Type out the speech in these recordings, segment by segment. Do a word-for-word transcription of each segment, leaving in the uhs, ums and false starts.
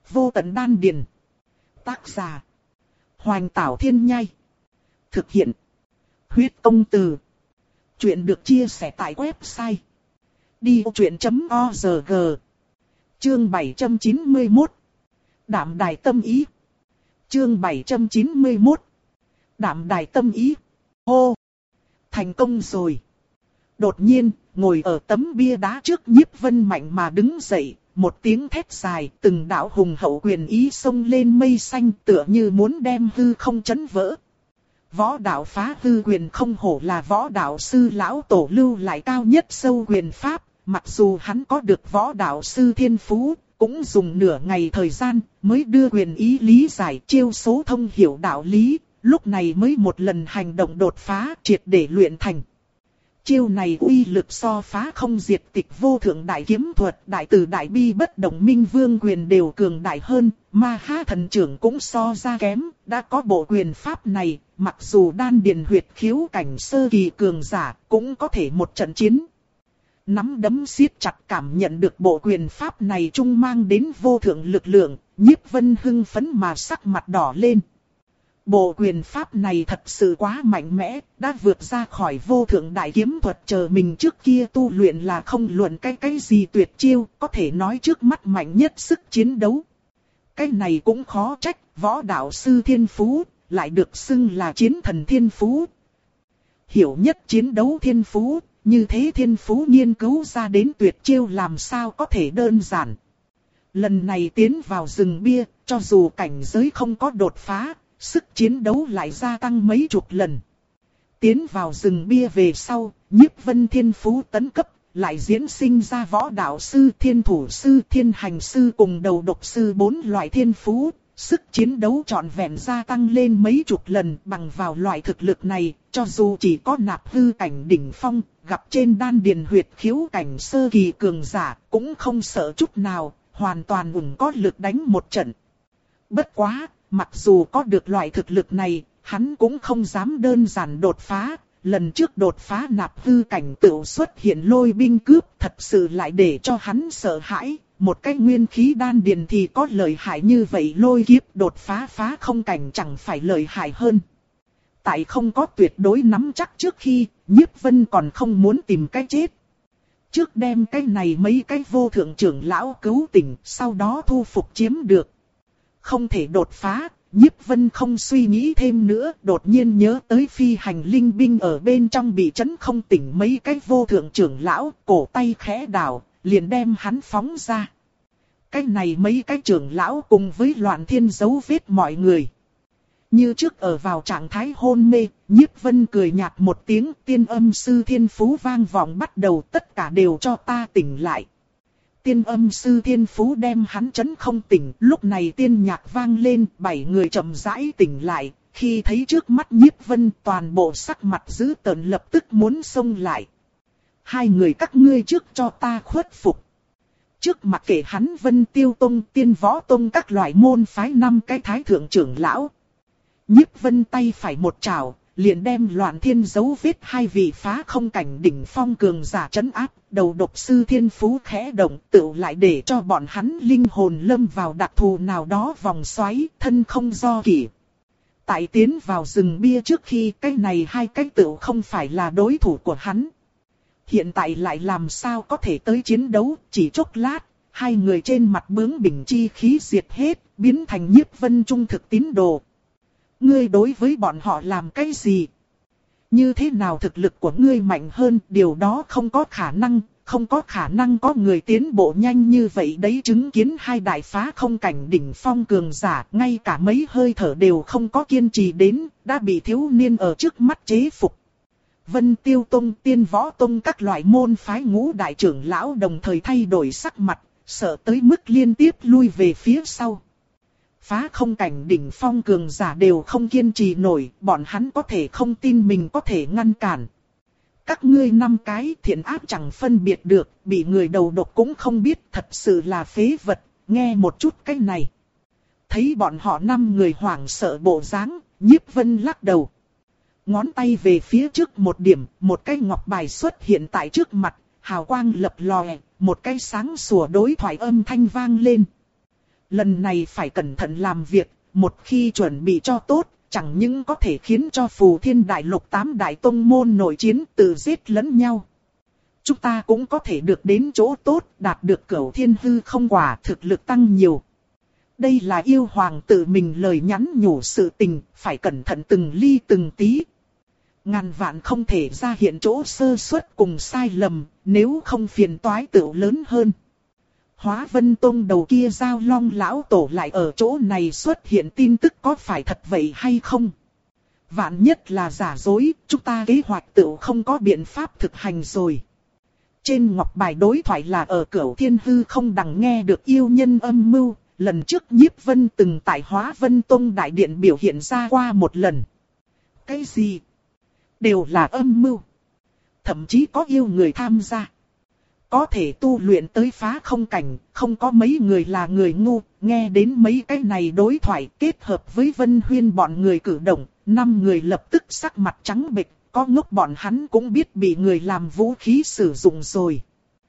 Vô tận đan điền. Tác giả. Hoành Tảo Thiên Nhai. Thực hiện. Huyết Công Từ. Chuyện được chia sẻ tại website đi vô chuyện chấm org. Chương bảy trăm chín mươi mốt. Đạm đài tâm ý. Chương bảy trăm chín mươi mốt. Đạm đài tâm ý. Hô. Thành công rồi. Đột nhiên, ngồi ở tấm bia đá trước Nhiếp Vân mạnh mà đứng dậy, một tiếng thét dài, từng đạo hùng hậu quyền ý xông lên mây xanh tựa như muốn đem hư không chấn vỡ. Võ đạo phá hư quyền không hổ là võ đạo sư lão tổ lưu lại cao nhất sâu quyền pháp, mặc dù hắn có được võ đạo sư thiên phú, cũng dùng nửa ngày thời gian mới đưa quyền ý lý giải chiêu số thông hiểu đạo lý, lúc này mới một lần hành động đột phá triệt để luyện thành. Chiêu này uy lực so phá không diệt tịch vô thượng đại kiếm thuật, đại từ đại bi bất động minh vương quyền đều cường đại hơn, ma ha thần trưởng cũng so ra kém, đã có bộ quyền pháp này, mặc dù đan điền huyệt khiếu cảnh sơ kỳ cường giả, cũng có thể một trận chiến. Nắm đấm siết chặt cảm nhận được bộ quyền pháp này trung mang đến vô thượng lực lượng, Nhiếp Vân hưng phấn mà sắc mặt đỏ lên. Bộ quyền pháp này thật sự quá mạnh mẽ, đã vượt ra khỏi vô thượng đại kiếm thuật chờ mình trước kia tu luyện là không luận cái cái gì tuyệt chiêu, có thể nói trước mắt mạnh nhất sức chiến đấu. Cái này cũng khó trách, võ đạo sư thiên phú, lại được xưng là chiến thần thiên phú. Hiểu nhất chiến đấu thiên phú, như thế thiên phú nghiên cứu ra đến tuyệt chiêu làm sao có thể đơn giản. Lần này tiến vào rừng bia, cho dù cảnh giới không có đột phá, sức chiến đấu lại gia tăng mấy chục lần. Tiến vào rừng bia về sau, Nhiếp Vân thiên phú tấn cấp, lại diễn sinh ra võ đạo sư, thiên thủ sư, thiên hành sư cùng đầu độc sư bốn loại thiên phú. Sức chiến đấu trọn vẹn gia tăng lên mấy chục lần bằng vào loại thực lực này, cho dù chỉ có nạp hư cảnh đỉnh phong, gặp trên đan điền huyệt khiếu cảnh sơ kỳ cường giả, cũng không sợ chút nào, hoàn toàn ủng có lực đánh một trận. Bất quá, mặc dù có được loại thực lực này, hắn cũng không dám đơn giản đột phá. Lần trước đột phá nạp hư cảnh tựu xuất hiện lôi binh cướp, thật sự lại để cho hắn sợ hãi. Một cái nguyên khí đan điền thì có lợi hại như vậy, lôi kiếp đột phá phá không cảnh chẳng phải lợi hại hơn. Tại không có tuyệt đối nắm chắc trước khi, Nhiếp Vân còn không muốn tìm cái chết. Trước đem cái này mấy cái vô thượng trưởng lão cứu tỉnh, sau đó thu phục chiếm được. Không thể đột phá, Nhiếp Vân không suy nghĩ thêm nữa, đột nhiên nhớ tới phi hành linh binh ở bên trong bị chấn không tỉnh mấy cái vô thượng trưởng lão, cổ tay khẽ đảo, liền đem hắn phóng ra. Cái này mấy cái trưởng lão cùng với Loạn Thiên dấu vết mọi người. Như trước ở vào trạng thái hôn mê, Nhiếp Vân cười nhạt một tiếng, tiên âm sư thiên phú vang vọng bắt đầu, tất cả đều cho ta tỉnh lại. Tiên âm sư thiên phú đem hắn chấn không tỉnh, lúc này tiên nhạc vang lên, bảy người chậm rãi tỉnh lại, khi thấy trước mắt Nhiếp Vân toàn bộ sắc mặt dữ tợn lập tức muốn xông lại. Hai người các ngươi trước cho ta khuất phục. Trước mặt kể hắn Vân Tiêu Tông, Tiên Võ Tông các loại môn phái năm cái thái thượng trưởng lão. Nhiếp Vân tay phải một trảo, liền đem Loạn Thiên dấu vết hai vị phá không cảnh đỉnh phong cường giả trấn áp, đầu độc sư thiên phú khẽ động, tựu lại để cho bọn hắn linh hồn lâm vào đặc thù nào đó vòng xoáy, thân không do kỷ. Tại tiến vào rừng bia trước khi, cái này hai cái tựu không phải là đối thủ của hắn. Hiện tại lại làm sao có thể tới chiến đấu, chỉ chốc lát, hai người trên mặt bướng bỉnh chi khí diệt hết, biến thành Nhiếp Vân trung thực tín đồ. Ngươi đối với bọn họ làm cái gì? Như thế nào thực lực của ngươi mạnh hơn, điều đó không có khả năng, không có khả năng có người tiến bộ nhanh như vậy đấy. Chứng kiến hai đại phá không cảnh đỉnh phong cường giả, ngay cả mấy hơi thở đều không có kiên trì đến, đã bị thiếu niên ở trước mắt chế phục. Vân Tiêu Tông, Tiên Võ Tông các loại môn phái ngũ đại trưởng lão đồng thời thay đổi sắc mặt, sợ tới mức liên tiếp lui về phía sau. Phá không cảnh đỉnh phong cường giả đều không kiên trì nổi, bọn hắn có thể không tin mình có thể ngăn cản. Các ngươi năm cái thiện ác chẳng phân biệt được, bị người đầu độc cũng không biết, thật sự là phế vật, nghe một chút cái này. Thấy bọn họ năm người hoảng sợ bộ dáng, Nhiếp Vân lắc đầu. Ngón tay về phía trước một điểm, một cái ngọc bài xuất hiện tại trước mặt, hào quang lập lòe, một cái sáng sủa đối thoại âm thanh vang lên. lần này phải cẩn thận làm việc, một khi chuẩn bị cho tốt, chẳng những có thể khiến cho Phù Thiên Đại Lục tám đại tông môn nội chiến tự giết lẫn nhau. Chúng ta cũng có thể được đến chỗ tốt, đạt được Cửu Thiên Hư Không quả, thực lực tăng nhiều. Đây là yêu hoàng tự mình lời nhắn nhủ sự tình, phải cẩn thận từng ly từng tí. Ngàn vạn không thể ra hiện chỗ sơ suất cùng sai lầm, nếu không phiền toái tựu lớn hơn. Hóa Vân Tông đầu kia Giao Long lão tổ lại ở chỗ này xuất hiện tin tức có phải thật vậy hay không? Vạn nhất là giả dối, chúng ta kế hoạch tựu không có biện pháp thực hành rồi. Trên ngọc bài đối thoại là ở Cửu Thiên Hư Không đằng nghe được yêu nhân âm mưu, lần trước Nhiếp Vân từng tại Hóa Vân Tông đại điện biểu hiện ra qua một lần. Cái gì? Đều là âm mưu. Thậm chí có yêu người tham gia. Có thể tu luyện tới phá không cảnh, không có mấy người là người ngu, nghe đến mấy cái này đối thoại kết hợp với Vân Huyên bọn người cử động, năm người lập tức sắc mặt trắng bệch, có ngốc bọn hắn cũng biết bị người làm vũ khí sử dụng rồi.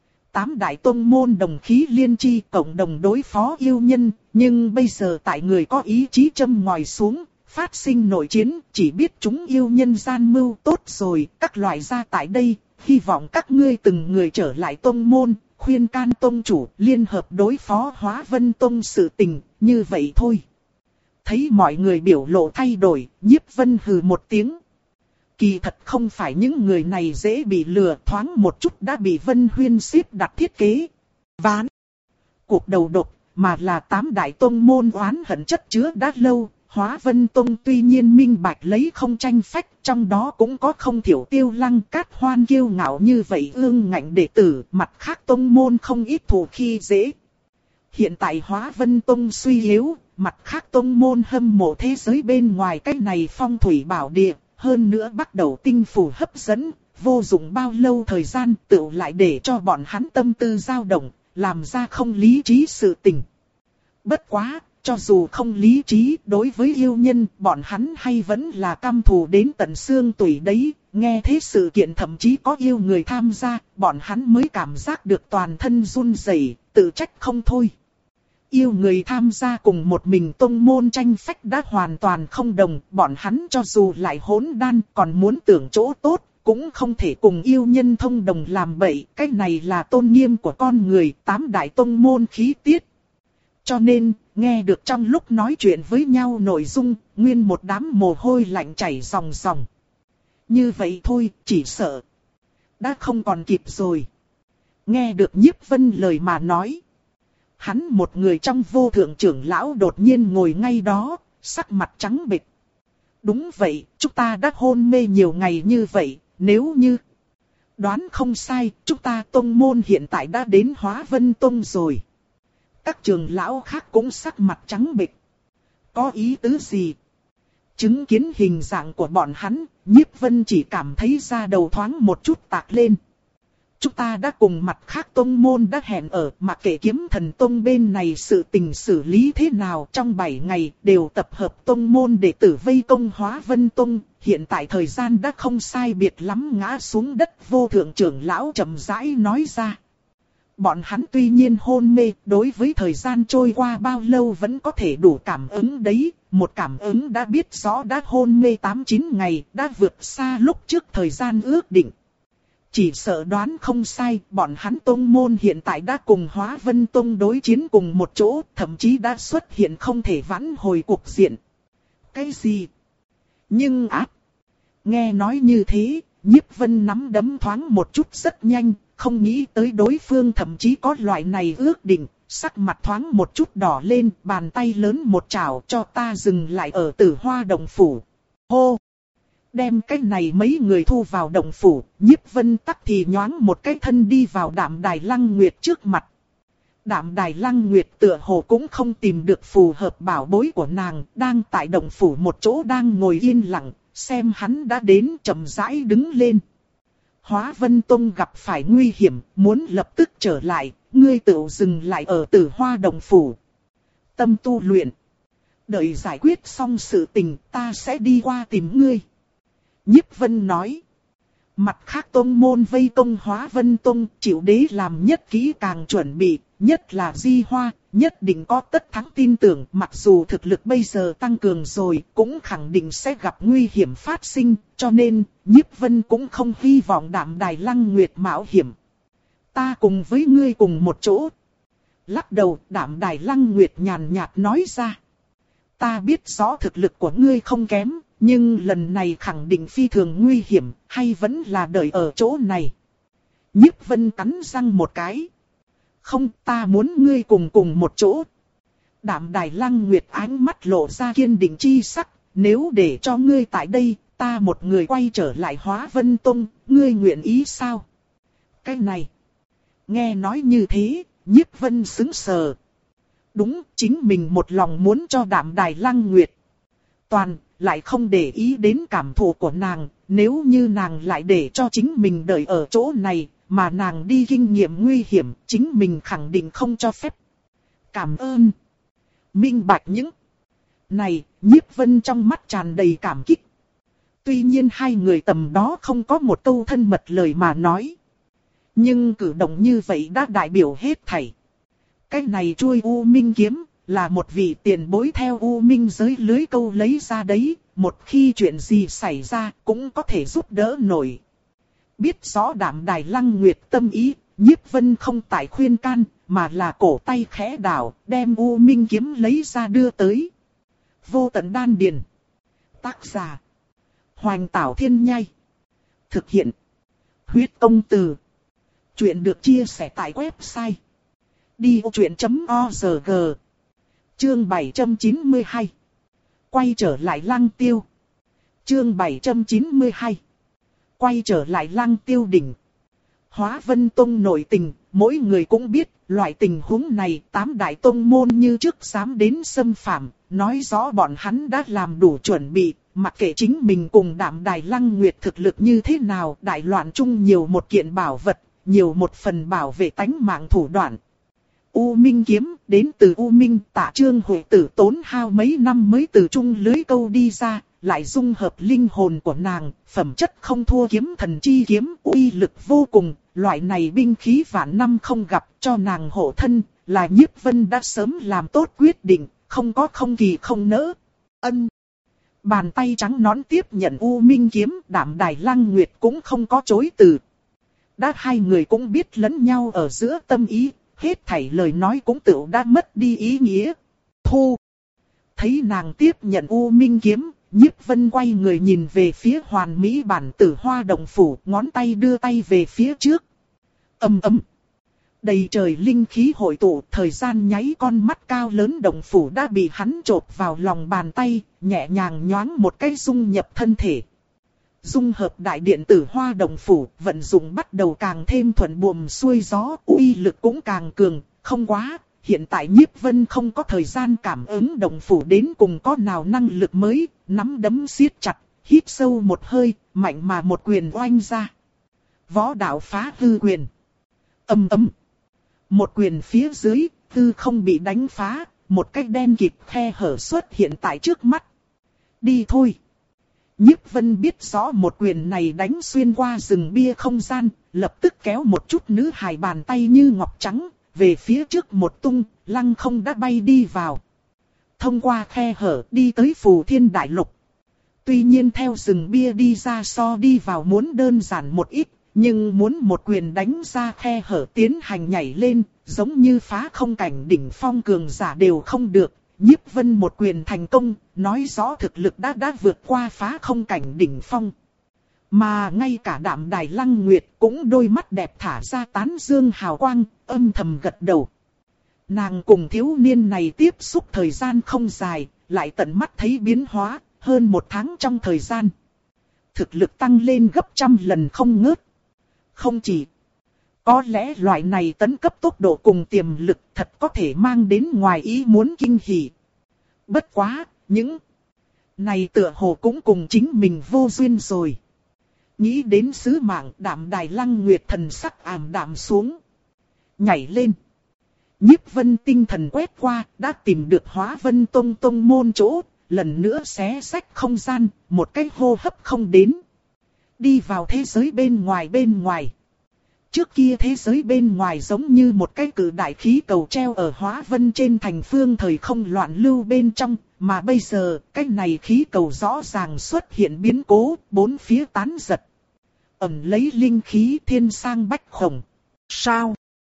Tám đại tông môn đồng khí liên chi cộng đồng đối phó yêu nhân, nhưng bây giờ tại người có ý chí châm ngòi xuống, phát sinh nội chiến, chỉ biết chúng yêu nhân gian mưu tốt rồi, các loại gia tại đây, hy vọng các ngươi từng người trở lại tông môn, khuyên can tông chủ, liên hợp đối phó Hóa Vân Tông sự tình, như vậy thôi. Thấy mọi người biểu lộ thay đổi, Nhiếp Vân hừ một tiếng. Kỳ thật không phải những người này dễ bị lừa, thoáng một chút đã bị Vân Huyên xếp đặt thiết kế. Ván. Cuộc đầu độc, mà là tám đại tông môn oán hận chất chứa đã lâu. Hóa Vân Tông tuy nhiên minh bạch lấy không tranh phách, trong đó cũng có không thiểu Tiêu Lăng Cát Hoan kiêu ngạo như vậy ương ngạnh đệ tử, mặt khác tông môn không ít thù khi dễ. Hiện tại Hóa Vân Tông suy yếu, mặt khác tông môn hâm mộ thế giới bên ngoài cái này phong thủy bảo địa, hơn nữa bắt đầu tinh phủ hấp dẫn, vô dụng bao lâu thời gian tựu lại để cho bọn hắn tâm tư dao động, làm ra không lý trí sự tình. Bất quá, cho dù không lý trí đối với yêu nhân, bọn hắn hay vẫn là căm thù đến tận xương tủy đấy, nghe thế sự kiện thậm chí có yêu người tham gia, bọn hắn mới cảm giác được toàn thân run rẩy, tự trách không thôi. Yêu người tham gia cùng một mình tông môn tranh phách đã hoàn toàn không đồng, bọn hắn cho dù lại hỗn đan còn muốn tưởng chỗ tốt, cũng không thể cùng yêu nhân thông đồng làm bậy, cái này là tôn nghiêm của con người, tám đại tông môn khí tiết. Cho nên, nghe được trong lúc nói chuyện với nhau nội dung, nguyên một đám mồ hôi lạnh chảy ròng ròng. Như vậy thôi, chỉ sợ đã không còn kịp rồi. Nghe được Nhiếp Vân lời mà nói. Hắn một người trong vô thượng trưởng lão đột nhiên ngồi ngay đó, sắc mặt trắng bệch. Đúng vậy, chúng ta đã hôn mê nhiều ngày như vậy, nếu như đoán không sai, chúng ta tông môn hiện tại đã đến Hóa Vân Tông rồi. Các trưởng lão khác cũng sắc mặt trắng bệch. Có ý tứ gì? Chứng kiến hình dạng của bọn hắn, Nhiếp Vân chỉ cảm thấy da đầu thoáng một chút tạc lên. Chúng ta đã cùng mặt khác tông môn đã hẹn ở, mặc kệ Kiếm Thần Tông bên này sự tình xử lý thế nào, trong bảy ngày đều tập hợp tông môn đệ tử vây công Hóa Vân Tông, hiện tại thời gian đã không sai biệt lắm ngã xuống đất. Vô thượng trưởng lão chậm rãi nói ra. Bọn hắn tuy nhiên hôn mê, đối với thời gian trôi qua bao lâu vẫn có thể đủ cảm ứng đấy, một cảm ứng đã biết rõ đã hôn mê tám chín ngày, đã vượt xa lúc trước thời gian ước định. Chỉ sợ đoán không sai, bọn hắn tông môn hiện tại đã cùng Hóa Vân Tông đối chiến cùng một chỗ, thậm chí đã xuất hiện không thể vãn hồi cuộc diện. Cái gì? Nhưng ác! Nghe nói như thế, Nhiếp Vân nắm đấm thoáng một chút rất nhanh, không nghĩ tới đối phương thậm chí có loại này ước định, sắc mặt thoáng một chút đỏ lên, bàn tay lớn một chảo cho ta dừng lại ở Tử Hoa Động Phủ. Hô! Đem cái này mấy người thu vào động phủ, Nhiếp Vân tắc thì nhoáng một cái thân đi vào Đạm Đài Lăng Nguyệt trước mặt. Đạm Đài Lăng Nguyệt tựa hồ cũng không tìm được phù hợp bảo bối của nàng, đang tại động phủ một chỗ đang ngồi yên lặng, xem hắn đã đến chậm rãi đứng lên. Hóa Vân Tông gặp phải nguy hiểm, muốn lập tức trở lại, ngươi tự dừng lại ở Tử Hoa Động Phủ. Tâm tu luyện. Đợi giải quyết xong sự tình, ta sẽ đi qua tìm ngươi. Nhiếp Vân nói. Mặt khác tông môn vây công Hóa Vân Tông, Triệu Đế làm nhất kỹ càng chuẩn bị, nhất là Di Hoa, nhất định có tất thắng tin tưởng. Mặc dù thực lực bây giờ tăng cường rồi, cũng khẳng định sẽ gặp nguy hiểm phát sinh, cho nên Nhiếp Vân cũng không hy vọng Đạm Đài Lăng Nguyệt mạo hiểm. Ta cùng với ngươi cùng một chỗ. Lắc đầu, Đạm Đài Lăng Nguyệt nhàn nhạt nói ra. Ta biết rõ thực lực của ngươi không kém, nhưng lần này khẳng định phi thường nguy hiểm, hay vẫn là đợi ở chỗ này. Nhiếp Vân cắn răng một cái. Không, ta muốn ngươi cùng cùng một chỗ. Đạm Đài Lăng Nguyệt ánh mắt lộ ra kiên định chi sắc. Nếu để cho ngươi tại đây, ta một người quay trở lại Hóa Vân Tông, ngươi nguyện ý sao? Cái này. Nghe nói như thế, Nhiếp Vân sững sờ. Đúng, chính mình một lòng muốn cho Đạm Đài Lăng Nguyệt. Toàn, lại không để ý đến cảm thụ của nàng, nếu như nàng lại để cho chính mình đợi ở chỗ này, mà nàng đi kinh nghiệm nguy hiểm, chính mình khẳng định không cho phép. Cảm ơn. Minh bạch những. Này, Nhiếp Vân trong mắt tràn đầy cảm kích. Tuy nhiên hai người tầm đó không có một câu thân mật lời mà nói. Nhưng cử động như vậy đã đại biểu hết thảy. Cái này chuôi U Minh kiếm, là một vị tiền bối theo U Minh giới lưới câu lấy ra đấy, một khi chuyện gì xảy ra cũng có thể giúp đỡ nổi. Biết rõ Đạm Đài Lăng Nguyệt tâm ý, Nhiếp Vân không tại khuyên can, mà là cổ tay khẽ đảo, đem U Minh kiếm lấy ra đưa tới. Vô Tận Đan Điền. Tác giả. Hoành Tảo Thiên Nhai. Thực hiện. Huyết Công Từ. Chuyện được chia sẻ tại website đi ô chuyện chấm org. Chương bảy trăm chín mươi hai. Quay trở lại Lăng Tiêu. Chương bảy trăm chín mươi hai. Quay trở lại Lăng Tiêu đỉnh. Hóa Vân Tông nội tình, mỗi người cũng biết, loại tình huống này tám đại tông môn như trước dám đến xâm phạm, nói rõ bọn hắn đã làm đủ chuẩn bị, mặc kệ chính mình cùng Đạm Đài Lăng Nguyệt thực lực như thế nào, đại loạn chung nhiều một kiện bảo vật, nhiều một phần bảo vệ tánh mạng thủ đoạn. U Minh kiếm, đến từ U Minh, Tạ Trương Huệ Tử tốn hao mấy năm mới từ chung lưới câu đi ra, lại dung hợp linh hồn của nàng, phẩm chất không thua kiếm thần chi kiếm, uy lực vô cùng, loại này binh khí vạn năm không gặp, cho nàng hộ thân, là Nhiếp Vân đã sớm làm tốt quyết định, không có không kỳ không nỡ. Ân. Bàn tay trắng nõn tiếp nhận U Minh kiếm, Đạm Đài Lăng Nguyệt cũng không có chối từ. Đã hai người cũng biết lẫn nhau ở giữa tâm ý, hết thảy lời nói cũng tự đã mất đi ý nghĩa. Thu. Thấy nàng tiếp nhận U Minh kiếm, Nhiếp Vân quay người nhìn về phía hoàn mỹ bản tử Hoa Đồng Phủ, ngón tay đưa tay về phía trước. Ầm ầm. Đầy trời linh khí hội tụ, thời gian nháy, con mắt cao lớn Đồng Phủ đã bị hắn chộp vào lòng bàn tay, nhẹ nhàng nhoáng một cái dung nhập thân thể. Dung hợp đại điện tử Hoa Đồng Phủ, vận dụng bắt đầu càng thêm thuận buồm xuôi gió, uy lực cũng càng cường, không quá. Hiện tại Nhiếp Vân không có thời gian cảm ứng Đồng Phủ đến cùng có nào năng lực mới, nắm đấm siết chặt, hít sâu một hơi, mạnh mà một quyền oanh ra. Võ đạo phá hư quyền. Ầm ầm. Một quyền phía dưới, hư không bị đánh phá, một cái đen kịt khe hở xuất hiện tại trước mắt. Đi thôi. Nhiếp Vân biết rõ một quyền này đánh xuyên qua rừng bia không gian, lập tức kéo một chút nữ hài bàn tay như ngọc trắng, về phía trước một tung, lăng không đã bay đi vào. Thông qua khe hở đi tới Phù Thiên Đại Lục. Tuy nhiên theo rừng bia đi ra so đi vào muốn đơn giản một ít, nhưng muốn một quyền đánh ra khe hở tiến hành nhảy lên, giống như phá không cảnh đỉnh phong cường giả đều không được. Nhiếp Vân một quyền thành công, nói rõ thực lực đã đã vượt qua phá không cảnh đỉnh phong. Mà ngay cả Đạm Đài Lăng Nguyệt cũng đôi mắt đẹp thả ra tán dương hào quang, âm thầm gật đầu. Nàng cùng thiếu niên này tiếp xúc thời gian không dài, lại tận mắt thấy biến hóa, hơn một tháng trong thời gian. Thực lực tăng lên gấp trăm lần không ngớt. Không chỉ. Có lẽ loại này tấn cấp tốc độ cùng tiềm lực thật có thể mang đến ngoài ý muốn kinh hỉ. Bất quá, những này tựa hồ cũng cùng chính mình vô duyên rồi. Nghĩ đến sứ mạng, Đạm Đài Lăng Nguyệt thần sắc ảm đạm xuống. Nhảy lên. Nhiếp Vân tinh thần quét qua, đã tìm được Hóa Vân Tông Tông môn chỗ, lần nữa xé rách không gian, một cái hô hấp không đến. Đi vào thế giới bên ngoài bên ngoài. Trước kia thế giới bên ngoài giống như một cái cự đại khí cầu treo ở Hóa Vân trên thành phương thời không loạn lưu bên trong, mà bây giờ cái này khí cầu rõ ràng xuất hiện biến cố, bốn phía tán giật. Ẩn lấy linh khí thiên sang bách khổng. Sao?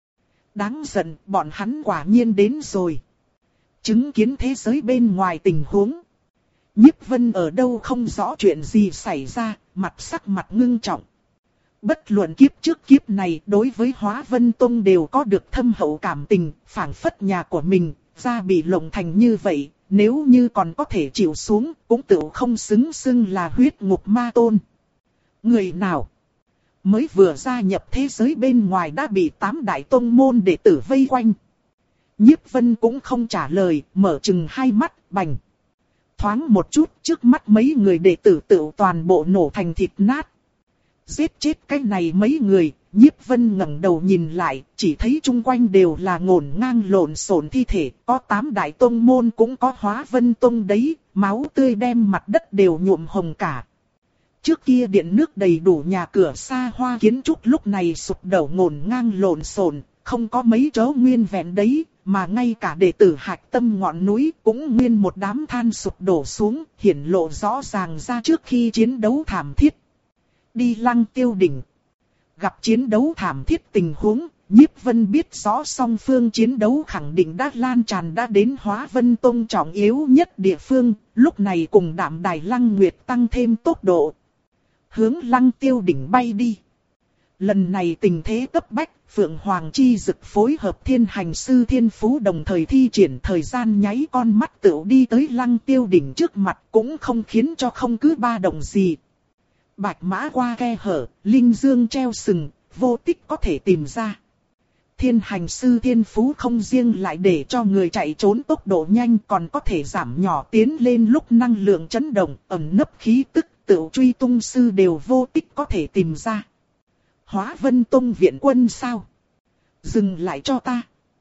Đáng giận, bọn hắn quả nhiên đến rồi. Chứng kiến thế giới bên ngoài tình huống. Nhiếp Vân ở đâu không rõ chuyện gì xảy ra, mặt sắc mặt ngưng trọng. Bất luận kiếp trước kiếp này đối với Hóa Vân Tông đều có được thâm hậu cảm tình, phảng phất nhà của mình, ra bị lộng thành như vậy, nếu như còn có thể chịu xuống, cũng tự không xứng xưng là huyết ngục ma tôn. Người nào mới vừa gia nhập thế giới bên ngoài đã bị tám đại tông môn đệ tử vây quanh. Nhiếp Vân cũng không trả lời, mở chừng hai mắt, bành. Thoáng một chút, trước mắt mấy người đệ tử tự toàn bộ nổ thành thịt nát. Giết chết cái này mấy người, Nhiếp Vân ngẩng đầu nhìn lại, chỉ thấy chung quanh đều là ngổn ngang lộn xộn thi thể, có tám đại tông môn cũng có Hóa Vân Tông đấy, máu tươi đem mặt đất đều nhuộm hồng cả. Trước kia điện nước đầy đủ nhà cửa xa hoa kiến trúc lúc này sụp đổ ngổn ngang lộn xộn, không có mấy chỗ nguyên vẹn đấy, mà ngay cả đệ tử hạch tâm ngọn núi cũng nguyên một đám than sụp đổ xuống, hiển lộ rõ ràng ra trước khi chiến đấu thảm thiết. Đi Lăng Tiêu đỉnh. Gặp chiến đấu thảm thiết tình huống, Nhiếp Vân biết rõ song phương chiến đấu khẳng định đã lan tràn đã đến Hóa Vân Tông trọng yếu nhất địa phương, lúc này cùng Đạm Đài Lăng Nguyệt tăng thêm tốc độ. Hướng Lăng Tiêu đỉnh bay đi. Lần này tình thế cấp bách, Phượng Hoàng Chi Dực phối hợp Thiên Hành Sư Thiên Phú đồng thời thi triển thời gian nháy con mắt tựu đi tới Lăng Tiêu đỉnh trước mặt cũng không khiến cho không cứ ba động gì. Bạch mã qua khe hở, linh dương treo sừng, vô tích có thể tìm ra. Thiên Hành Sư Thiên Phú không riêng lại để cho người chạy trốn tốc độ nhanh còn có thể giảm nhỏ tiến lên lúc năng lượng chấn động, ẩn nấp khí tức, tự truy tung sư đều vô tích có thể tìm ra. Hóa Vân Tông viện quân sao? Dừng lại cho ta.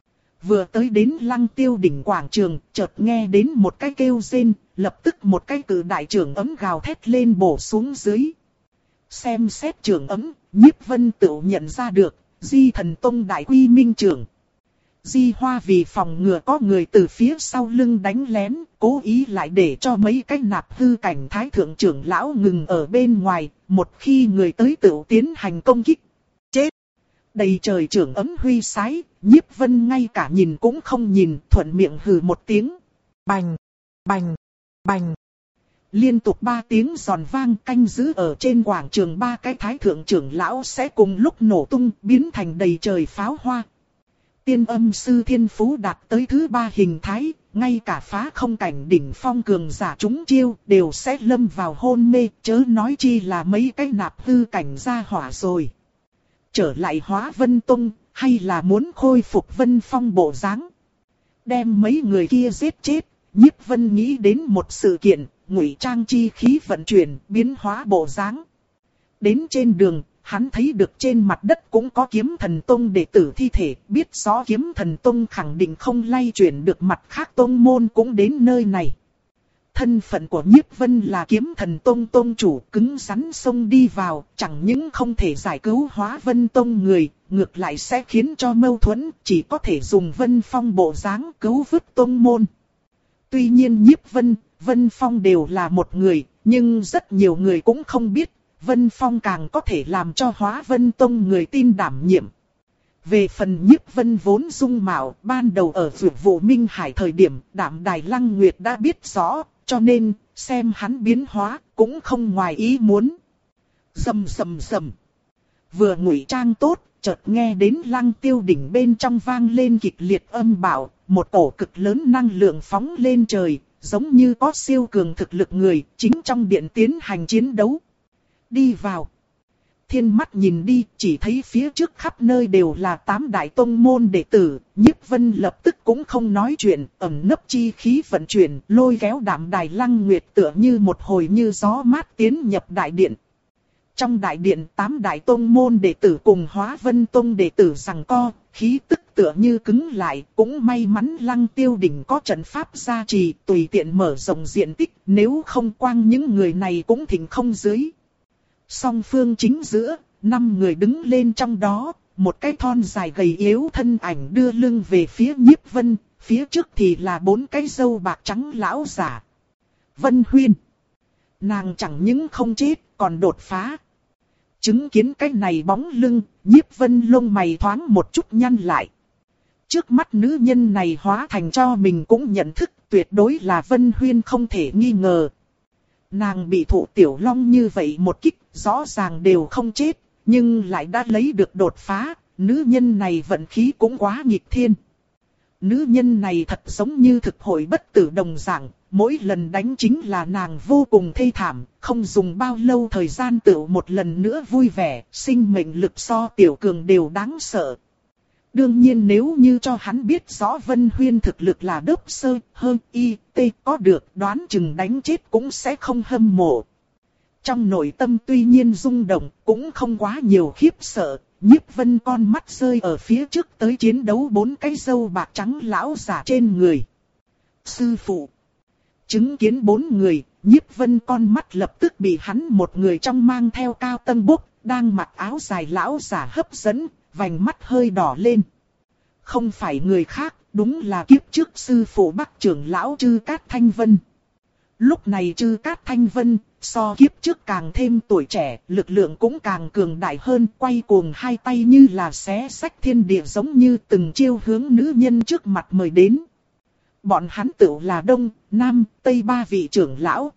Vừa tới đến Lăng Tiêu đỉnh quảng trường, chợt nghe đến một cái kêu rên, lập tức một cái cử đại trưởng ấm gào thét lên bổ xuống dưới. Xem xét trưởng ấm, Nhiếp Vân tự nhận ra được, Di Thần Tông đại quy minh trưởng. Di Hoa vì phòng ngừa có người từ phía sau lưng đánh lén, cố ý lại để cho mấy cái nạp hư cảnh thái thượng trưởng lão ngừng ở bên ngoài, một khi người tới tự tiến hành công kích. Chết! Đầy trời trưởng ấm huy sái, Nhiếp Vân ngay cả nhìn cũng không nhìn, thuận miệng hừ một tiếng. Bành! Bành! Bành! Liên tục ba tiếng giòn vang canh giữ ở trên quảng trường ba cái thái thượng trưởng lão sẽ cùng lúc nổ tung biến thành đầy trời pháo hoa. Tiên âm sư Thiên Phú đạt tới thứ ba hình thái, ngay cả phá không cảnh đỉnh phong cường giả chúng chiêu đều sẽ lâm vào hôn mê, chớ nói chi là mấy cái nạp hư cảnh ra hỏa rồi. Trở lại Hóa Vân Tông, hay là muốn khôi phục Vân Phong bộ dáng? Đem mấy người kia giết chết, Nhiếp Vân nghĩ đến một sự kiện, ngụy trang chi khí vận chuyển, biến hóa bộ dáng. Đến trên đường, hắn thấy được trên mặt đất cũng có Kiếm Thần Tông đệ tử thi thể, biết rõ Kiếm Thần Tông khẳng định không lay chuyển được mặt khác tông môn cũng đến nơi này. Thân phận của Nhiếp Vân là Kiếm Thần Tông tông chủ, cứng rắn xông đi vào, chẳng những không thể giải cứu Hóa Vân Tông người, ngược lại sẽ khiến cho mâu thuẫn, chỉ có thể dùng Vân Phong bộ dáng cứu vớt tông môn. Tuy nhiên Nhiếp Vân, Vân Phong đều là một người, nhưng rất nhiều người cũng không biết, Vân Phong càng có thể làm cho Hóa Vân Tông người tin đảm nhiệm. Về phần Nhiếp Vân vốn dung mạo, ban đầu ở Dược Vụ Minh Hải thời điểm, Đạm Đài Lăng Nguyệt đã biết rõ, cho nên, xem hắn biến hóa, cũng không ngoài ý muốn. Rầm rầm rầm. Vừa ngụy trang tốt, chợt nghe đến Lăng Tiêu đỉnh bên trong vang lên kịch liệt âm bạo, một cổ cực lớn năng lượng phóng lên trời, giống như có siêu cường thực lực người, chính trong điện tiến hành chiến đấu. Đi vào. Thiên mắt nhìn đi, chỉ thấy phía trước khắp nơi đều là tám đại tông môn đệ tử, Nhiếp Vân lập tức cũng không nói chuyện, ẩn nấp chi khí vận chuyển, lôi kéo Đạm Đài Lăng Nguyệt tựa như một hồi như gió mát tiến nhập đại điện. Trong đại điện tám đại tông môn đệ tử cùng Hóa Vân Tông đệ tử giằng co, khí tức tựa như cứng lại, cũng may mắn Lăng Tiêu đỉnh có trận pháp gia trì, tùy tiện mở rộng diện tích, nếu không quang những người này cũng thỉnh không dưới. Song phương chính giữa, năm người đứng lên trong đó, một cái thon dài gầy yếu thân ảnh đưa lưng về phía Nhiếp Vân, phía trước thì là bốn cái râu bạc trắng lão giả. Vân Huyên. Nàng chẳng những không chết, còn đột phá. Chứng kiến cái này bóng lưng, Nhiếp Vân lông mày thoáng một chút nhăn lại. Trước mắt nữ nhân này hóa thành cho mình cũng nhận thức tuyệt đối là Vân Huyên không thể nghi ngờ. Nàng bị thụ tiểu long như vậy một kích, rõ ràng đều không chết, nhưng lại đã lấy được đột phá, nữ nhân này vận khí cũng quá nghịch thiên. Nữ nhân này thật giống như thực hội bất tử đồng dạng, mỗi lần đánh chính là nàng vô cùng thê thảm, không dùng bao lâu thời gian tựu một lần nữa vui vẻ, sinh mệnh lực so tiểu cường đều đáng sợ. Đương nhiên nếu như cho hắn biết rõ Vân Huyên thực lực là đớp sơ, hơn y, tê có được đoán chừng đánh chết cũng sẽ không hâm mộ. Trong nội tâm tuy nhiên rung động, cũng không quá nhiều khiếp sợ, Nhiếp Vân con mắt rơi ở phía trước tới chiến đấu bốn cái râu bạc trắng lão giả trên người. Sư phụ. Chứng kiến bốn người, Nhiếp Vân con mắt lập tức bị hắn một người trong mang theo cao tân bốc, đang mặc áo dài lão giả hấp dẫn, vành mắt hơi đỏ lên. Không phải người khác, đúng là kiếp trước sư phụ Bắc trưởng lão Trư Cát Thanh Vân. Lúc này Trư Cát Thanh Vân, so kiếp trước càng thêm tuổi trẻ, lực lượng cũng càng cường đại hơn, quay cuồng hai tay như là xé xách thiên địa giống như từng chiêu hướng nữ nhân trước mặt mời đến. Bọn hắn tự là Đông, Nam, Tây ba vị trưởng lão.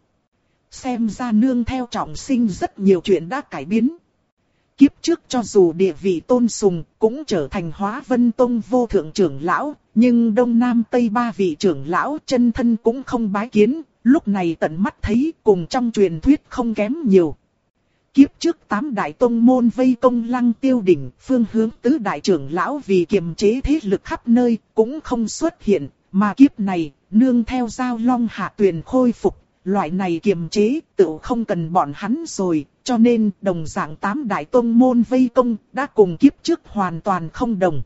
Xem ra nương theo trọng sinh rất nhiều chuyện đã cải biến. Kiếp trước cho dù địa vị tôn sùng, cũng trở thành Hóa Vân Tông vô thượng trưởng lão, nhưng Đông Nam Tây ba vị trưởng lão chân thân cũng không bái kiến, lúc này tận mắt thấy cùng trong truyền thuyết không kém nhiều. Kiếp trước tám đại tông môn vây công Lăng Tiêu đỉnh, phương hướng tứ đại trưởng lão vì kiềm chế thế lực khắp nơi, cũng không xuất hiện, mà kiếp này, nương theo Giao Long Hạ Tuyền khôi phục. Loại này kiềm chế tự không cần bọn hắn rồi, cho nên đồng dạng tám đại tông môn vây công đã cùng kiếp trước hoàn toàn không đồng.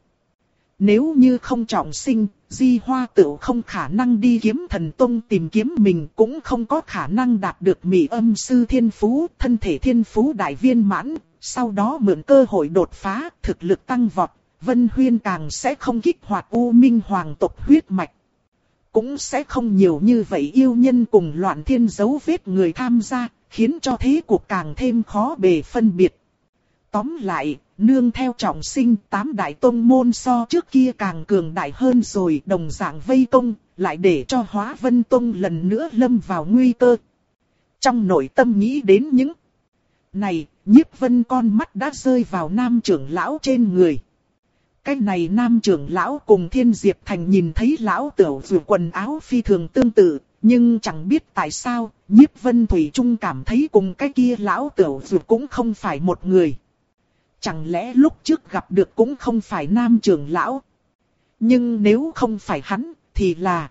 Nếu như không trọng sinh, Di Hoa tự không khả năng đi Kiếm Thần Tông tìm kiếm mình, cũng không có khả năng đạt được Mị Âm Sư Thiên Phú, thân thể Thiên Phú đại viên mãn, sau đó mượn cơ hội đột phá, thực lực tăng vọt, Vân Huyên càng sẽ không kích hoạt U Minh Hoàng tộc huyết mạch. Cũng sẽ không nhiều như vậy yêu nhân cùng loạn thiên dấu vết người tham gia, khiến cho thế cuộc càng thêm khó bề phân biệt. Tóm lại, nương theo trọng sinh, tám đại tông môn so trước kia càng cường đại hơn rồi, đồng dạng vây công, lại để cho Hóa Vân Tông lần nữa lâm vào nguy cơ. Trong nội tâm nghĩ đến những này, Nhiếp Vân con mắt đã rơi vào nam trưởng lão trên người. Cái này nam trưởng lão cùng Thiên Diệp Thành nhìn thấy lão tiểu dù quần áo phi thường tương tự, nhưng chẳng biết tại sao, Nhiếp Vân Thủy Trung cảm thấy cùng cái kia lão tiểu dù cũng không phải một người. Chẳng lẽ lúc trước gặp được cũng không phải nam trưởng lão? Nhưng nếu không phải hắn, thì là...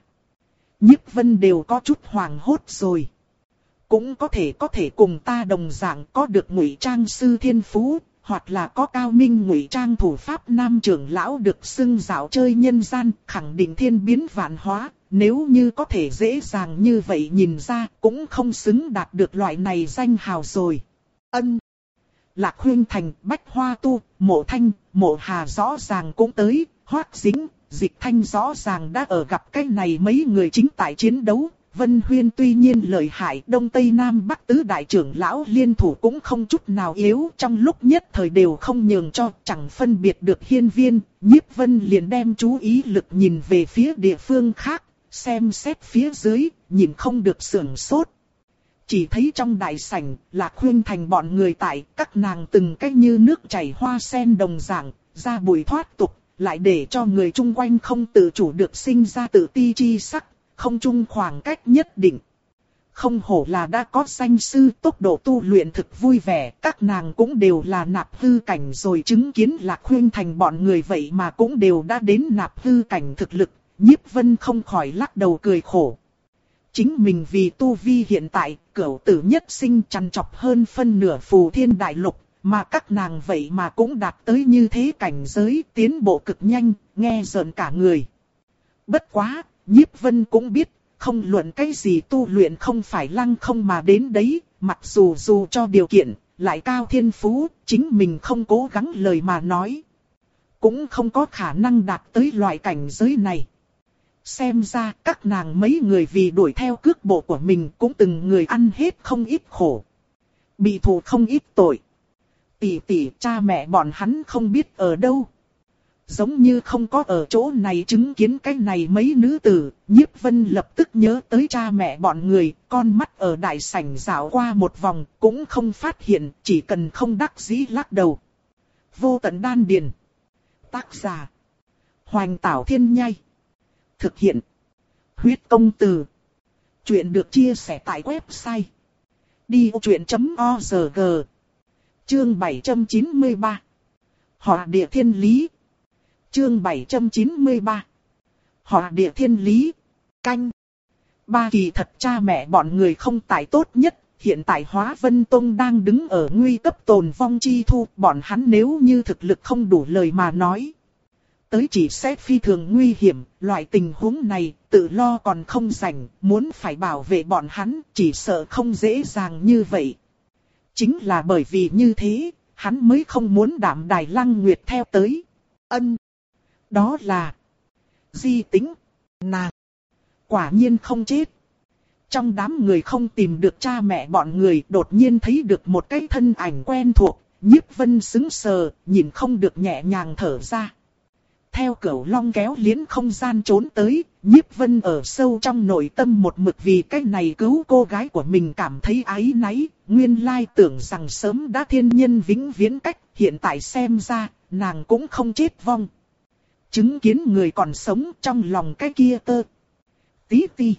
Nhiếp Vân đều có chút hoảng hốt rồi. Cũng có thể có thể cùng ta đồng dạng có được ngụy trang sư thiên phú, hoặc là có cao minh ngụy trang thủ pháp nam trưởng lão được xưng dạo chơi nhân gian, khẳng định thiên biến vạn hóa. Nếu như có thể dễ dàng như vậy nhìn ra, cũng không xứng đạt được loại này danh hào rồi. Ân. Lạc Huyên Thành, Bách Hoa Tu, Mộ Thanh, Mộ Hà rõ ràng cũng tới, Hoắc Dính, Dịch Thanh rõ ràng đã ở gặp cái này mấy người chính tại chiến đấu. Vân Huyên tuy nhiên lợi hại, Đông Tây Nam Bắc tứ đại trưởng lão liên thủ cũng không chút nào yếu, trong lúc nhất thời đều không nhường cho, chẳng phân biệt được hiên viên. Nhiếp Vân liền đem chú ý lực nhìn về phía địa phương khác, xem xét phía dưới, nhìn không được sưởng sốt. Chỉ thấy trong đại sảnh, Lạc Huyên Thành bọn người tại, các nàng từng cách như nước chảy hoa sen đồng dạng, ra bụi thoát tục, lại để cho người chung quanh không tự chủ được sinh ra tự ti chi sắc, không chung khoảng cách nhất định. Không hổ là đã có danh sư, tốc độ tu luyện thực vui vẻ, các nàng cũng đều là nạp hư cảnh rồi, chứng kiến Lạc Huyên Thành bọn người vậy mà cũng đều đã đến nạp hư cảnh thực lực, Nhiếp Vân không khỏi lắc đầu cười khổ. Chính mình vì tu vi hiện tại, cửu tử nhất sinh chăn chọc hơn phân nửa phù thiên đại lục, mà các nàng vậy mà cũng đạt tới như thế cảnh giới, tiến bộ cực nhanh, nghe rợn cả người. Bất quá, Nhiếp Vân cũng biết, không luận cái gì tu luyện không phải lăng không mà đến đấy, mặc dù dù cho điều kiện, lại cao thiên phú, chính mình không cố gắng lời mà nói. Cũng không có khả năng đạt tới loại cảnh giới này. Xem ra các nàng mấy người vì đuổi theo cước bộ của mình cũng từng người ăn hết không ít khổ. Bị thù không ít tội. Tỷ tỷ cha mẹ bọn hắn không biết ở đâu. Giống như không có ở chỗ này chứng kiến cái này mấy nữ tử, Nhiếp Vân lập tức nhớ tới cha mẹ bọn người, con mắt ở đại sảnh dạo qua một vòng, cũng không phát hiện, chỉ cần không đắc dĩ lắc đầu. Vô tận đan điền. Tác giả. Hoành Tảo Thiên Nhai. Thực hiện. Huyết Công Từ. Chuyện được chia sẻ tại website. đi ô chuyện chấm o rờ giê. Chương bảy trăm chín mươi ba. Họa địa thiên lý. Chương bảy trăm chín mươi ba. Họa địa thiên lý. Canh. Ba kỳ thật cha mẹ bọn người không tại tốt nhất. Hiện tại Hóa Vân Tông đang đứng ở nguy cấp tồn vong chi thu. Bọn hắn nếu như thực lực không đủ lời mà nói. Tới chỉ xét phi thường nguy hiểm. Loại tình huống này tự lo còn không rảnh. Muốn phải bảo vệ bọn hắn chỉ sợ không dễ dàng như vậy. Chính là bởi vì như thế. Hắn mới không muốn Đạm Đài Lăng Nguyệt theo tới. Ân. Đó là Di Tĩnh, nàng quả nhiên không chết. Trong đám người không tìm được cha mẹ bọn người, đột nhiên thấy được một cái thân ảnh quen thuộc, Nhiếp Vân sững sờ, nhìn không được nhẹ nhàng thở ra. Theo Cửu Long kéo liễn không gian trốn tới, Nhiếp Vân ở sâu trong nội tâm một mực vì cái này cứu cô gái của mình cảm thấy áy náy, nguyên lai tưởng rằng sớm đã thiên nhân vĩnh viễn cách, hiện tại xem ra, nàng cũng không chết vong. Chứng kiến người còn sống trong lòng cái kia tơ. Tí ti.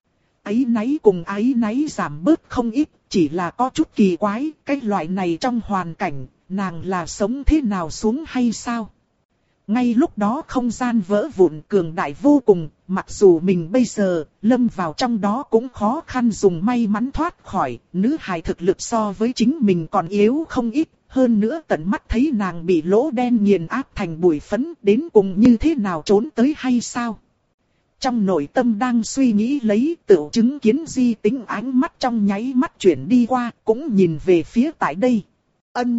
Áy náy cùng áy náy giảm bớt không ít, chỉ là có chút kỳ quái, cái loại này trong hoàn cảnh, nàng là sống thế nào xuống hay sao? Ngay lúc đó không gian vỡ vụn cường đại vô cùng, mặc dù mình bây giờ lâm vào trong đó cũng khó khăn dùng may mắn thoát khỏi, nữ hài thực lực so với chính mình còn yếu không ít. Hơn nữa tận mắt thấy nàng bị lỗ đen nghiền áp thành bụi phấn, đến cùng như thế nào trốn tới hay sao? Trong nội tâm đang suy nghĩ lấy, tựu chứng kiến Di Tĩnh ánh mắt trong nháy mắt chuyển đi qua, cũng nhìn về phía tại đây. Ân.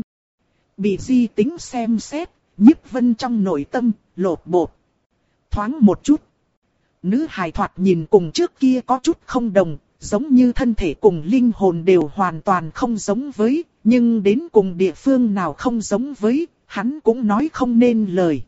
Bị Di Tĩnh xem xét, Nhiếp Vân trong nội tâm, lột bột. Thoáng một chút. Nữ hài thoạt nhìn cùng trước kia có chút không đồng, giống như thân thể cùng linh hồn đều hoàn toàn không giống với, nhưng đến cùng địa phương nào không giống với, hắn cũng nói không nên lời.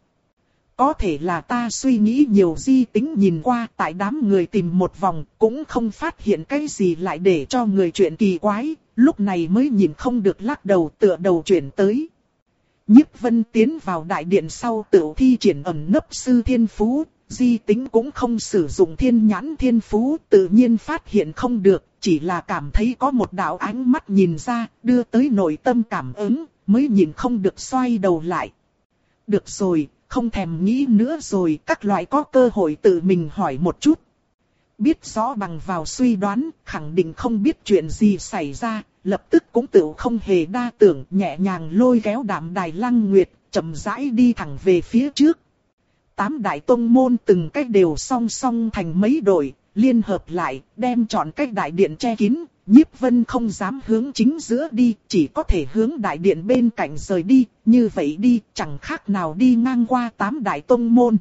Có thể là ta suy nghĩ nhiều. Di Tĩnh nhìn qua tại đám người tìm một vòng, cũng không phát hiện cái gì lại để cho người chuyện kỳ quái, lúc này mới nhìn không được lắc đầu tựa đầu chuyển tới. Nhiếp Vân tiến vào đại điện sau tự thi triển ẩn nấp sư thiên phú, Di Tĩnh cũng không sử dụng thiên nhãn thiên phú, tự nhiên phát hiện không được, chỉ là cảm thấy có một đạo ánh mắt nhìn ra, đưa tới nội tâm cảm ứng, mới nhìn không được xoay đầu lại. Được rồi, không thèm nghĩ nữa rồi, các loại có cơ hội tự mình hỏi một chút. Biết rõ bằng vào suy đoán, khẳng định không biết chuyện gì xảy ra, lập tức cũng tự không hề đa tưởng, nhẹ nhàng lôi kéo Đạm Đài Lăng Nguyệt, chậm rãi đi thẳng về phía trước. Tám đại tông môn từng cách đều song song thành mấy đội, liên hợp lại, đem chọn cách đại điện che kín. Nhiếp Vân không dám hướng chính giữa đi, chỉ có thể hướng đại điện bên cạnh rời đi, như vậy đi chẳng khác nào đi ngang qua tám đại tông môn.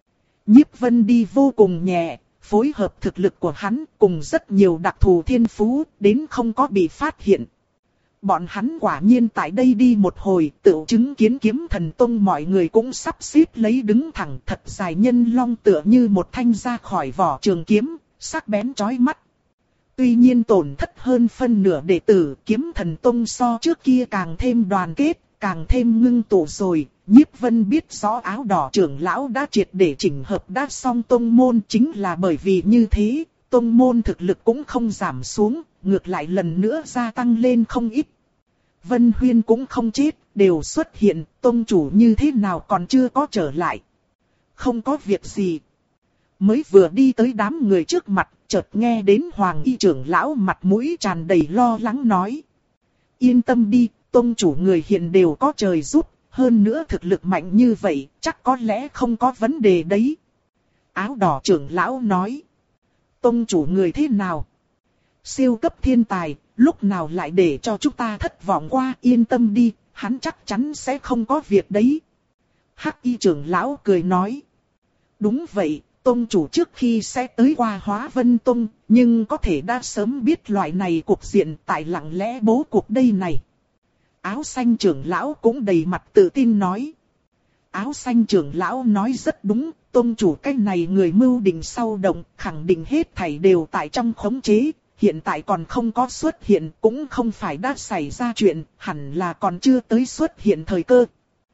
Nhiếp Vân đi vô cùng nhẹ, phối hợp thực lực của hắn cùng rất nhiều đặc thù thiên phú, đến không có bị phát hiện. Bọn hắn quả nhiên tại đây đi một hồi, tự chứng kiến Kiếm Thần Tông mọi người cũng sắp xếp lấy đứng thẳng, thật dài nhân long tựa như một thanh ra khỏi vỏ trường kiếm, sắc bén chói mắt. Tuy nhiên tổn thất hơn phân nửa đệ tử, Kiếm Thần Tông so trước kia càng thêm đoàn kết, càng thêm ngưng tụ rồi. Nhiếp Vân biết rõ áo đỏ trưởng lão đã triệt để chỉnh hợp đã xong tông môn, chính là bởi vì như thế, tông môn thực lực cũng không giảm xuống, ngược lại lần nữa gia tăng lên không ít. Vân Huyên cũng không chết, đều xuất hiện, tông chủ như thế nào còn chưa có trở lại. Không có việc gì. Mới vừa đi tới đám người trước mặt, chợt nghe đến Hoàng Y trưởng lão mặt mũi tràn đầy lo lắng nói. Yên tâm đi, tông chủ người hiện đều có trời giúp, hơn nữa thực lực mạnh như vậy, chắc có lẽ không có vấn đề đấy. Áo đỏ trưởng lão nói. Tông chủ người thế nào? Siêu cấp thiên tài, lúc nào lại để cho chúng ta thất vọng qua, yên tâm đi, hắn chắc chắn sẽ không có việc đấy. Hắc Y trưởng lão cười nói. Đúng vậy, tông chủ trước khi sẽ tới qua Hóa Vân Tông, nhưng có thể đã sớm biết loại này cục diện tại lặng lẽ bố cục đây này. Áo xanh trưởng lão cũng đầy mặt tự tin nói. Áo xanh trưởng lão nói rất đúng, tông chủ cái này người mưu định sau động, khẳng định hết thảy đều tại trong khống chế, hiện tại còn không có xuất hiện, cũng không phải đã xảy ra chuyện, hẳn là còn chưa tới xuất hiện thời cơ.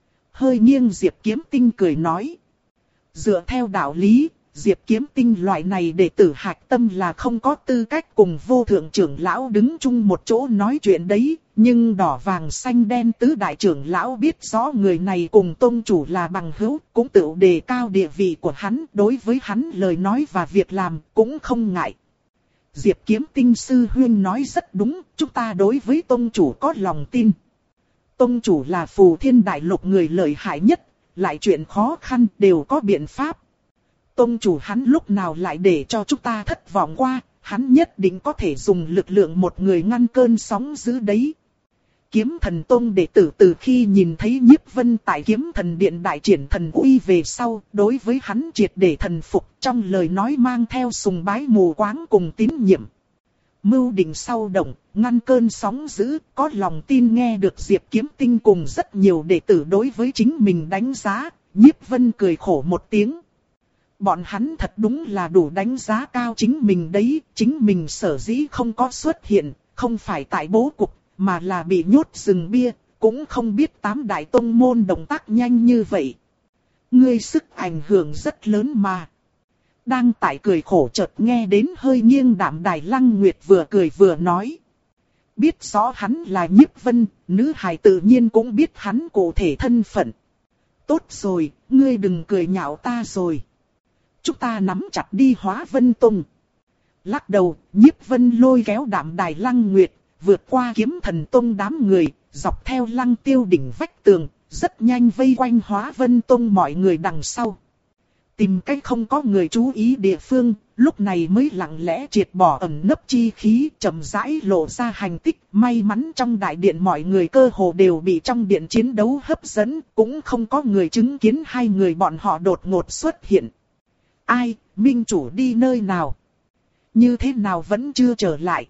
Hơi nghiêng Diệp Kiếm Tinh cười nói. Dựa theo đạo lý, Diệp Kiếm Tinh loại này đệ tử hạch tâm là không có tư cách cùng vô thượng trưởng lão đứng chung một chỗ nói chuyện đấy. Nhưng đỏ vàng xanh đen tứ đại trưởng lão biết rõ người này cùng tông chủ là bằng hữu, cũng tự đề cao địa vị của hắn, đối với hắn lời nói và việc làm cũng không ngại. Diệp Kiếm Tinh sư huynh nói rất đúng, chúng ta đối với tông chủ có lòng tin. Tông chủ là Phù Thiên Đại Lục người lợi hại nhất, lại chuyện khó khăn đều có biện pháp. Tông chủ hắn lúc nào lại để cho chúng ta thất vọng qua, hắn nhất định có thể dùng lực lượng một người ngăn cơn sóng dữ đấy. Kiếm Thần Tông đệ tử từ khi nhìn thấy Nhiếp Vân tại Kiếm Thần Điện đại triển thần uy về sau, đối với hắn triệt để thần phục, trong lời nói mang theo sùng bái mù quáng cùng tín nhiệm. Mưu định sau động, ngăn cơn sóng dữ, có lòng tin nghe được Diệp Kiếm Tinh cùng rất nhiều đệ tử đối với chính mình đánh giá, Nhiếp Vân cười khổ một tiếng. Bọn hắn thật đúng là đủ đánh giá cao chính mình đấy, chính mình sở dĩ không có xuất hiện, không phải tại bố cục, mà là bị nhốt rừng bia, cũng không biết tám đại tông môn động tác nhanh như vậy. Ngươi sức ảnh hưởng rất lớn mà. Đang tại cười khổ chợt nghe đến hơi nghiêng Đạm Đài Lăng Nguyệt vừa cười vừa nói. Biết rõ hắn là Nhiếp Vân, nữ hài tự nhiên cũng biết hắn cụ thể thân phận. Tốt rồi, ngươi đừng cười nhạo ta rồi. Chúng ta nắm chặt đi Hóa Vân Tông. Lắc đầu, Nhiếp Vân lôi kéo Đạm Đài Lăng Nguyệt, vượt qua Kiếm Thần Tông đám người, dọc theo lăng tiêu đỉnh vách tường, rất nhanh vây quanh Hóa Vân Tông mọi người đằng sau. Tìm cách không có người chú ý địa phương, lúc này mới lặng lẽ triệt bỏ ẩn nấp chi khí, chậm rãi lộ ra hành tích. May mắn trong đại điện mọi người cơ hồ đều bị trong điện chiến đấu hấp dẫn, cũng không có người chứng kiến hai người bọn họ đột ngột xuất hiện. Ai, minh chủ đi nơi nào? Như thế nào vẫn chưa trở lại?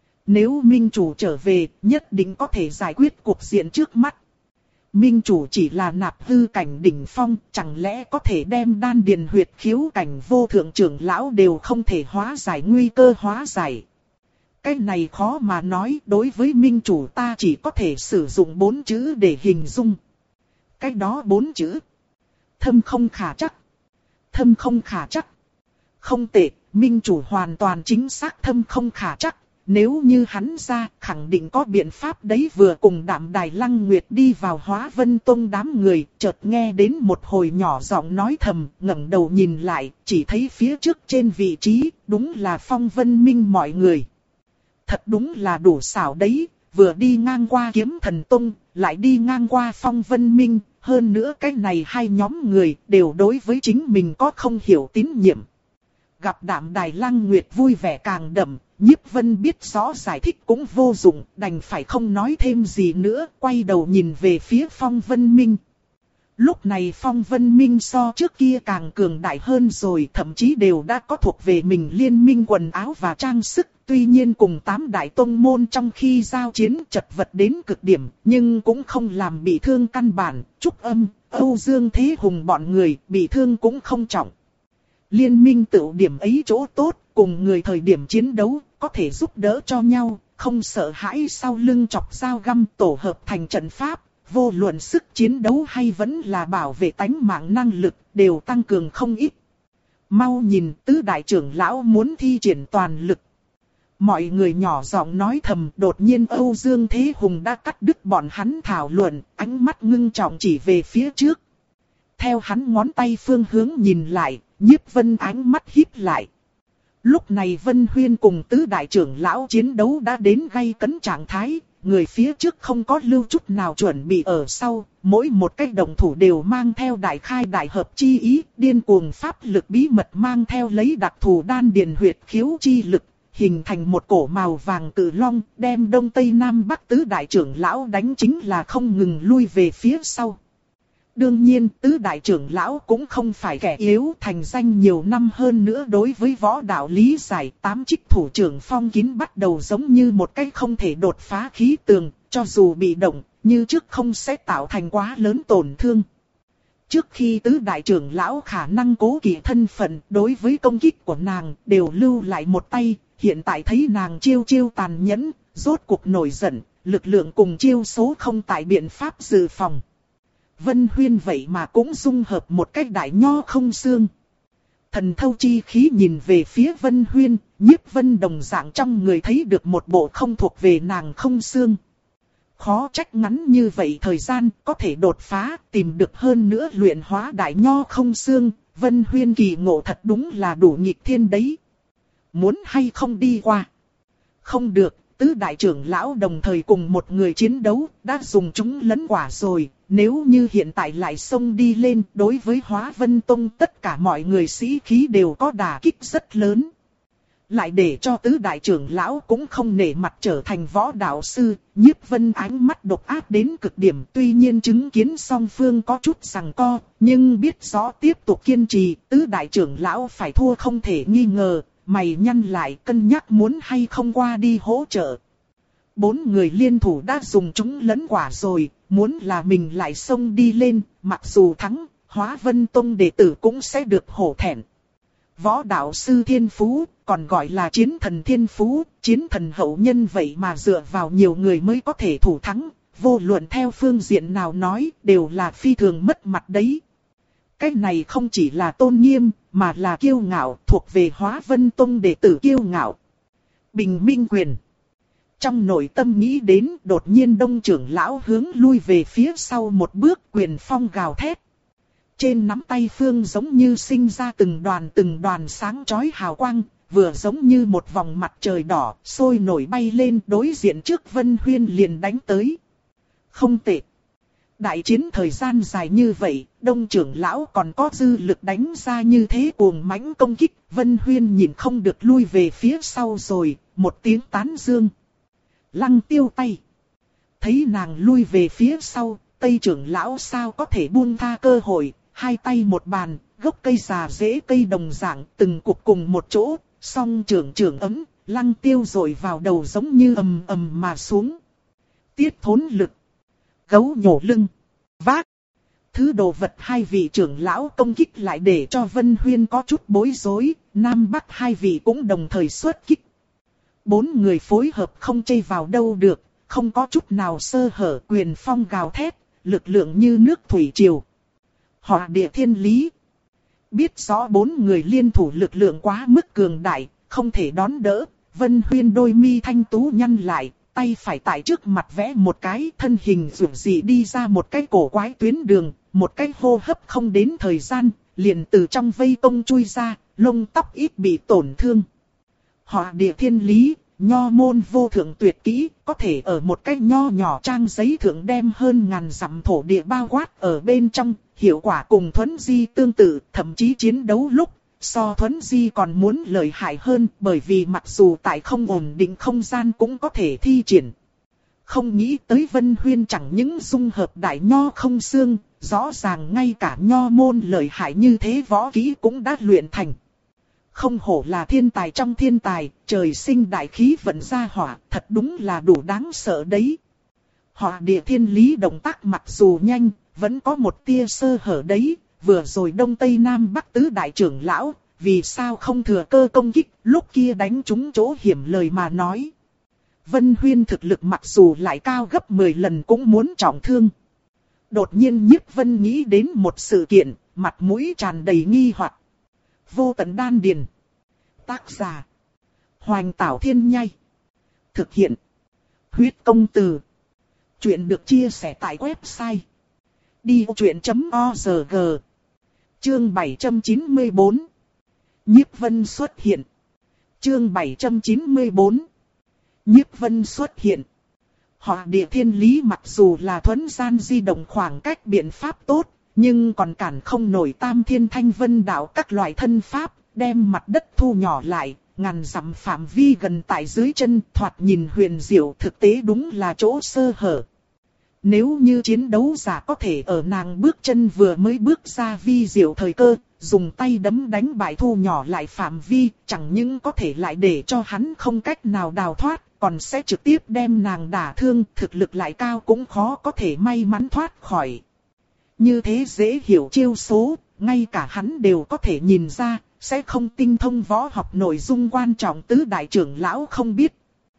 Nếu minh chủ trở về, nhất định có thể giải quyết cuộc diện trước mắt. Minh chủ chỉ là nạp hư cảnh đỉnh phong, chẳng lẽ có thể đem đan điền huyệt khiếu cảnh vô thượng trưởng lão đều không thể hóa giải nguy cơ hóa giải. Cái này khó mà nói, đối với minh chủ ta chỉ có thể sử dụng bốn chữ để hình dung. Cái đó bốn chữ. Thâm không khả chắc. Thâm không khả chắc. Không tệ, minh chủ hoàn toàn chính xác thâm không khả chắc. Nếu như hắn ra, khẳng định có biện pháp đấy. Vừa cùng Đạm Đài Lăng Nguyệt đi vào Hóa Vân Tông đám người, chợt nghe đến một hồi nhỏ giọng nói thầm, ngẩng đầu nhìn lại, chỉ thấy phía trước trên vị trí, đúng là Phong Vân Minh mọi người. Thật đúng là đủ xảo đấy, vừa đi ngang qua Kiếm Thần Tông, lại đi ngang qua Phong Vân Minh, hơn nữa cái này hai nhóm người đều đối với chính mình có không hiểu tín nhiệm. Gặp Đạm Đài Lăng Nguyệt vui vẻ càng đậm, Nhiếp Vân biết rõ giải thích cũng vô dụng, đành phải không nói thêm gì nữa, quay đầu nhìn về phía Phong Vân Minh. Lúc này Phong Vân Minh so trước kia càng cường đại hơn rồi, thậm chí đều đã có thuộc về mình liên minh quần áo và trang sức. Tuy nhiên cùng tám đại tông môn trong khi giao chiến chật vật đến cực điểm, nhưng cũng không làm bị thương căn bản. Trúc Âm, Âu Dương Thế Hùng bọn người bị thương cũng không trọng. Liên minh tự điểm ấy chỗ tốt, cùng người thời điểm chiến đấu, có thể giúp đỡ cho nhau, không sợ hãi sau lưng chọc dao găm tổ hợp thành trận pháp, vô luận sức chiến đấu hay vẫn là bảo vệ tánh mạng năng lực, đều tăng cường không ít. Mau nhìn, tứ đại trưởng lão muốn thi triển toàn lực. Mọi người nhỏ giọng nói thầm, đột nhiên Âu Dương Thế Hùng đã cắt đứt bọn hắn thảo luận, ánh mắt ngưng trọng chỉ về phía trước. Theo hắn ngón tay phương hướng nhìn lại, Nhiếp Vân ánh mắt híp lại. Lúc này Vân Huyên cùng tứ đại trưởng lão chiến đấu đã đến gay cấn trạng thái, người phía trước không có lưu chút nào chuẩn bị ở sau, mỗi một cái động thủ đều mang theo đại khai đại hợp chi ý, điên cuồng pháp lực bí mật mang theo lấy đặc thù đan điền huyệt khiếu chi lực, hình thành một cổ màu vàng cự long, đem Đông Tây Nam Bắc tứ đại trưởng lão đánh chính là không ngừng lui về phía sau. Đương nhiên, tứ đại trưởng lão cũng không phải kẻ yếu, thành danh nhiều năm hơn nữa, đối với võ đạo lý giải, tám trích thủ trưởng phong kín bắt đầu giống như một cái không thể đột phá khí tường, cho dù bị động, như trước không sẽ tạo thành quá lớn tổn thương. Trước khi tứ đại trưởng lão khả năng cố kỵ thân phận, đối với công kích của nàng đều lưu lại một tay, hiện tại thấy nàng chiêu chiêu tàn nhẫn, rốt cuộc nổi giận, lực lượng cùng chiêu số không tại biện pháp dự phòng. Vân Huyên vậy mà cũng dung hợp một cách đại nho không xương. Thần thâu chi khí nhìn về phía Vân Huyên, Nhiếp Vân đồng dạng trong người thấy được một bộ không thuộc về nàng không xương. Khó trách ngắn như vậy thời gian có thể đột phá, tìm được hơn nữa luyện hóa đại nho không xương, Vân Huyên kỳ ngộ thật đúng là đủ nghịch thiên đấy. Muốn hay không đi qua? Không được, tứ đại trưởng lão đồng thời cùng một người chiến đấu, đã dùng chúng lấn quả rồi, nếu như hiện tại lại xông đi lên, đối với Hóa Vân Tông tất cả mọi người sĩ khí đều có đả kích rất lớn. Lại để cho tứ đại trưởng lão cũng không nể mặt trở thành võ đạo sư, Nhiếp Vân ánh mắt độc ác đến cực điểm, tuy nhiên chứng kiến song phương có chút giằng co, nhưng biết rõ tiếp tục kiên trì, tứ đại trưởng lão phải thua không thể nghi ngờ, mày nhăn lại cân nhắc muốn hay không qua đi hỗ trợ. Bốn người liên thủ đã dùng chúng lấn quả rồi, muốn là mình lại xông đi lên, mặc dù thắng, Hóa Vân Tông đệ tử cũng sẽ được hổ thẹn. Võ đạo sư thiên phú, còn gọi là chiến thần thiên phú, chiến thần hậu nhân vậy mà dựa vào nhiều người mới có thể thủ thắng, vô luận theo phương diện nào nói, đều là phi thường mất mặt đấy. Cái này không chỉ là tôn nghiêm, mà là kiêu ngạo, thuộc về Hóa Vân Tông đệ tử kiêu ngạo. Bình Minh Quyền. Trong nội tâm nghĩ đến, đột nhiên Đông trưởng lão hướng lui về phía sau một bước, quyền phong gào thét. Trên nắm tay phương giống như sinh ra từng đoàn từng đoàn sáng chói hào quang, vừa giống như một vòng mặt trời đỏ, sôi nổi bay lên, đối diện trước Vân Huyên liền đánh tới. Không tệ. Đại chiến thời gian dài như vậy, Đông trưởng lão còn có dư lực đánh ra như thế cuồng mãnh công kích, Vân Huyên nhìn không được lui về phía sau rồi, một tiếng tán dương. Lăng tiêu tay. Thấy nàng lui về phía sau, Tây trưởng lão sao có thể buông tha cơ hội, hai tay một bàn, gốc cây già rễ cây đồng dạng, từng cục cùng một chỗ, song trưởng trưởng ấm, lăng tiêu rồi vào đầu giống như ầm ầm mà xuống. Tiết thốn lực. Gấu nhổ lưng. Vác. Thứ đồ vật hai vị trưởng lão công kích lại để cho Vân Huyên có chút bối rối, Nam Bắc hai vị cũng đồng thời xuất kích. Bốn người phối hợp không chây vào đâu được, không có chút nào sơ hở, quyền phong gào thét, lực lượng như nước thủy triều. Hỏa địa thiên lý. Biết rõ bốn người liên thủ lực lượng quá mức cường đại, không thể đón đỡ, Vân Huyên đôi mi thanh tú nhăn lại, tay phải tại trước mặt vẽ một cái, thân hình rủ dị đi ra một cái cổ quái tuyến đường, một cái hô hấp không đến thời gian, liền từ trong vây công chui ra, lông tóc ít bị tổn thương. Hỏa địa thiên lý, nho môn vô thượng tuyệt kỹ, có thể ở một cái nho nhỏ trang giấy thượng đem hơn ngàn dặm thổ địa bao quát ở bên trong, hiệu quả cùng Thuấn Di tương tự, thậm chí chiến đấu lúc, so Thuấn Di còn muốn lợi hại hơn, bởi vì mặc dù tại không ổn định không gian cũng có thể thi triển. Không nghĩ tới Vân Huyên chẳng những dung hợp đại nho không xương, rõ ràng ngay cả nho môn lợi hại như thế võ kỹ cũng đã luyện thành. Không hổ là thiên tài trong thiên tài, trời sinh đại khí vận ra hỏa, thật đúng là đủ đáng sợ đấy. Hỏa địa thiên lý động tác mặc dù nhanh, vẫn có một tia sơ hở đấy, vừa rồi Đông Tây Nam Bắc tứ đại trưởng lão, vì sao không thừa cơ công kích, lúc kia đánh trúng chỗ hiểm lời mà nói. Vân Huyên thực lực mặc dù lại cao gấp mười lần cũng muốn trọng thương. Đột nhiên Nhiếp Vân nghĩ đến một sự kiện, mặt mũi tràn đầy nghi hoặc. Vô tận đan điền. Tác giả. Hoành Tảo Thiên Nhai. Thực hiện. Huyết công từ. Chuyện được chia sẻ tại website. đi vô chuyện chấm org. Chương bảy trăm chín mươi bốn. Nhiếp Vân xuất hiện. Chương bảy trăm chín mươi bốn. Nhiếp Vân xuất hiện. Hỏa địa thiên lý mặc dù là thuấn gian di động khoảng cách biện pháp tốt, nhưng còn cản không nổi Tam Thiên Thanh Vân đạo các loại thân pháp, đem mặt đất thu nhỏ lại, ngàn dặm phạm vi gần tại dưới chân, thoạt nhìn huyền diệu, thực tế đúng là chỗ sơ hở. Nếu như chiến đấu giả có thể ở nàng bước chân vừa mới bước ra vi diệu thời cơ, dùng tay đấm đánh bại thu nhỏ lại phạm vi, chẳng những có thể lại để cho hắn không cách nào đào thoát, còn sẽ trực tiếp đem nàng đả thương, thực lực lại cao cũng khó có thể may mắn thoát khỏi. Như thế dễ hiểu chiêu số, ngay cả hắn đều có thể nhìn ra, sẽ không tinh thông võ học nội dung quan trọng tứ đại trưởng lão không biết.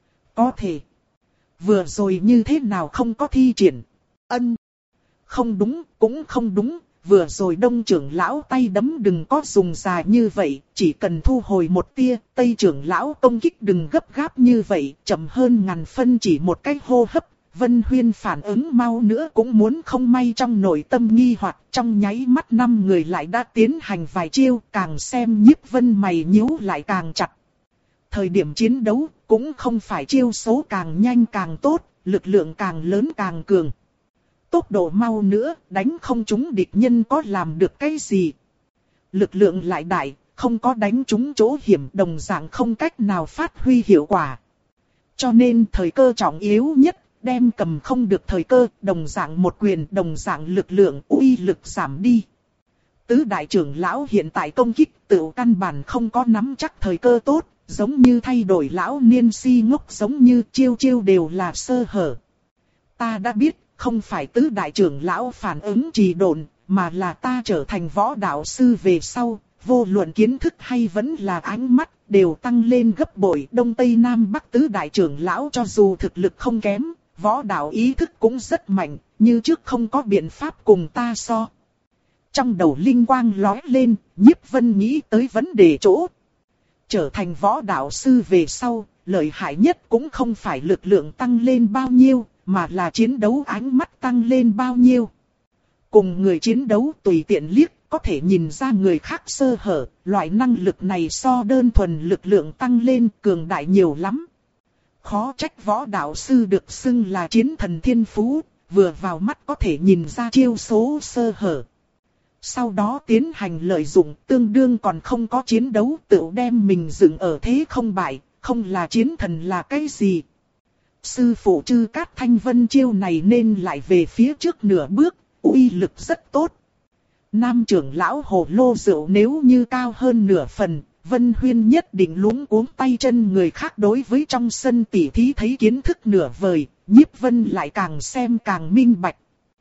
Có thể. Vừa rồi như thế nào không có thi triển? Ân. Không đúng, cũng không đúng, vừa rồi đông trưởng lão tay đấm đừng có dùng dài như vậy, chỉ cần thu hồi một tia, tây trưởng lão công kích đừng gấp gáp như vậy, chậm hơn ngàn phân chỉ một cái hô hấp. Vân Huyên phản ứng mau nữa cũng muốn không may trong nội tâm nghi hoặc, trong nháy mắt năm người lại đã tiến hành vài chiêu, càng xem Nhiếp Vân mày nhíu lại càng chặt. Thời điểm chiến đấu cũng không phải chiêu số càng nhanh càng tốt, lực lượng càng lớn càng cường. Tốc độ mau nữa, đánh không trúng địch nhân có làm được cái gì. Lực lượng lại đại, không có đánh trúng chỗ hiểm đồng dạng không cách nào phát huy hiệu quả. Cho nên thời cơ trọng yếu nhất, đem cầm không được thời cơ, đồng dạng một quyền, đồng dạng lực lượng, uy lực giảm đi. Tứ đại trưởng lão hiện tại công kích tự căn bản không có nắm chắc thời cơ tốt, giống như thay đổi lão niên si ngốc, giống như chiêu chiêu đều là sơ hở. Ta đã biết, không phải tứ đại trưởng lão phản ứng trì độn, mà là ta trở thành võ đạo sư về sau, vô luận kiến thức hay vẫn là ánh mắt, đều tăng lên gấp bội. Đông Tây Nam Bắc tứ đại trưởng lão cho dù thực lực không kém, võ đạo ý thức cũng rất mạnh, như trước không có biện pháp cùng ta so. Trong đầu linh quang lóe lên, Nhiếp Vân nghĩ tới vấn đề chỗ. Trở thành võ đạo sư về sau, lợi hại nhất cũng không phải lực lượng tăng lên bao nhiêu, mà là chiến đấu ánh mắt tăng lên bao nhiêu. Cùng người chiến đấu tùy tiện liếc, có thể nhìn ra người khác sơ hở, loại năng lực này so đơn thuần lực lượng tăng lên cường đại nhiều lắm. Khó trách võ đạo sư được xưng là chiến thần thiên phú, vừa vào mắt có thể nhìn ra chiêu số sơ hở. Sau đó tiến hành lợi dụng, tương đương còn không có chiến đấu, tự đem mình dựng ở thế không bại, không là chiến thần là cái gì. Sư phụ Trư Cát Thanh Vân chiêu này nên lại về phía trước nửa bước, uy lực rất tốt. Nam trưởng lão hồ lô rượu nếu như cao hơn nửa phần, Vân Huyên nhất định luống cuống tay chân người khác đối với trong sân tỉ thí thấy kiến thức nửa vời, Nhiếp Vân lại càng xem càng minh bạch.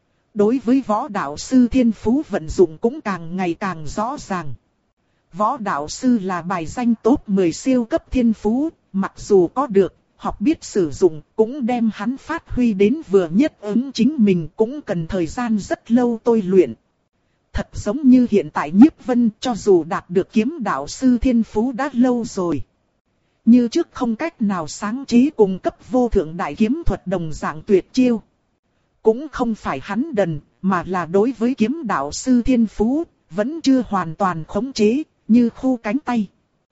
Đối với võ đạo sư thiên phú vận dụng cũng càng ngày càng rõ ràng. Võ đạo sư là bài danh top mười siêu cấp thiên phú, mặc dù có được, học biết sử dụng, cũng đem hắn phát huy đến vừa nhất ứng chính mình cũng cần thời gian rất lâu tôi luyện. Thật giống như hiện tại Nhiếp Vân cho dù đạt được kiếm đạo sư thiên phú đã lâu rồi. Như trước không cách nào sáng chế cùng cấp vô thượng đại kiếm thuật đồng dạng tuyệt chiêu. Cũng không phải hắn đần, mà là đối với kiếm đạo sư thiên phú, vẫn chưa hoàn toàn khống chế, như khu cánh tay.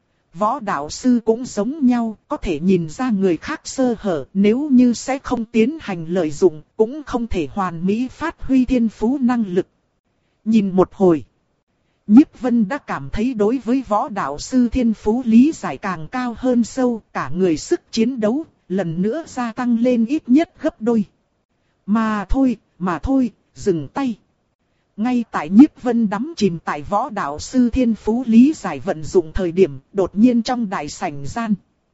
Võ đạo sư cũng giống nhau, có thể nhìn ra người khác sơ hở, nếu như sẽ không tiến hành lợi dụng, cũng không thể hoàn mỹ phát huy thiên phú năng lực. Nhìn một hồi, Nhiếp Vân đã cảm thấy đối với võ đạo sư thiên phú lý giải càng cao hơn sâu, cả người sức chiến đấu, lần nữa gia tăng lên ít nhất gấp đôi. Mà thôi, mà thôi, dừng tay. Ngay tại Nhiếp Vân đắm chìm tại võ đạo sư thiên phú lý giải vận dụng thời điểm, đột nhiên trong đại sảnh gian.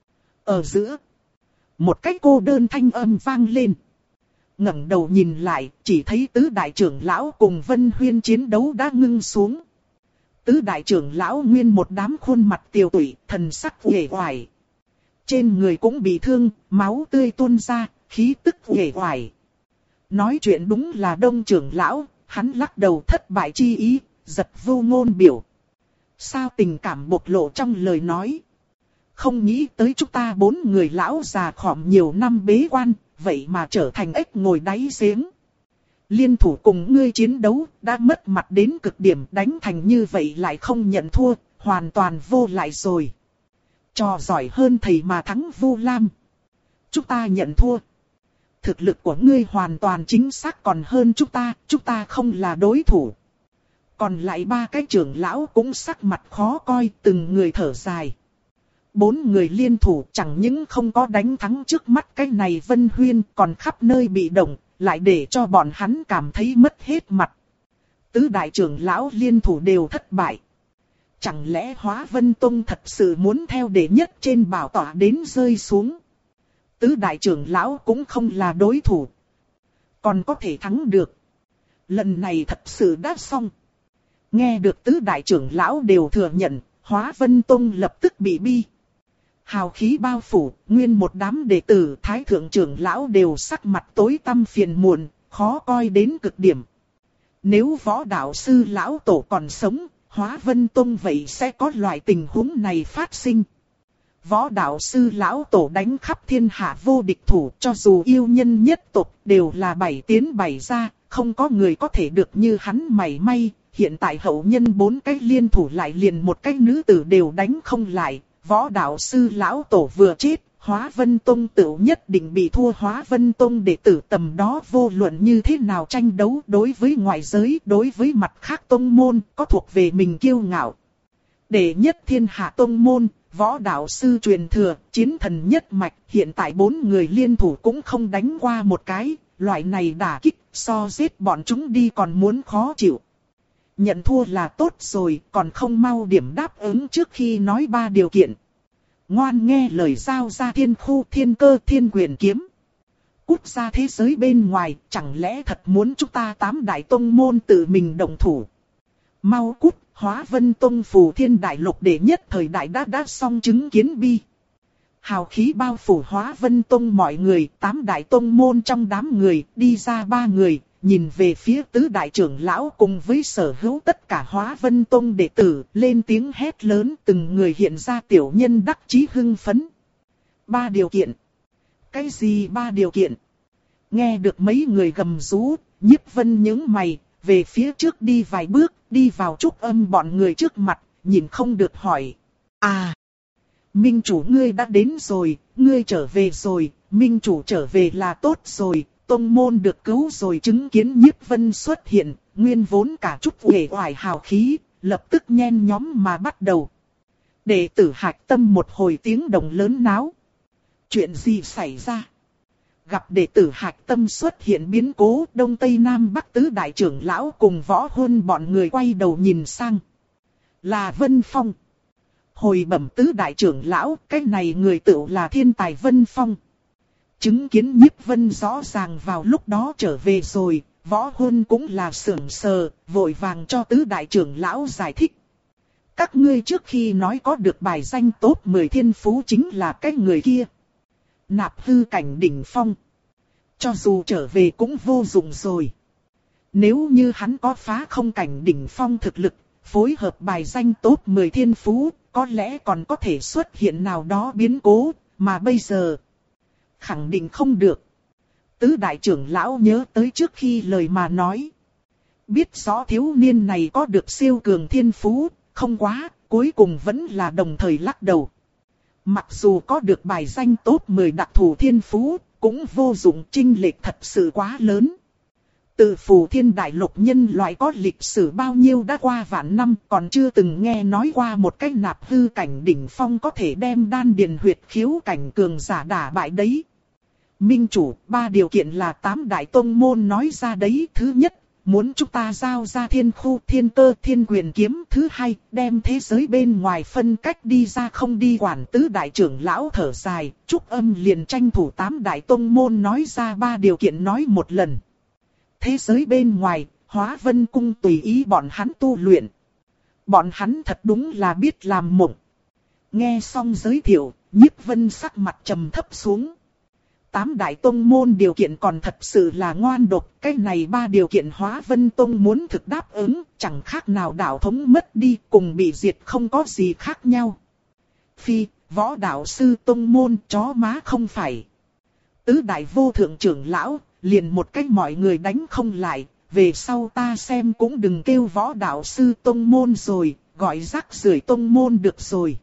Ở giữa, một cái cô đơn thanh âm vang lên. Ngẩng đầu nhìn lại, chỉ thấy tứ đại trưởng lão cùng Vân Huyên chiến đấu đã ngưng xuống. Tứ đại trưởng lão nguyên một đám khuôn mặt tiều tụy, thần sắc uể oải. Trên người cũng bị thương, máu tươi tuôn ra, khí tức uể oải. Nói chuyện đúng là Đông trưởng lão, hắn lắc đầu thất bại chi ý, giật vô ngôn biểu. Sao tình cảm bộc lộ trong lời nói. Không nghĩ tới chúng ta bốn người lão già khòm nhiều năm bế quan, vậy mà trở thành ếch ngồi đáy giếng. Liên thủ cùng ngươi chiến đấu, đã mất mặt đến cực điểm, đánh thành như vậy lại không nhận thua, hoàn toàn vô lại rồi. Trò giỏi hơn thầy mà thắng Vu Lam. Chúng ta nhận thua. Thực lực của ngươi hoàn toàn chính xác còn hơn chúng ta, chúng ta không là đối thủ. Còn lại ba cái trưởng lão cũng sắc mặt khó coi, từng người thở dài. Bốn người liên thủ chẳng những không có đánh thắng trước mắt cái này Vân Huyên, còn khắp nơi bị động, lại để cho bọn hắn cảm thấy mất hết mặt. Tứ đại trưởng lão liên thủ đều thất bại. Chẳng lẽ Hóa Vân Tông thật sự muốn theo đệ nhất trên bảo tọa đến rơi xuống? Tứ đại trưởng lão cũng không là đối thủ. Còn có thể thắng được. Lần này thật sự đã xong. Nghe được tứ đại trưởng lão đều thừa nhận, Hóa Vân Tông lập tức bị bi. Hào khí bao phủ, nguyên một đám đệ tử thái thượng trưởng lão đều sắc mặt tối tăm phiền muộn, khó coi đến cực điểm. Nếu võ đạo sư lão tổ còn sống, Hóa Vân Tông vậy sẽ có loại tình huống này phát sinh. Võ đạo sư lão tổ đánh khắp thiên hạ vô địch thủ, cho dù yêu nhân nhất tộc đều là bảy tiến bảy ra, không có người có thể được như hắn mảy may. Hiện tại hậu nhân bốn cái liên thủ lại liền một cái nữ tử đều đánh không lại. Võ đạo sư lão tổ vừa chết, Hóa Vân Tông tự nhất định bị thua. Hóa Vân Tông đệ tử tầm đó vô luận như thế nào tranh đấu, đối với ngoại giới, đối với mặt khác tông môn, có thuộc về mình kiêu ngạo. Đệ nhất thiên hạ tông môn, võ đạo sư truyền thừa, chiến thần nhất mạch, hiện tại bốn người liên thủ cũng không đánh qua một cái, loại này đả kích, so giết bọn chúng đi còn muốn khó chịu. Nhận thua là tốt rồi, còn không mau điểm đáp ứng trước khi nói ba điều kiện. Ngoan nghe lời giao ra thiên khu, thiên cơ, thiên quyền kiếm. Cút ra thế giới bên ngoài, chẳng lẽ thật muốn chúng ta tám đại tông môn tự mình động thủ? Mau cút, Hóa Vân Tông phù thiên đại lục đệ nhất thời đại đã đã xong chứng kiến bi. Hào khí bao phủ Hóa Vân Tông mọi người, tám đại tông môn trong đám người, đi ra ba người. Nhìn về phía tứ đại trưởng lão cùng với sở hữu tất cả Hóa Vân Tông đệ tử, lên tiếng hét lớn, từng người hiện ra tiểu nhân đắc chí hưng phấn. Ba điều kiện. Cái gì ba điều kiện? Nghe được mấy người gầm rú, Nhiếp Vân nhướng mày, về phía trước đi vài bước, đi vào trúc âm bọn người trước mặt, nhìn không được hỏi. À, Minh chủ ngươi đã đến rồi, ngươi trở về rồi, Minh chủ trở về là tốt rồi. Tông môn được cứu rồi. Chứng kiến Nhiếp Vân xuất hiện, nguyên vốn cả chút uể oải hào khí, lập tức nhen nhóm mà bắt đầu. Đệ tử Hạch Tâm một hồi tiếng động lớn náo. Chuyện gì xảy ra? Gặp đệ tử Hạch Tâm xuất hiện biến cố, Đông Tây Nam Bắc tứ đại trưởng lão cùng Võ Huân bọn người quay đầu nhìn sang. Là Vân Phong. Hồi bẩm tứ đại trưởng lão, cái này người tựu là thiên tài Vân Phong. Chứng kiến Nhiếp Vân rõ ràng vào lúc đó trở về rồi, Võ Huân cũng là sưởng sờ, vội vàng cho tứ đại trưởng lão giải thích. Các ngươi trước khi nói có được bài danh top mười thiên phú chính là cái người kia. Nạp hư cảnh đỉnh phong. Cho dù trở về cũng vô dụng rồi. Nếu như hắn có phá không cảnh đỉnh phong thực lực, phối hợp bài danh top mười thiên phú, có lẽ còn có thể xuất hiện nào đó biến cố, mà bây giờ khẳng định không được. Tứ đại trưởng lão nhớ tới trước khi lời mà nói. Biết rõ thiếu niên này có được siêu cường thiên phú, không quá, cuối cùng vẫn là đồng thời lắc đầu. Mặc dù có được bài danh top mười đặc thù thiên phú, cũng vô dụng, chênh lệch thật sự quá lớn. Từ phù thiên đại lục nhân loại có lịch sử bao nhiêu đã qua vạn năm, còn chưa từng nghe nói qua một cái nạp hư cảnh đỉnh phong có thể đem đan điền huyệt khiếu cảnh cường giả đả bại đấy. Minh chủ, ba điều kiện là tám đại tông môn nói ra đấy. Thứ nhất, muốn chúng ta giao ra thiên khu, thiên cơ, thiên quyền kiếm. Thứ hai, đem thế giới bên ngoài phân cách đi ra, không đi quản. Tứ đại trưởng lão thở dài, Trúc Âm liền tranh thủ tám đại tông môn nói ra ba điều kiện nói một lần. Thế giới bên ngoài, Hóa Vân Cung tùy ý bọn hắn tu luyện. Bọn hắn thật đúng là biết làm mộng. Nghe xong giới thiệu, Nhiếp Vân sắc mặt trầm thấp xuống. Tám đại tông môn điều kiện còn thật sự là ngoan độc, cái này ba điều kiện Hóa Vân Tông muốn thực đáp ứng, chẳng khác nào đạo thống mất đi, cùng bị diệt không có gì khác nhau. Phi, võ đạo sư tông môn, chó má không phải. Tứ đại vô thượng trưởng lão, liền một cách mọi người đánh không lại, về sau ta xem cũng đừng kêu võ đạo sư tông môn rồi, gọi rác rưởi tông môn được rồi.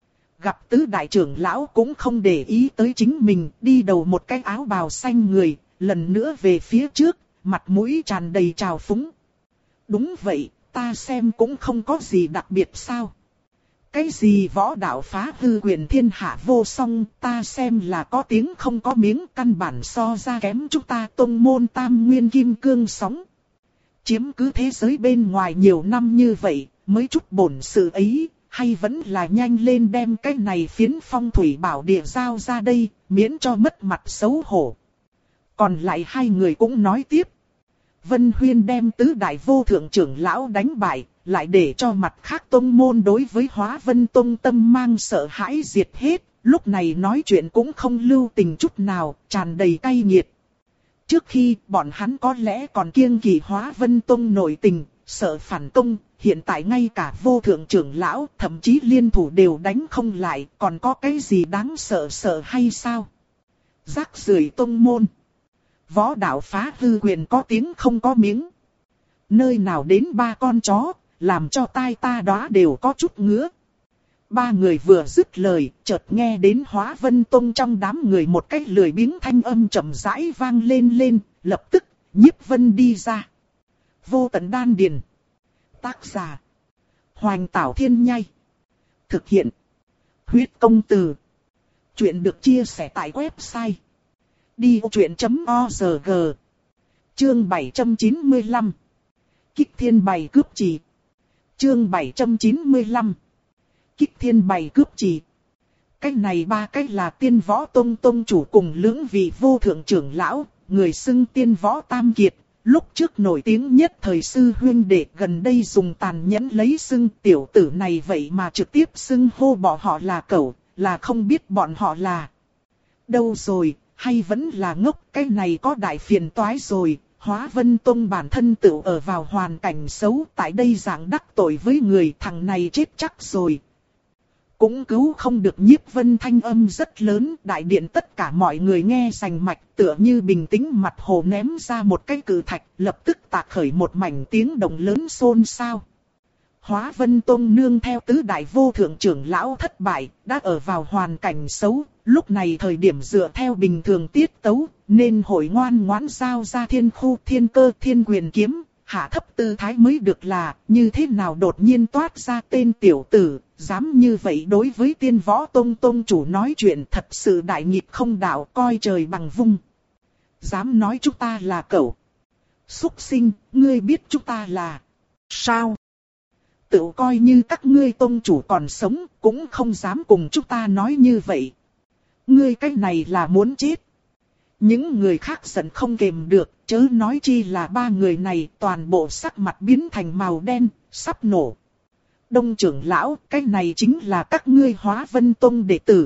Gặp tứ đại trưởng lão cũng không để ý tới chính mình, đi đầu một cái áo bào xanh người, lần nữa về phía trước, mặt mũi tràn đầy trào phúng. Đúng vậy, ta xem cũng không có gì đặc biệt sao. Cái gì võ đạo phá hư quyền thiên hạ vô song, ta xem là có tiếng không có miếng, căn bản so ra kém chúng ta tông môn tam nguyên kim cương sóng. Chiếm cứ thế giới bên ngoài nhiều năm như vậy, mới chút bổn sự ấy, hay vẫn là nhanh lên đem cái này phiến phong thủy bảo địa giao ra đây, miễn cho mất mặt xấu hổ. Còn lại hai người cũng nói tiếp. Vân Huyên đem tứ đại vô thượng trưởng lão đánh bại, lại để cho mặt khác tông môn đối với Hóa Vân Tông tâm mang sợ hãi diệt hết, lúc này nói chuyện cũng không lưu tình chút nào, tràn đầy cay nghiệt. Trước khi bọn hắn có lẽ còn kiêng kỵ Hóa Vân Tông nội tình, sợ phản công, hiện tại ngay cả vô thượng trưởng lão, thậm chí liên thủ đều đánh không lại, còn có cái gì đáng sợ sợ hay sao? Rác rưởi tông môn. Võ đạo phá hư quyền có tiếng không có miếng. Nơi nào đến ba con chó, làm cho tai ta đó đều có chút ngứa. Ba người vừa dứt lời, chợt nghe đến Hóa Vân Tông trong đám người một cái lười biếng thanh âm chậm rãi vang lên lên, lập tức, Nhiếp Vân đi ra. Vô Tận Đan Điền. Tác giả. Hoành Tảo Thiên Nhai. Thực hiện. Huyết Công Từ. Chuyện được chia sẻ tại website đi vô chuyện chấm org. Chương bảy trăm chín mươi lăm. Kích Thiên Bày cướp trì. Chương bảy trăm chín mươi lăm. Kích Thiên Bày cướp trì. Cái này ba cái là Tiên Võ Tông tông chủ cùng lưỡng vị vô thượng trưởng lão, người xưng Tiên Võ Tam Kiệt. Lúc trước nổi tiếng nhất thời sư huyên đệ, gần đây dùng tàn nhẫn lấy xưng tiểu tử này vậy mà trực tiếp xưng hô bọn họ là cẩu, là không biết bọn họ là đâu rồi, hay vẫn là ngốc, cái này có đại phiền toái rồi. Hóa Vân Tông bản thân tự ở vào hoàn cảnh xấu, tại đây dạng đắc tội với người, thằng này chết chắc rồi. Cũng cứu không được. Nhiếp Vân thanh âm rất lớn, đại điện tất cả mọi người nghe rành mạch, tựa như bình tĩnh mặt hồ ném ra một cái cự thạch, lập tức tạc khởi một mảnh tiếng động lớn xôn xao. Hóa Vân Tông nương theo tứ đại vô thượng trưởng lão thất bại, đã ở vào hoàn cảnh xấu, lúc này thời điểm dựa theo bình thường tiết tấu, nên hội ngoan ngoãn giao ra thiên khu, thiên cơ, thiên quyền kiếm, hạ thấp tư thái mới được là, như thế nào đột nhiên toát ra tên tiểu tử, dám như vậy đối với Tiên Võ Tông tông chủ nói chuyện, thật sự đại nghịch không đạo, coi trời bằng vung. Dám nói chúng ta là cẩu. Súc sinh, ngươi biết chúng ta là sao? Tự coi như các ngươi tông chủ còn sống, cũng không dám cùng chúng ta nói như vậy. Ngươi cái này là muốn chết. Những người khác giận không kềm được, chớ nói chi là ba người này, toàn bộ sắc mặt biến thành màu đen, sắp nổ. Đông trưởng lão, cái này chính là các ngươi Hóa Vân Tông đệ tử.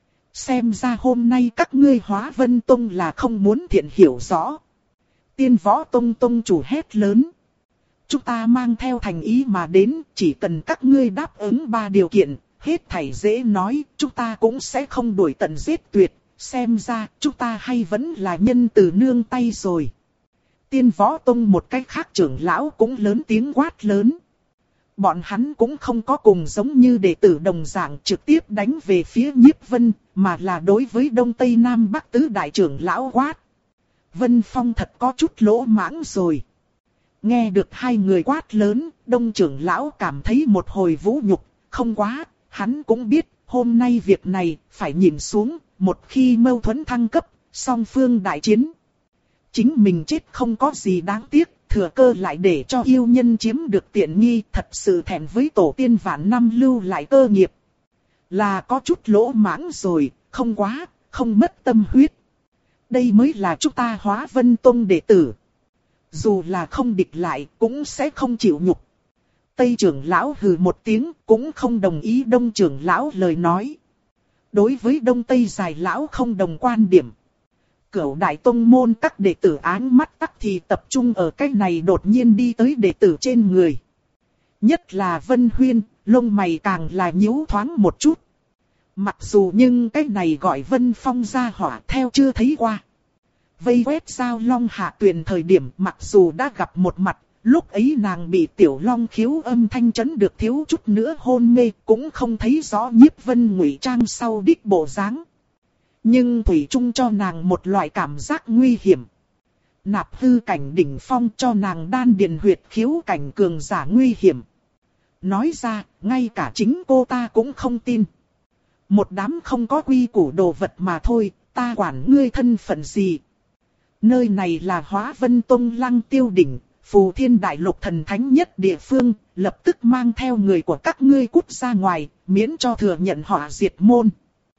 Xem ra hôm nay các ngươi Hóa Vân Tông là không muốn thiện hiểu rõ. Tiên Võ Tông tông chủ hét lớn. Chúng ta mang theo thành ý mà đến, chỉ cần các ngươi đáp ứng ba điều kiện, hết thảy dễ nói, chúng ta cũng sẽ không đuổi tận giết tuyệt, xem ra chúng ta hay vẫn là nhân từ nương tay rồi. Tiên Võ Tông một cách khác trưởng lão cũng lớn tiếng quát lớn. Bọn hắn cũng không có cùng giống như đệ tử đồng dạng trực tiếp đánh về phía Nhiếp Vân, mà là đối với Đông Tây Nam Bắc tứ đại trưởng lão quát. Vân Phong thật có chút lỗ mãng rồi. Nghe được hai người quát lớn, Đông trưởng lão cảm thấy một hồi vũ nhục, không quá, hắn cũng biết, hôm nay việc này, phải nhìn xuống, một khi mâu thuẫn thăng cấp, song phương đại chiến. Chính mình chết không có gì đáng tiếc, thừa cơ lại để cho yêu nhân chiếm được tiện nghi, thật sự thẹn với tổ tiên vạn năm lưu lại cơ nghiệp. Là có chút lỗ mãng rồi, không quá, không mất tâm huyết. Đây mới là chúng ta Hóa Vân Tông đệ tử. Dù là không địch lại, cũng sẽ không chịu nhục. Tây trưởng lão hừ một tiếng, cũng không đồng ý Đông trưởng lão lời nói. Đối với Đông Tây dài lão không đồng quan điểm. Cửu đại tông môn các đệ tử áng mắt tắc thì tập trung ở cái này đột nhiên đi tới đệ tử trên người. Nhất là Vân Huyên, lông mày càng là nhíu thoáng một chút. Mặc dù nhưng cái này gọi Vân Phong ra hỏa theo chưa thấy qua. Vây quét Giao Long hạ tuyển thời điểm mặc dù đã gặp một mặt, lúc ấy nàng bị Tiểu Long khiếu âm thanh chấn được thiếu chút nữa hôn mê, cũng không thấy rõ Nhiếp Vân ngụy trang sau đích bộ dáng. Nhưng thủy chung cho nàng một loại cảm giác nguy hiểm. Nạp hư cảnh đỉnh phong cho nàng đan điền huyệt khiếu cảnh cường giả nguy hiểm. Nói ra, ngay cả chính cô ta cũng không tin. Một đám không có quy củ đồ vật mà thôi, ta quản ngươi thân phận gì. Nơi này là Hóa Vân Tông Lăng Tiêu Đỉnh, Phù Thiên Đại Lục thần thánh nhất địa phương, lập tức mang theo người của các ngươi cút ra ngoài, miễn cho thừa nhận họ diệt môn.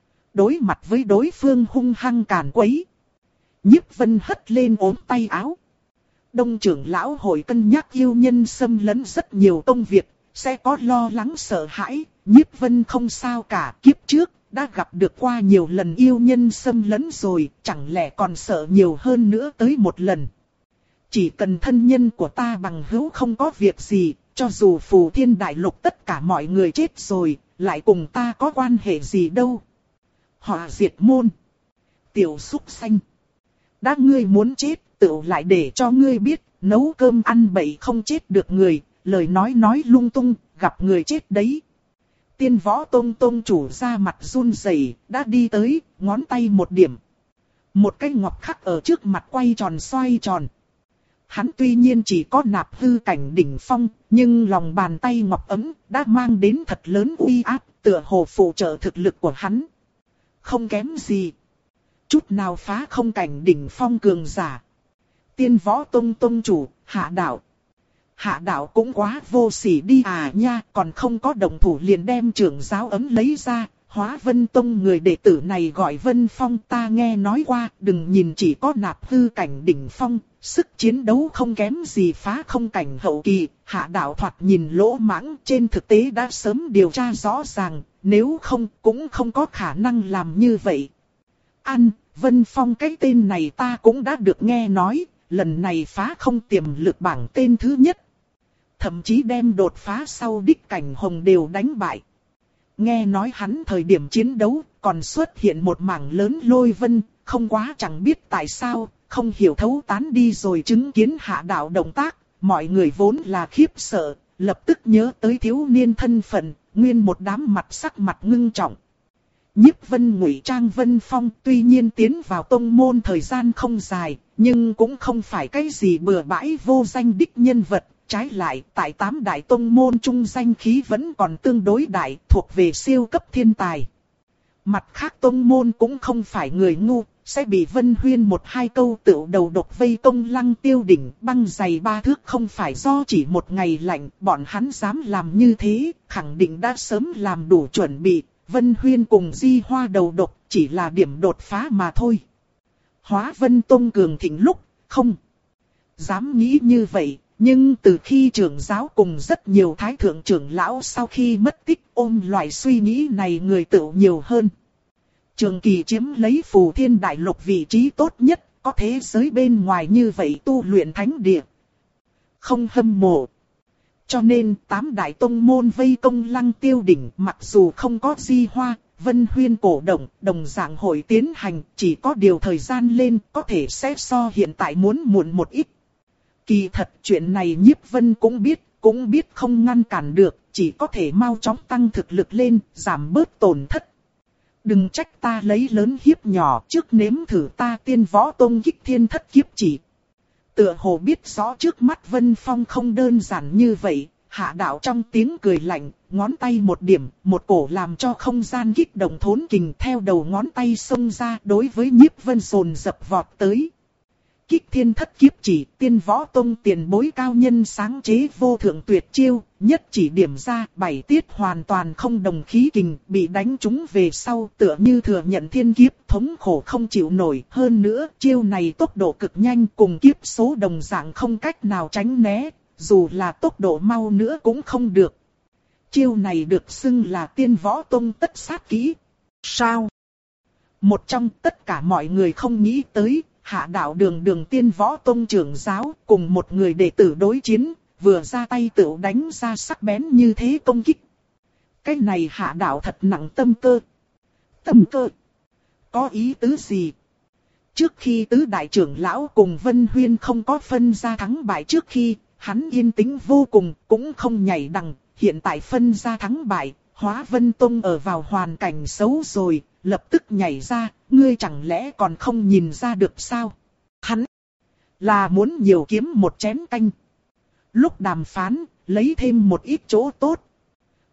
Đối mặt với đối phương hung hăng càn quấy, Nhiếp Vân hất lên ốm tay áo. Đông trưởng lão hội cân nhắc yêu nhân xâm lấn rất nhiều công việc, sẽ có lo lắng sợ hãi. Nhiếp Vân không sao cả, kiếp trước đã gặp được qua nhiều lần yêu nhân xâm lấn rồi, chẳng lẽ còn sợ nhiều hơn nữa tới một lần. Chỉ cần thân nhân của ta bằng hữu không có việc gì, cho dù Phù Thiên Đại Lục tất cả mọi người chết rồi, lại cùng ta có quan hệ gì đâu. Họ diệt môn. Tiểu súc sanh. Đã ngươi muốn chết, tự lại để cho ngươi biết, nấu cơm ăn bậy không chết được người, lời nói nói lung tung, gặp người chết đấy. Tiên Võ Tông Tông chủ ra mặt run rẩy, đã đi tới, ngón tay một điểm. Một cái ngọc khắc ở trước mặt quay tròn xoay tròn. Hắn tuy nhiên chỉ có nạp hư cảnh đỉnh phong, nhưng lòng bàn tay ngọc ấm đã mang đến thật lớn uy áp, tựa hồ phụ trợ thực lực của hắn. Không kém gì. Chút nào phá không cảnh đỉnh phong cường giả. Tiên Võ Tông Tông chủ, Hạ Đạo. Hạ Đạo cũng quá vô sỉ đi à nha, còn không có động thủ liền đem trưởng giáo ấm lấy ra. Hóa Vân Tông người đệ tử này gọi Vân Phong, ta nghe nói qua, đừng nhìn chỉ có nạp hư cảnh đỉnh phong, sức chiến đấu không kém gì phá không cảnh hậu kỳ. Hạ Đạo thoạt nhìn lỗ mãng, trên thực tế đã sớm điều tra rõ ràng, nếu không cũng không có khả năng làm như vậy. Ăn, Vân Phong cái tên này ta cũng đã được nghe nói, lần này phá không tiềm lực bảng tên thứ nhất. Thậm chí đem đột phá sau đích cảnh hồng đều đánh bại. Nghe nói hắn thời điểm chiến đấu còn xuất hiện một mảng lớn lôi vân, không quá chẳng biết tại sao, không hiểu thấu tán đi rồi chứng kiến Hạ Đạo động tác, mọi người vốn là khiếp sợ, lập tức nhớ tới thiếu niên thân phận, nguyên một đám mặt sắc mặt ngưng trọng. Nhiếp Vân ngụy trang Vân Phong tuy nhiên tiến vào tông môn thời gian không dài, nhưng cũng không phải cái gì bừa bãi vô danh đích nhân vật. Trái lại, tại tám đại tông môn trung danh khí vẫn còn tương đối đại, thuộc về siêu cấp thiên tài. Mặt khác tông môn cũng không phải người ngu, sẽ bị Vân Huyên một hai câu tựu đầu độc vây công Lăng Tiêu Đỉnh, băng dày ba thước không phải do chỉ một ngày lạnh, bọn hắn dám làm như thế, khẳng định đã sớm làm đủ chuẩn bị. Vân Huyên cùng Di Hoa đầu độc chỉ là điểm đột phá mà thôi. Hóa Vân Tông cường thịnh lúc, không dám nghĩ như vậy. Nhưng từ khi trưởng giáo cùng rất nhiều thái thượng trưởng lão sau khi mất tích ôm loại suy nghĩ này người tự nhiều hơn. Trường Kỳ chiếm lấy Phù Thiên Đại Lục vị trí tốt nhất, có thế giới bên ngoài như vậy tu luyện thánh địa. Không hâm mộ. Cho nên tám đại tông môn vây công Lăng Tiêu Đỉnh mặc dù không có Di Hoa, Vân Huyên cổ động, đồng dạng hội tiến hành, chỉ có điều thời gian lên có thể sẽ so hiện tại muốn muộn một ít. Kỳ thật chuyện này Nhiếp Vân cũng biết, cũng biết không ngăn cản được, chỉ có thể mau chóng tăng thực lực lên, giảm bớt tổn thất. Đừng trách ta lấy lớn hiếp nhỏ, trước nếm thử ta Tiên Võ Tông kích thiên thất kiếp chỉ. Tựa hồ biết rõ trước mắt Vân Phong không đơn giản như vậy, Hạ Đạo trong tiếng cười lạnh, ngón tay một điểm, một cổ làm cho không gian kích động thốn kình theo đầu ngón tay xông ra đối với Nhiếp Vân dồn dập vọt tới. Kích thiên thất kiếp chỉ, Tiên Võ Tông tiền bối cao nhân sáng chế vô thượng tuyệt chiêu, nhất chỉ điểm ra, bảy tiết hoàn toàn không đồng khí kình, bị đánh trúng về sau tựa như thừa nhận thiên kiếp, thống khổ không chịu nổi. Hơn nữa, chiêu này tốc độ cực nhanh cùng kiếp số đồng dạng không cách nào tránh né, dù là tốc độ mau nữa cũng không được. Chiêu này được xưng là Tiên Võ Tông tất sát kỹ. Sao? Một trong tất cả mọi người không nghĩ tới, Hạ Đạo đường đường Tiên Võ Tông trưởng giáo cùng một người đệ tử đối chiến, vừa ra tay tự đánh ra sắc bén như thế công kích. Cái này Hạ Đạo thật nặng tâm cơ. Tâm cơ? Có ý tứ gì? Trước khi tứ đại trưởng lão cùng Vân Huyên không có phân ra thắng bại trước khi, hắn yên tĩnh vô cùng, cũng không nhảy đằng, hiện tại phân ra thắng bại, Hóa Vân Tông ở vào hoàn cảnh xấu rồi, lập tức nhảy ra, ngươi chẳng lẽ còn không nhìn ra được sao? Hắn là muốn nhiều kiếm một chén canh. Lúc đàm phán, lấy thêm một ít chỗ tốt,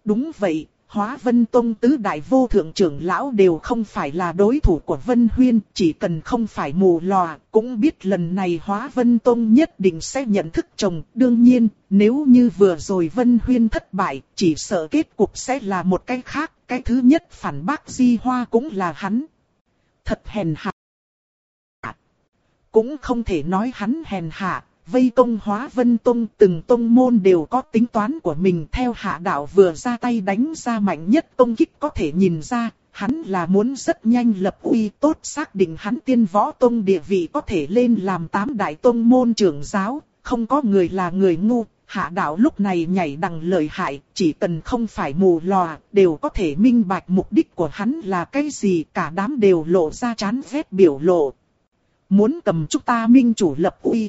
Đúng vậy, Hóa Vân Tông tứ đại vô thượng trưởng lão đều không phải là đối thủ của Vân Huyên, chỉ cần không phải mù lòa, cũng biết lần này Hóa Vân Tông nhất định sẽ nhận thức chồng. Đương nhiên, nếu như vừa rồi Vân Huyên thất bại, chỉ sợ kết cục sẽ là một cái khác, cái thứ nhất phản bác Di Hoa cũng là hắn. Thật hèn hạ. Cũng không thể nói hắn hèn hạ. Vây công Hóa Vân Tông, từng tông môn đều có tính toán của mình. Theo Hạ đạo vừa ra tay đánh ra mạnh nhất công kích có thể nhìn ra, hắn là muốn rất nhanh lập uy tốt, xác định hắn Tiên Võ Tông địa vị có thể lên làm tám đại tông môn trưởng giáo. Không có người là người ngu, Hạ đạo lúc này nhảy đằng lợi hại, chỉ cần không phải mù lòa, đều có thể minh bạch mục đích của hắn là cái gì. Cả đám đều lộ ra chán ghét biểu lộ. Muốn cầm chúng ta minh chủ lập uy.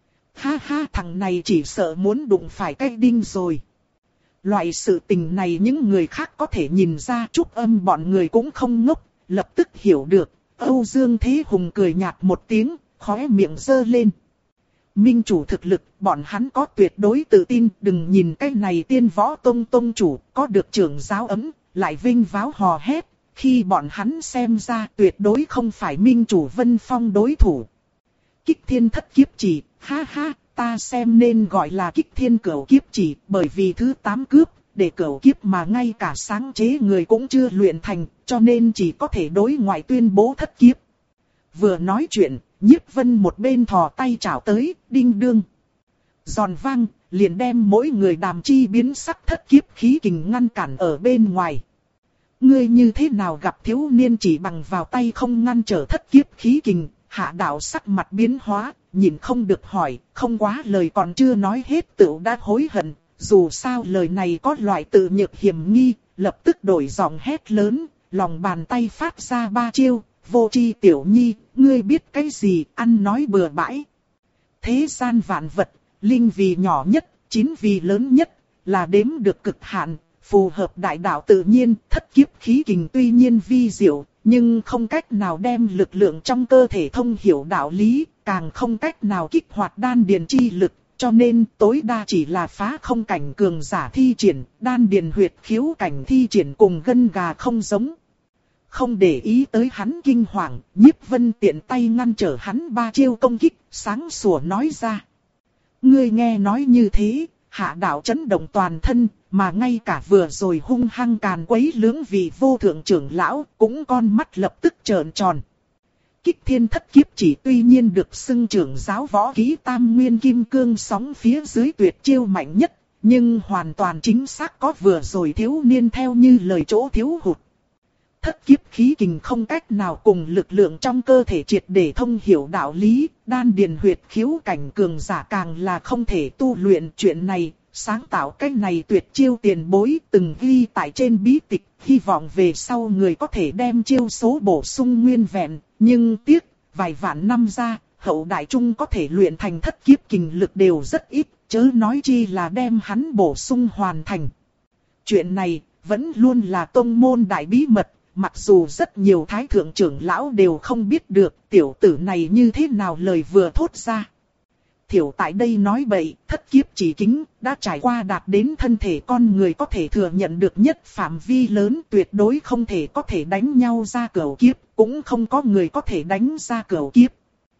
Ha ha, thằng này chỉ sợ muốn đụng phải cái đinh rồi. Loại sự tình này những người khác có thể nhìn ra, Trúc Âm bọn người cũng không ngốc, lập tức hiểu được. Âu Dương Thế Hùng cười nhạt một tiếng, khóe miệng giơ lên. Minh chủ thực lực, bọn hắn có tuyệt đối tự tin, đừng nhìn cái này Tiên Võ Tông tông chủ, có được trưởng giáo ấm, lại vinh váo hò hét. Khi bọn hắn xem ra tuyệt đối không phải Minh chủ Vân Phong đối thủ. Kích Thiên Thất Kiếp Chỉ, ha ha, ta xem nên gọi là Kích Thiên Cửu Kiếp Chỉ, bởi vì thứ tám cướp, để cửu kiếp mà ngay cả sáng chế người cũng chưa luyện thành, cho nên chỉ có thể đối ngoại tuyên bố thất kiếp. Vừa nói chuyện, Nhiếp Vân một bên thò tay chảo tới, đinh đương. Giòn vang, liền đem mỗi người đàm chi biến sắc thất kiếp khí kình ngăn cản ở bên ngoài. Ngươi như thế nào gặp thiếu niên chỉ bằng vào tay không ngăn trở thất kiếp khí kình? Hạ đạo sắc mặt biến hóa, nhìn không được hỏi, không quá lời còn chưa nói hết tựu đã hối hận. Dù sao lời này có loại tự nhược hiểm nghi, lập tức đổi giọng hét lớn, lòng bàn tay phát ra ba chiêu. Vô tri tiểu nhi, ngươi biết cái gì, ăn nói bừa bãi. Thế gian vạn vật, linh vì nhỏ nhất, chín vì lớn nhất, là đếm được cực hạn, phù hợp đại đạo tự nhiên. Thất kiếp khí kình tuy nhiên vi diệu, nhưng không cách nào đem lực lượng trong cơ thể thông hiểu đạo lý, càng không cách nào kích hoạt đan điền chi lực, cho nên tối đa chỉ là phá không cảnh cường giả thi triển, đan điền huyệt khiếu cảnh thi triển cùng gân gà không giống. Không để ý tới hắn kinh hoàng, Nhiếp Vân tiện tay ngăn trở hắn ba chiêu công kích, sáng sủa nói ra. Ngươi nghe nói như thế, Hạ đạo chấn động toàn thân, mà ngay cả vừa rồi hung hăng càn quấy lưỡng vị vô thượng trưởng lão, cũng con mắt lập tức trợn tròn. Kích Thiên Thất Kiếp Chỉ tuy nhiên được xưng trưởng giáo võ kỹ tam nguyên kim cương sóng phía dưới tuyệt chiêu mạnh nhất, nhưng hoàn toàn chính xác có vừa rồi thiếu niên theo như lời chỗ thiếu hụt. Thất kiếp khí kình không cách nào cùng lực lượng trong cơ thể triệt để thông hiểu đạo lý, đan điền huyệt khiếu cảnh cường giả càng là không thể tu luyện. Chuyện này, sáng tạo cách này tuyệt chiêu tiền bối từng ghi tại trên bí tịch, hy vọng về sau người có thể đem chiêu số bổ sung nguyên vẹn, nhưng tiếc, vài vạn năm ra, hậu đại trung có thể luyện thành thất kiếp kình lực đều rất ít, chớ nói chi là đem hắn bổ sung hoàn thành. Chuyện này, vẫn luôn là tông môn đại bí mật. Mặc dù rất nhiều thái thượng trưởng lão đều không biết được tiểu tử này như thế nào lời vừa thốt ra. Thiểu tại đây nói bậy, thất kiếp chỉ kính, đã trải qua đạt đến thân thể con người có thể thừa nhận được nhất phạm vi lớn, tuyệt đối không thể có thể đánh nhau ra cửu kiếp, cũng không có người có thể đánh ra cửu kiếp.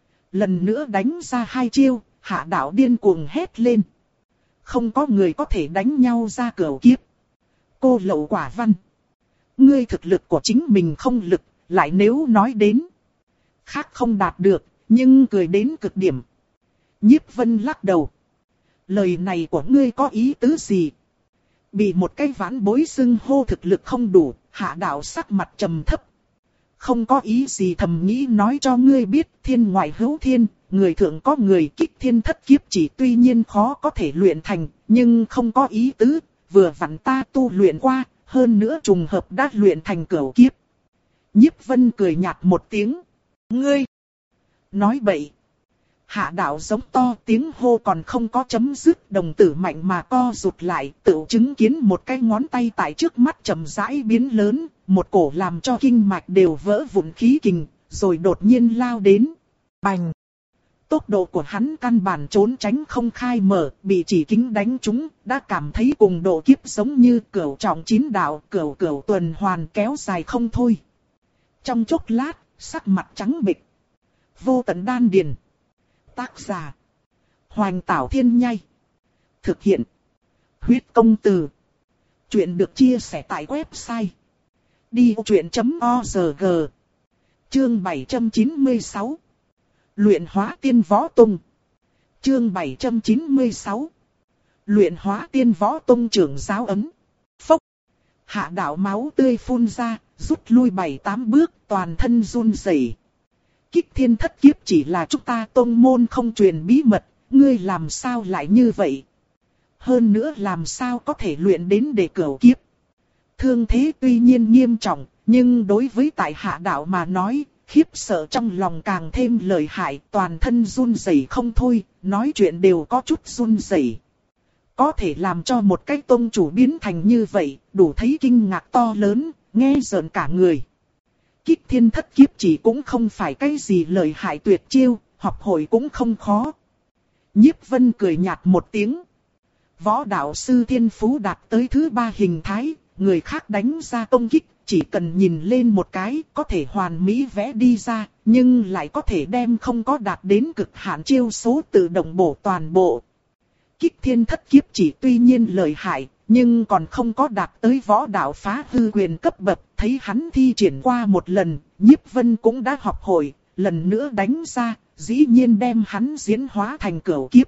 Lần nữa đánh ra hai chiêu, Hạ đạo điên cuồng hét lên. Không có người có thể đánh nhau ra cửu kiếp. Cô Lậu Quả Văn. Ngươi thực lực của chính mình không lực, lại nếu nói đến. Khác không đạt được, nhưng cười đến cực điểm. Nhiếp Vân lắc đầu. Lời này của ngươi có ý tứ gì? Bị một cái vãn bối xưng hô thực lực không đủ, Hạ đạo sắc mặt trầm thấp. Không có ý gì, thầm nghĩ nói cho ngươi biết, thiên ngoại hữu thiên, người thượng có người. Kích Thiên Thất Kiếp Chỉ tuy nhiên khó có thể luyện thành, nhưng không có ý tứ, vừa vặn ta tu luyện qua. Hơn nữa trùng hợp đã luyện thành cửu kiếp. Nhiếp Vân cười nhạt một tiếng. Ngươi! Nói bậy! Hạ đạo giống to, tiếng hô còn không có chấm dứt, đồng tử mạnh mà co rụt lại, tự chứng kiến một cái ngón tay tại trước mắt chậm rãi biến lớn, một cổ làm cho kinh mạch đều vỡ vụn khí kình, rồi đột nhiên lao đến. Bành! Tốc độ của hắn căn bản trốn tránh không khai mở, bị chỉ kính đánh trúng, đã cảm thấy cùng độ kiếp giống như cửu trọng chín đạo, cửu cửu tuần hoàn kéo dài không thôi. Trong chốc lát, sắc mặt trắng bệch. Vô tận đan điền. Tác giả: Hoành Tảo Thiên Nhai. Thực hiện: Huyết Công Từ. Chuyện được chia sẻ tại website đi vô chuyện chấm org. Chương bảy trăm chín mươi sáu. Luyện hóa tiên võ tông. Chương bảy trăm chín mươi sáu. Luyện hóa tiên võ tông trưởng giáo ấm. Phốc. Hạ đạo máu tươi phun ra, rút lui bảy tám bước, toàn thân run rẩy. Kích Thiên thất kiếp chỉ là chúng ta tông môn không truyền bí mật, ngươi làm sao lại như vậy? Hơn nữa làm sao có thể luyện đến để cửu kiếp? Thương thế tuy nhiên nghiêm trọng, nhưng đối với tại hạ đạo mà nói, khiếp sợ trong lòng càng thêm lợi hại, toàn thân run rẩy không thôi, nói chuyện đều có chút run rẩy. Có thể làm cho một cái tông chủ biến thành như vậy, đủ thấy kinh ngạc to lớn, nghe rợn cả người. Kích Thiên thất kiếp chỉ cũng không phải cái gì lợi hại tuyệt chiêu, học hội cũng không khó. Nhiếp Vân cười nhạt một tiếng. Võ đạo sư thiên phú đạt tới thứ ba hình thái, người khác đánh ra công kích, chỉ cần nhìn lên một cái, có thể hoàn mỹ vẽ đi ra, nhưng lại có thể đem không có đạt đến cực hạn chiêu số tự động bổ toàn bộ. Kích Thiên thất kiếp chỉ tuy nhiên lợi hại, nhưng còn không có đạt tới võ đạo phá hư quyền cấp bậc, thấy hắn thi triển qua một lần, Nhiếp Vân cũng đã học hội, lần nữa đánh ra, dĩ nhiên đem hắn diễn hóa thành cửu kiếp.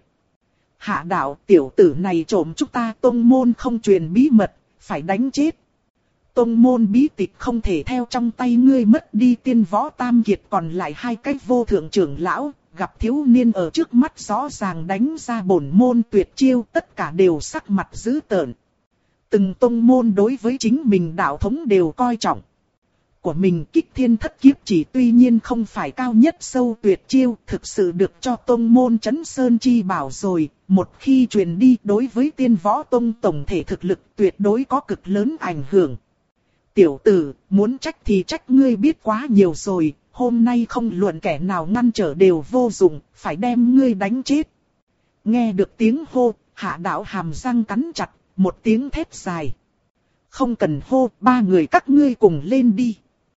Hạ đạo, tiểu tử này trộm chúng ta tông môn không truyền bí mật, phải đánh chết. Tông môn bí tịch không thể theo trong tay ngươi mất đi. Tiên võ tam kiệt còn lại hai cách vô thượng trưởng lão, gặp thiếu niên ở trước mắt rõ ràng đánh ra bổn môn tuyệt chiêu, tất cả đều sắc mặt dữ tợn. Từng tông môn đối với chính mình đạo thống đều coi trọng. Của mình Kích Thiên thất kiếp chỉ tuy nhiên không phải cao nhất sâu tuyệt chiêu, thực sự được cho tông môn Chấn Sơn chi bảo rồi, một khi truyền đi đối với tiên võ tông tổng thể thực lực tuyệt đối có cực lớn ảnh hưởng. Tiểu tử, muốn trách thì trách ngươi biết quá nhiều rồi, hôm nay không luận kẻ nào ngăn trở đều vô dụng, phải đem ngươi đánh chết. Nghe được tiếng hô, hạ đạo hàm răng cắn chặt, một tiếng thét dài. Không cần hô, ba người các ngươi cùng lên đi.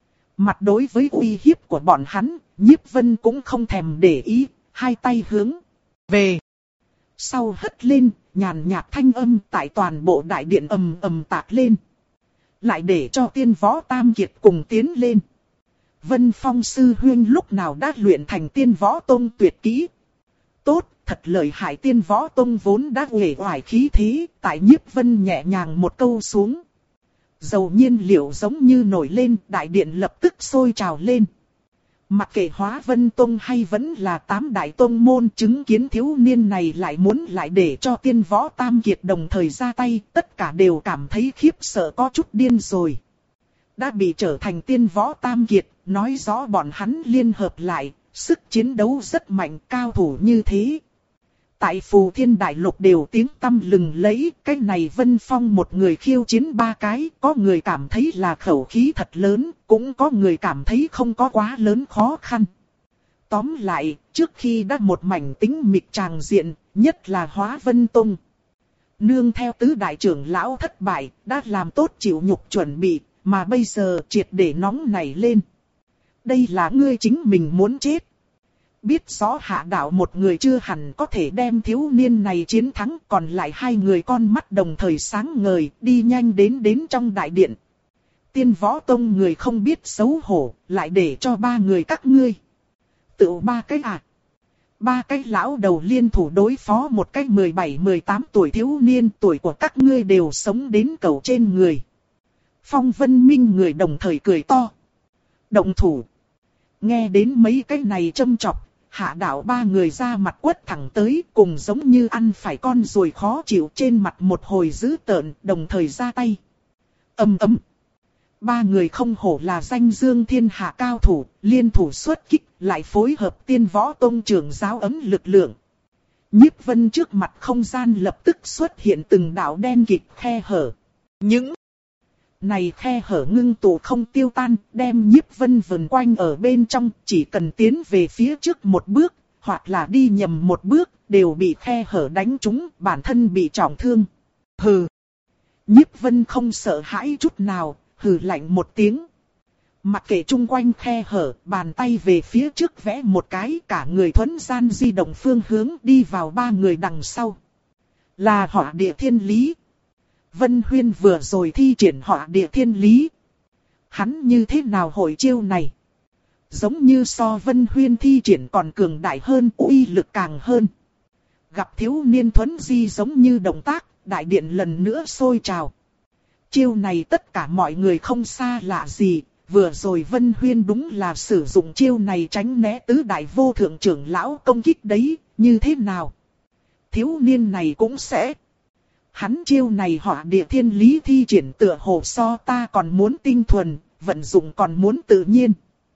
Mặt đối với uy hiếp của bọn hắn, Nhiếp Vân cũng không thèm để ý, hai tay hướng về sau hất lên, nhàn nhạt thanh âm tại toàn bộ đại điện ầm ầm tạc lên. Lại để cho tiên võ tam kiệt cùng tiến lên. Vân Phong sư huynh lúc nào đã luyện thành tiên võ tông tuyệt kỹ. Tốt, thật lợi hại. Tiên võ tông vốn đã uể oải khí thế, tại Nhiếp Vân nhẹ nhàng một câu xuống. Dầu nhiên liệu giống như nổi lên, đại điện lập tức sôi trào lên. Mặc kệ Hóa Vân Tông hay vẫn là tám đại tông môn, chứng kiến thiếu niên này lại muốn lại để cho tiên võ tam kiệt đồng thời ra tay, tất cả đều cảm thấy khiếp sợ có chút điên rồi. Đã bị trở thành tiên võ tam kiệt, nói rõ bọn hắn liên hợp lại, sức chiến đấu rất mạnh, cao thủ như thế. Tại Phù Thiên Đại Lục đều tiếng tăm lừng lẫy, cái này Vân Phong một người khiêu chiến ba cái, có người cảm thấy là khẩu khí thật lớn, cũng có người cảm thấy không có quá lớn khó khăn. Tóm lại, trước khi đã một mảnh tính mịch tràng diện, nhất là Hóa Vân Tông. Nương theo tứ đại trưởng lão thất bại, đã làm tốt chịu nhục chuẩn bị, mà bây giờ triệt để nóng nảy lên. Đây là ngươi chính mình muốn chết. Biết rõ hạ đạo một người chưa hẳn có thể đem thiếu niên này chiến thắng, còn lại hai người con mắt đồng thời sáng ngời, đi nhanh đến đến trong đại điện. Tiên võ tông người không biết xấu hổ, lại để cho ba người các ngươi. Tự ba cái à? Ba cái lão đầu liên thủ đối phó một cái mười bảy mười tám tuổi thiếu niên, tuổi của các ngươi đều sống đến cầu trên người. Phong Vân Minh người đồng thời cười to. Động thủ. Nghe đến mấy cái này châm chọc, hạ đạo ba người ra mặt quất thẳng tới, cùng giống như ăn phải con ruồi khó chịu, trên mặt một hồi dữ tợn, đồng thời ra tay. Ầm ầm. Ba người không hổ là danh dương thiên hạ cao thủ, liên thủ xuất kích, lại phối hợp tiên võ tông trưởng giáo ấm lực lượng. Nhiếp Vân trước mặt không gian lập tức xuất hiện từng đạo đen kịt khe hở. Những này khe hở ngưng tụ không tiêu tan, đem Nhiếp Vân vần quanh ở bên trong, chỉ cần tiến về phía trước một bước, hoặc là đi nhầm một bước, đều bị khe hở đánh trúng, bản thân bị trọng thương. Hừ. Nhiếp Vân không sợ hãi chút nào, hừ lạnh một tiếng. Mặc kệ chung quanh khe hở, bàn tay về phía trước vẽ một cái, cả người thuấn gian di động phương hướng đi vào ba người đằng sau. Là Hỏa Địa Thiên Lý. Vân Huyên vừa rồi thi triển Hỏa Địa Thiên Lý. Hắn như thế nào hội chiêu này? Giống như so Vân Huyên thi triển còn cường đại hơn, uy lực càng hơn. Gặp thiếu niên thuấn di giống như động tác, đại điện lần nữa sôi trào. Chiêu này tất cả mọi người không xa lạ gì, vừa rồi Vân Huyên đúng là sử dụng chiêu này tránh né tứ đại vô thượng trưởng lão công kích đấy, như thế nào? Thiếu niên này cũng sẽ. Hắn chiêu này Hỏa Địa Thiên Lý thi triển tựa hồ so ta còn muốn tinh thuần, vận dụng còn muốn tự nhiên.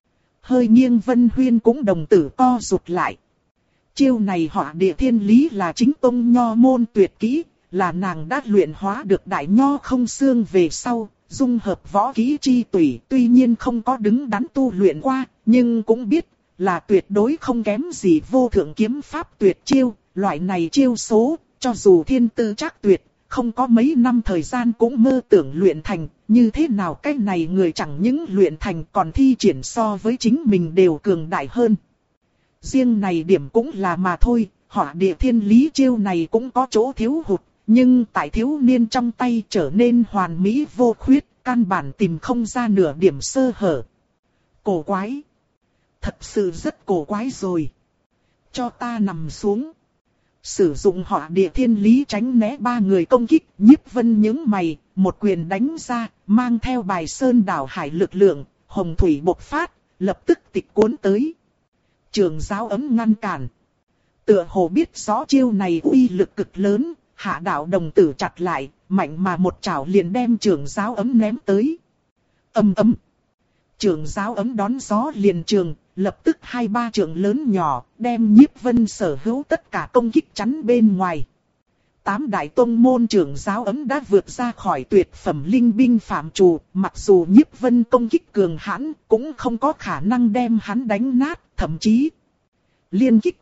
Hơi nghiêng Vân Huyên cũng đồng tử co rụt lại. Chiêu này Hỏa Địa Thiên Lý là chính tông nho môn tuyệt kỹ, là nàng đã luyện hóa được đại nho không xương về sau, dung hợp võ kỹ chi tùy, tuy nhiên không có đứng đắn tu luyện qua, nhưng cũng biết là tuyệt đối không kém gì vô thượng kiếm pháp tuyệt chiêu, loại này chiêu số, cho dù thiên tư chắc tuyệt, không có mấy năm thời gian cũng mơ tưởng luyện thành, như thế nào cái này người chẳng những luyện thành còn thi triển so với chính mình đều cường đại hơn. Riêng này điểm cũng là mà thôi, Hỏa Địa Thiên Lý chiêu này cũng có chỗ thiếu hụt, nhưng tại thiếu niên trong tay trở nên hoàn mỹ vô khuyết, căn bản tìm không ra nửa điểm sơ hở. Cổ quái. Thật sự rất cổ quái rồi. Cho ta nằm xuống. Sử dụng Hỏa Địa Thiên Lý tránh né ba người công kích, Nhiếp Vân nhướng mày, một quyền đánh ra, mang theo bài sơn đảo hải lực lượng, hồng thủy bộc phát, lập tức tịch cuốn tới. Trường giáo ấm ngăn cản. Tựa hồ biết rõ chiêu này uy lực cực lớn, Hạ đạo đồng tử chặt lại, mạnh mà một chảo liền đem trường giáo ấm ném tới. Ầm ầm. Trường giáo ấm đón gió liền trường, lập tức hai ba trường lớn nhỏ, đem Nhiếp Vân sở hữu tất cả công kích chắn bên ngoài. Tám đại tông môn trường giáo ấm đã vượt ra khỏi tuyệt phẩm linh binh phạm trù, mặc dù Nhiếp Vân công kích cường hãn, cũng không có khả năng đem hắn đánh nát, thậm chí liên kích.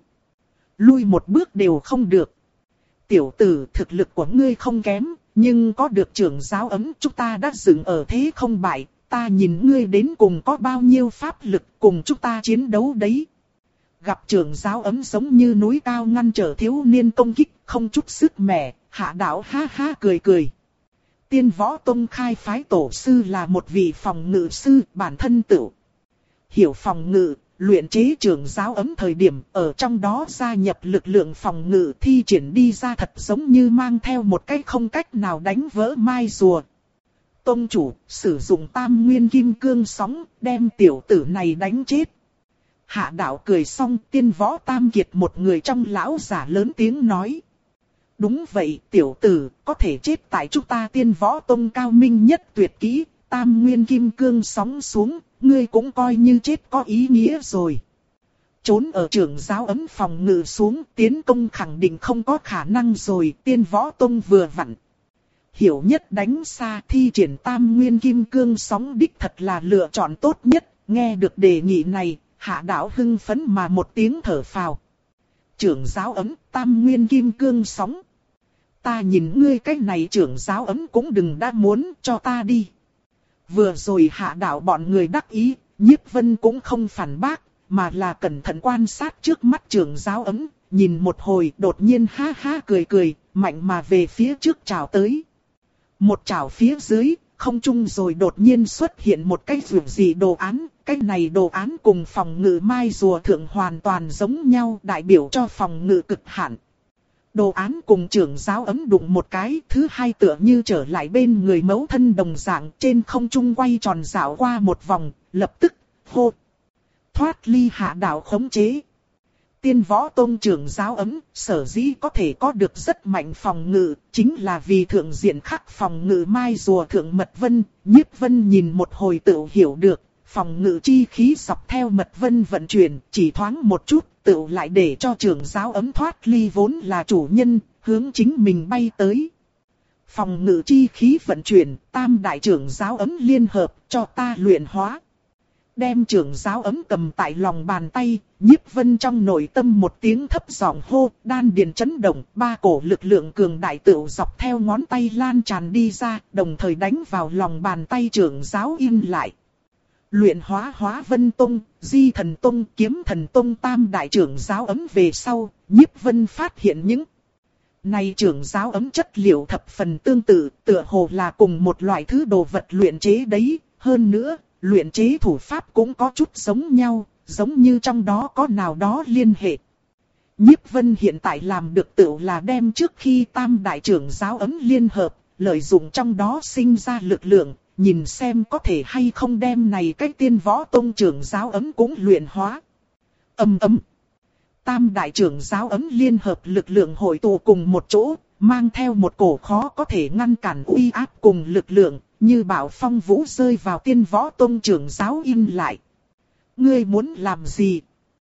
Lui một bước đều không được. Tiểu tử, thực lực của ngươi không kém, nhưng có được trưởng giáo ấm chúng ta đã dựng ở thế không bại, ta nhìn ngươi đến cùng có bao nhiêu pháp lực cùng chúng ta chiến đấu đấy. Gặp trưởng giáo ấm giống như núi cao ngăn trở thiếu niên công kích, không chút sức mẻ, Hạ đạo ha ha cười cười. Tiên Võ Tông khai phái tổ sư là một vị phòng ngự sư, bản thân tự hiểu phòng ngự. Luyện chế trưởng giáo ấm thời điểm ở trong đó gia nhập lực lượng phòng ngự thi triển đi ra thật giống như mang theo một cái không cách nào đánh vỡ mai rùa. Tông chủ sử dụng tam nguyên kim cương sóng đem tiểu tử này đánh chết. Hạ đạo cười xong, Tiên Võ Tam Kiệt một người trong lão giả lớn tiếng nói. Đúng vậy tiểu tử, có thể chết tại chúng ta Tiên Võ Tông cao minh nhất tuyệt kỹ, tam nguyên kim cương sóng xuống. Ngươi cũng coi như chết có ý nghĩa rồi. Trốn ở trưởng giáo ấm phòng ngự xuống, tiến công khẳng định không có khả năng rồi, Tiên Võ Tông vừa vặn. Hiểu nhất đánh xa thi triển tam nguyên kim cương sóng đích thật là lựa chọn tốt nhất, nghe được đề nghị này, Hạ đạo hưng phấn mà một tiếng thở phào. Trưởng giáo ấm tam nguyên kim cương sóng. Ta nhìn ngươi cách này trưởng giáo ấm cũng đừng đã muốn cho ta đi. Vừa rồi Hạ đạo bọn người đắc ý, Nhiếp Vân cũng không phản bác, mà là cẩn thận quan sát trước mắt trưởng giáo ấm, nhìn một hồi đột nhiên ha ha cười cười, mạnh mà về phía trước chào tới. Một chảo phía dưới, không trung rồi đột nhiên xuất hiện một cái vượt gì đồ án, cái này đồ án cùng phòng ngự mai rùa thượng hoàn toàn giống nhau, đại biểu cho phòng ngự cực hạn. Đồ án cùng trưởng giáo ấm đụng một cái, thứ hai tựa như trở lại bên người mẫu thân đồng dạng, trên không trung quay tròn dạo qua một vòng, lập tức, hô, thoát ly Hạ đạo khống chế. Tiên Võ Tông trưởng giáo ấm, sở dĩ có thể có được rất mạnh phòng ngự, chính là vì thượng diện khắc phòng ngự mai rùa thượng mật vân, Nhiếp Vân nhìn một hồi tự hiểu được, phòng ngự chi khí dọc theo mật vân vận chuyển, chỉ thoáng một chút, tự lại để cho trưởng giáo ấm thoát ly vốn là chủ nhân, hướng chính mình bay tới. Phòng ngự chi khí vận chuyển, tam đại trưởng giáo ấm liên hợp, cho ta luyện hóa. Đem trưởng giáo ấm cầm tại lòng bàn tay, Nhiếp Vân trong nội tâm một tiếng thấp giọng hô, đan điền chấn động, ba cổ lực lượng cường đại tựu dọc theo ngón tay lan tràn đi ra, đồng thời đánh vào lòng bàn tay trưởng giáo in lại. Luyện hóa Hóa Vân Tông, Di Thần Tông, Kiếm Thần Tông tam đại trưởng giáo ấm về sau, Nhiếp Vân phát hiện những này trưởng giáo ấm chất liệu thập phần tương tự, tựa hồ là cùng một loại thứ đồ vật luyện chế đấy, hơn nữa, luyện chế thủ pháp cũng có chút giống nhau, giống như trong đó có nào đó liên hệ. Nhiếp Vân hiện tại làm được tựu là đem trước khi tam đại trưởng giáo ấm liên hợp, lợi dụng trong đó sinh ra lực lượng, nhìn xem có thể hay không đem này cái tiên võ tông trưởng giáo ấm cũng luyện hóa. Âm ấm. Tam đại trưởng giáo ấm liên hợp lực lượng hội tụ cùng một chỗ, mang theo một cổ khó có thể ngăn cản uy áp cùng lực lượng, như bão phong vũ rơi vào tiên võ tông trưởng giáo in lại. Ngươi muốn làm gì?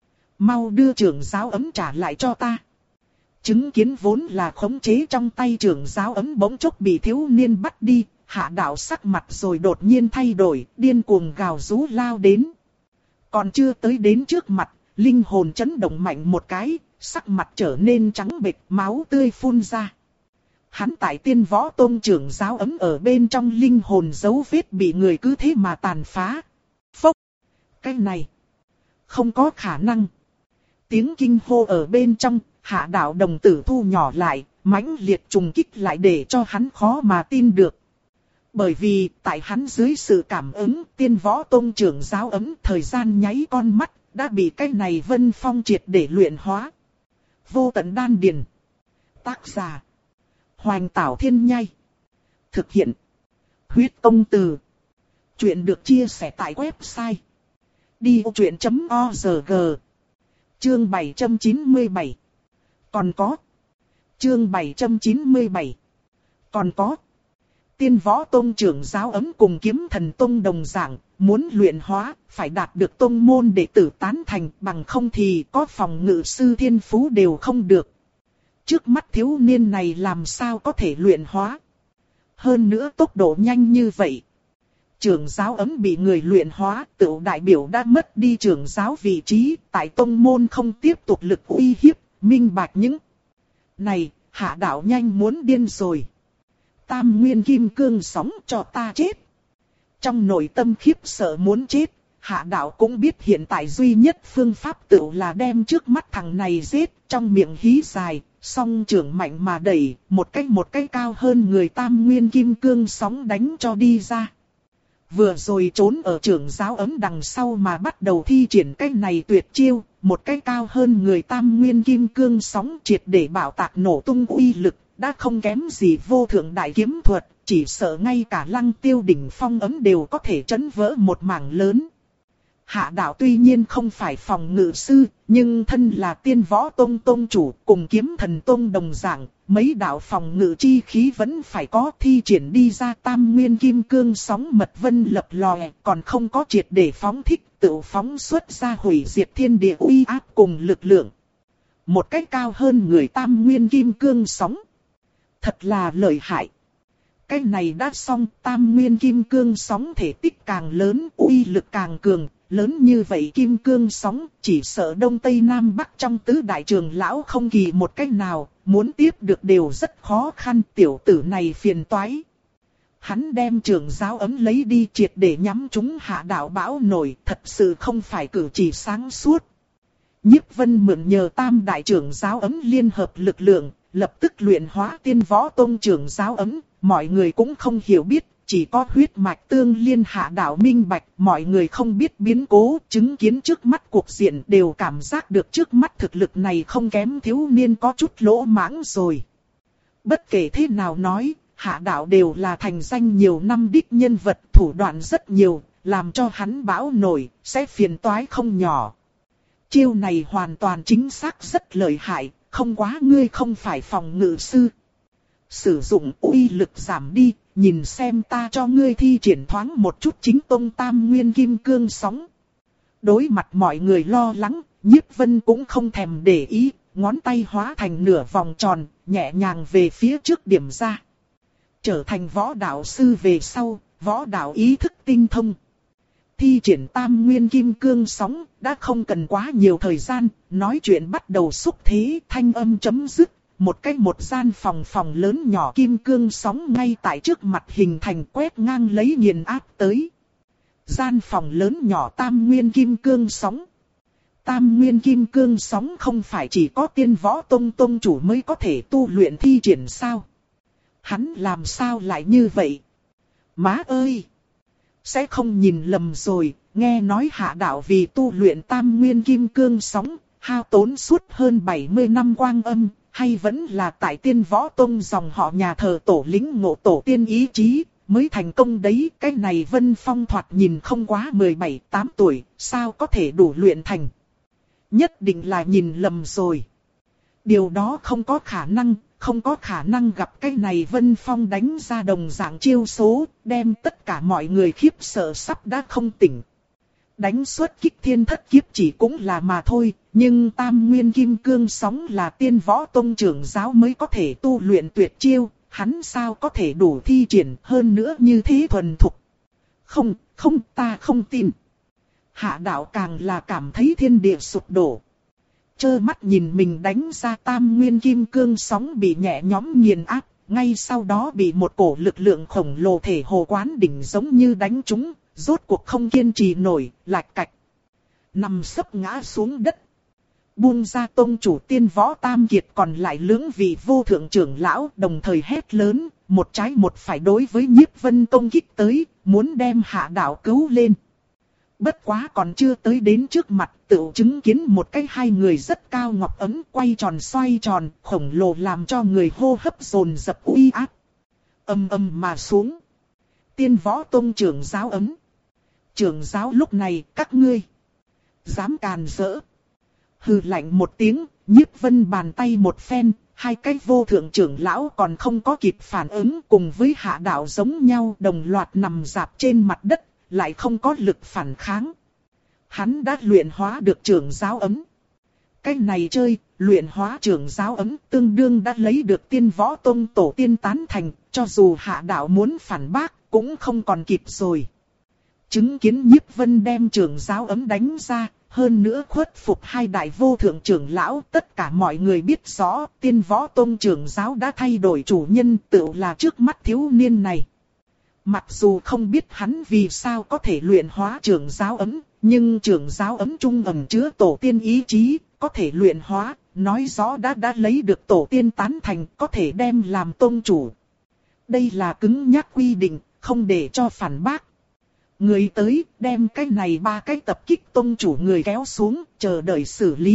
Mau đưa trưởng giáo ấm trả lại cho ta. Chứng kiến vốn là khống chế trong tay trưởng giáo ấm bỗng chốc bị thiếu niên bắt đi, Hạ Đạo sắc mặt rồi đột nhiên thay đổi, điên cuồng gào rú lao đến. Còn chưa tới đến trước mặt, linh hồn chấn động mạnh một cái, sắc mặt trở nên trắng bệch, máu tươi phun ra. Hắn tại tiên võ tôn trưởng giáo ấm ở bên trong linh hồn dấu vết bị người cứ thế mà tàn phá. Phốc! Cái này! Không có khả năng! Tiếng kinh hô ở bên trong, Hạ Đạo đồng tử thu nhỏ lại, mãnh liệt trùng kích lại để cho hắn khó mà tin được. Bởi vì, tại hắn dưới sự cảm ứng, tiên võ tôn trưởng giáo ấm thời gian nháy con mắt, đã bị cái này Vân Phong triệt để luyện hóa. Vô tận đan điền. Tác giả. Hoành Tảo Thiên Nhai. Thực hiện. Huyết Công Từ. Chuyện được chia sẻ tại website. đi ô chuyện chấm org. Chương bảy trăm chín mươi bảy. Còn có. Chương bảy trăm chín mươi bảy. Còn có. Tiên võ tông trưởng giáo ấm cùng kiếm thần tông đồng dạng, muốn luyện hóa, phải đạt được tông môn đệ tử tán thành, bằng không thì có phòng ngự sư thiên phú đều không được. Trước mắt thiếu niên này làm sao có thể luyện hóa? Hơn nữa tốc độ nhanh như vậy. Trưởng giáo ấm bị người luyện hóa, tự đại biểu đã mất đi trưởng giáo vị trí, tại tông môn không tiếp tục lực uy hiếp, minh bạch những này, Hạ Đạo nhanh muốn điên rồi. Tam nguyên kim cương sóng cho ta chết. Trong nội tâm khiếp sợ muốn chết, Hạ Đạo cũng biết hiện tại duy nhất phương pháp tự là đem trước mắt thằng này giết, trong miệng hí dài, song trưởng mạnh mà đẩy, một cái một cái cao hơn người tam nguyên kim cương sóng đánh cho đi ra. Vừa rồi trốn ở trưởng giáo ấm đằng sau mà bắt đầu thi triển cái này tuyệt chiêu, một cái cao hơn người tam nguyên kim cương sóng triệt để bạo tạc nổ tung uy lực, đã không kém gì vô thượng đại kiếm thuật, chỉ sợ ngay cả Lăng Tiêu đỉnh phong ấm đều có thể chấn vỡ một mảng lớn. Hạ Đạo tuy nhiên không phải phòng ngự sư, nhưng thân là tiên võ tông tông chủ cùng kiếm thần tông đồng dạng, mấy đạo phòng ngự chi khí vẫn phải có, thi triển đi ra tam nguyên kim cương sóng mật vân lập lòe, còn không có triệt để phóng thích, tự phóng xuất ra hủy diệt thiên địa uy áp cùng lực lượng. Một cách cao hơn người tam nguyên kim cương sóng. Thật là lợi hại. Cái này đã xong, tam nguyên kim cương sóng thể tích càng lớn, uy lực càng cường. Lớn như vậy kim cương sóng, chỉ sợ Đông Tây Nam Bắc trong tứ đại trường lão không kỳ một cách nào, muốn tiếp được đều rất khó khăn, tiểu tử này phiền toái. Hắn đem trưởng giáo ấm lấy đi triệt để nhắm chúng Hạ Đạo bão nổi, thật sự không phải cử chỉ sáng suốt. Nhiếp Vân mượn nhờ tam đại trưởng giáo ấm liên hợp lực lượng, lập tức luyện hóa tiên võ tông trưởng giáo ấm, mọi người cũng không hiểu biết. Chỉ có huyết mạch tương liên Hạ Đạo minh bạch, mọi người không biết biến cố, chứng kiến trước mắt cuộc diện đều cảm giác được trước mắt thực lực này không kém thiếu niên có chút lỗ mãng rồi. Bất kể thế nào nói, Hạ Đạo đều là thành danh nhiều năm đích nhân vật, thủ đoạn rất nhiều, làm cho hắn bão nổi, sẽ phiền toái không nhỏ. Chiêu này hoàn toàn chính xác rất lợi hại, không quá ngươi không phải phòng ngự sư. Sử dụng uy lực giảm đi, nhìn xem ta cho ngươi thi triển thoáng một chút chính tông tam nguyên kim cương sóng. Đối mặt mọi người lo lắng, Nhiếp Vân cũng không thèm để ý, ngón tay hóa thành nửa vòng tròn, nhẹ nhàng về phía trước điểm ra. Trở thành võ đạo sư về sau, võ đạo ý thức tinh thông. thi triển tam nguyên kim cương sóng, đã không cần quá nhiều thời gian, nói chuyện bắt đầu xúc thế, thanh âm chấm dứt. Một cái một gian phòng phòng lớn nhỏ kim cương sóng ngay tại trước mặt hình thành quét ngang lấy nghiền áp tới. Gian phòng lớn nhỏ tam nguyên kim cương sóng. Tam nguyên kim cương sóng không phải chỉ có tiên võ tông tông chủ mới có thể tu luyện thi triển sao? Hắn làm sao lại như vậy? Má ơi! Sẽ không nhìn lầm rồi, nghe nói hạ đạo vì tu luyện tam nguyên kim cương sóng, hao tốn suốt hơn bảy mươi năm quang âm, hay vẫn là tại tiên võ tông dòng họ nhà thờ tổ lĩnh ngộ tổ tiên ý chí, mới thành công đấy. Cái này Vân Phong thoạt nhìn không quá mười bảy tám tuổi, sao có thể đủ luyện thành? Nhất định là nhìn lầm rồi. Điều đó không có khả năng, không có khả năng gặp cái này Vân Phong đánh ra đồng dạng chiêu số, đem tất cả mọi người khiếp sợ sắp đã không tỉnh. Đánh xuất kích thiên thất kiếp chỉ cũng là mà thôi, nhưng tam nguyên kim cương sóng là tiên võ tông trưởng giáo mới có thể tu luyện tuyệt chiêu, hắn sao có thể đủ thi triển hơn nữa như thế thuần thục. Không, không, ta không tin. Hạ đạo càng là cảm thấy thiên địa sụp đổ. Chơ mắt nhìn mình đánh ra tam nguyên kim cương sóng bị nhẹ nhõm nghiền áp, ngay sau đó bị một cổ lực lượng khổng lồ thể hồ quán đỉnh giống như đánh trúng, rốt cuộc không kiên trì nổi, lạch cạch. Nằm sấp ngã xuống đất. Buông ra tông chủ tiên võ tam kiệt còn lại lưỡng vị vô thượng trưởng lão đồng thời hét lớn, một trái một phải đối với Nhiếp Vân công kích tới, muốn đem hạ đạo cứu lên. Bất quá còn chưa tới đến trước mặt, tự chứng kiến một cái hai người rất cao ngọc ấm quay tròn xoay tròn, khổng lồ làm cho người hô hấp dồn dập uy áp. Âm âm mà xuống. Tiên võ tông trưởng giáo ấm. Trưởng giáo lúc này, các ngươi dám càn rỡ. Hừ lạnh một tiếng, Nhiếp Vân bàn tay một phen, hai cái vô thượng trưởng lão còn không có kịp phản ứng, cùng với hạ đạo giống nhau đồng loạt nằm rạp trên mặt đất, lại không có lực phản kháng. Hắn đã luyện hóa được trưởng giáo ấm. Cái này chơi, luyện hóa trưởng giáo ấm tương đương đã lấy được tiên võ tông tổ tiên tán thành, cho dù hạ đạo muốn phản bác, cũng không còn kịp rồi. Chứng kiến Nhiếp Vân đem trưởng giáo ấm đánh ra, hơn nữa khuất phục hai đại vô thượng trưởng lão, tất cả mọi người biết rõ, tiên võ tông trưởng giáo đã thay đổi chủ nhân, tự là trước mắt thiếu niên này. Mặc dù không biết hắn vì sao có thể luyện hóa trưởng giáo ấm, nhưng trưởng giáo ấm trung ẩn chứa tổ tiên ý chí, có thể luyện hóa, nói rõ đã đã lấy được tổ tiên tán thành, có thể đem làm tông chủ. Đây là cứng nhắc quy định, không để cho phản bác. Người tới, đem cái này ba cái tập kích tông chủ người kéo xuống, chờ đợi xử lý.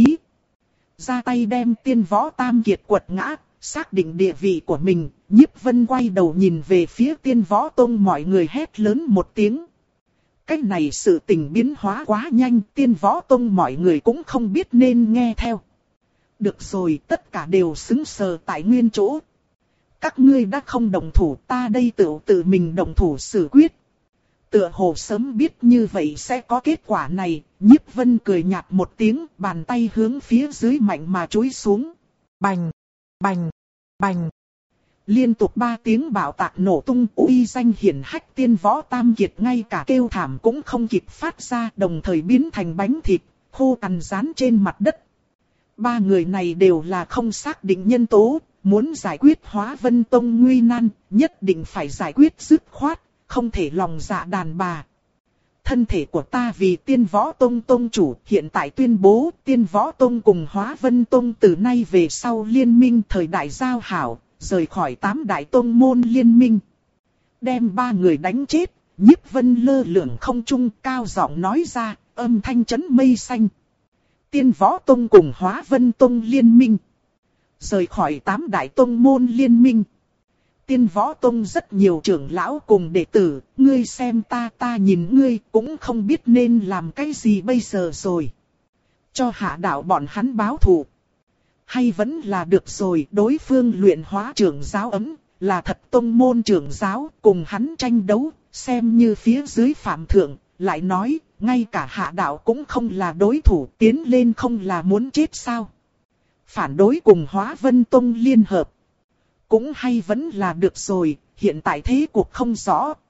Ra tay đem tiên võ tam kiệt quật ngã, xác định địa vị của mình, Nhiếp Vân quay đầu nhìn về phía tiên võ tông, mọi người hét lớn một tiếng. Cái này sự tình biến hóa quá nhanh, tiên võ tông mọi người cũng không biết nên nghe theo. Được rồi, tất cả đều xứng sờ tại nguyên chỗ. Các ngươi đã không đồng thủ, ta đây tự tự mình đồng thủ xử quyết. Tựa hồ sớm biết như vậy sẽ có kết quả này, Nhiếp Vân cười nhạt một tiếng, bàn tay hướng phía dưới mạnh mà chúi xuống. Bành, bành, bành. Liên tục ba tiếng bạo tạc nổ tung, uy danh hiển hách tiên võ tam kiệt ngay cả kêu thảm cũng không kịp phát ra, đồng thời biến thành bánh thịt, khô cằn rán trên mặt đất. Ba người này đều là không xác định nhân tố, muốn giải quyết Hóa Vân Tông nguy nan, nhất định phải giải quyết dứt khoát, không thể lòng dạ đàn bà. Thân thể của ta vì tiên võ tông tông chủ, hiện tại tuyên bố tiên võ tông cùng Hóa Vân Tông từ nay về sau liên minh thời đại giao hảo, rời khỏi tám đại tông môn liên minh. Đem ba người đánh chết, Nhiếp Vân lơ lửng không trung cao giọng nói ra, âm thanh chấn mây xanh. Tiên võ tông cùng Hóa Vân Tông liên minh. Rời khỏi tám đại tông môn liên minh. Tiên võ tông rất nhiều trưởng lão cùng đệ tử, ngươi xem ta ta nhìn ngươi cũng không biết nên làm cái gì bây giờ rồi. Cho hạ đạo bọn hắn báo thù. Hay vẫn là được rồi, đối phương luyện hóa trưởng giáo ấm, là thật tông môn trưởng giáo, cùng hắn tranh đấu, xem như phía dưới phạm thượng, lại nói, ngay cả hạ đạo cũng không là đối thủ, tiến lên không là muốn chết sao. Phản đối cùng Hóa Vân Tông liên hợp. Cũng hay vẫn là được rồi, hiện tại thế cuộc không rõ,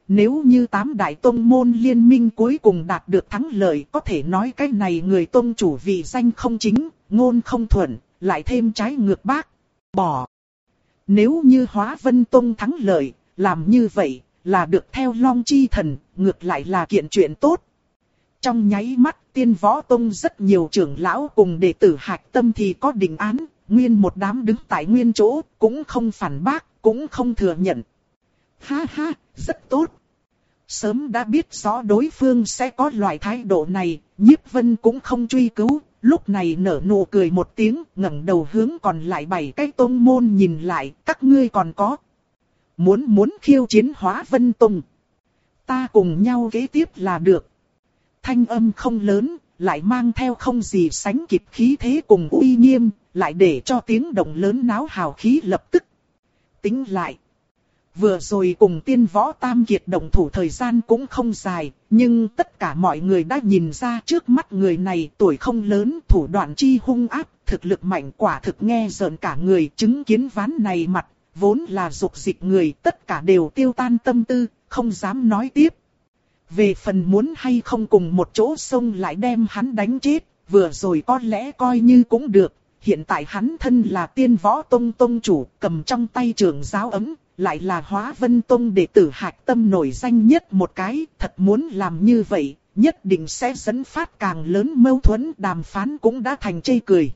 Nếu như tám đại tông môn liên minh cuối cùng đạt được thắng lợi, có thể nói cái này người tông chủ vị danh không chính, ngôn không thuận, lại thêm trái ngược bác, bỏ. Nếu như Hóa Vân Tông thắng lợi, làm như vậy là được theo Long Chi Thần, ngược lại là kiện chuyện tốt. Trong nháy mắt, Tiên Võ Tông rất nhiều trưởng lão cùng đệ tử hạch tâm thì có định án, nguyên một đám đứng tại nguyên chỗ, cũng không phản bác, cũng không thừa nhận. Ha ha, rất tốt. Sớm đã biết rõ đối phương sẽ có loại thái độ này, Nhiếp Vân cũng không truy cứu, lúc này nở nụ cười một tiếng, ngẩng đầu hướng còn lại bảy cái tông môn nhìn lại, các ngươi còn có. Muốn muốn khiêu chiến Hóa Vân Tông. Ta cùng nhau kế tiếp là được. Thanh âm không lớn, lại mang theo không gì sánh kịp khí thế cùng uy nghiêm, lại để cho tiếng động lớn náo hào khí lập tức. Tính lại. Vừa rồi cùng Tiên Võ Tam Kiệt động thủ thời gian cũng không dài, nhưng tất cả mọi người đã nhìn ra trước mắt người này tuổi không lớn, thủ đoạn chi hung ác, thực lực mạnh, quả thực nghe rợn cả người. Chứng kiến ván này mặt, vốn là dục dịch người, tất cả đều tiêu tan tâm tư, không dám nói tiếp. Về phần muốn hay không cùng một chỗ xông lại đem hắn đánh chết, vừa rồi có lẽ coi như cũng được. Hiện tại hắn thân là Tiên Võ Tông tông chủ, cầm trong tay trường giáo ấm, lại là Hóa Vân Tông đệ tử hạch tâm nổi danh nhất một cái. Thật muốn làm như vậy, nhất định sẽ dẫn phát càng lớn mâu thuẫn, đàm phán cũng đã thành chê cười.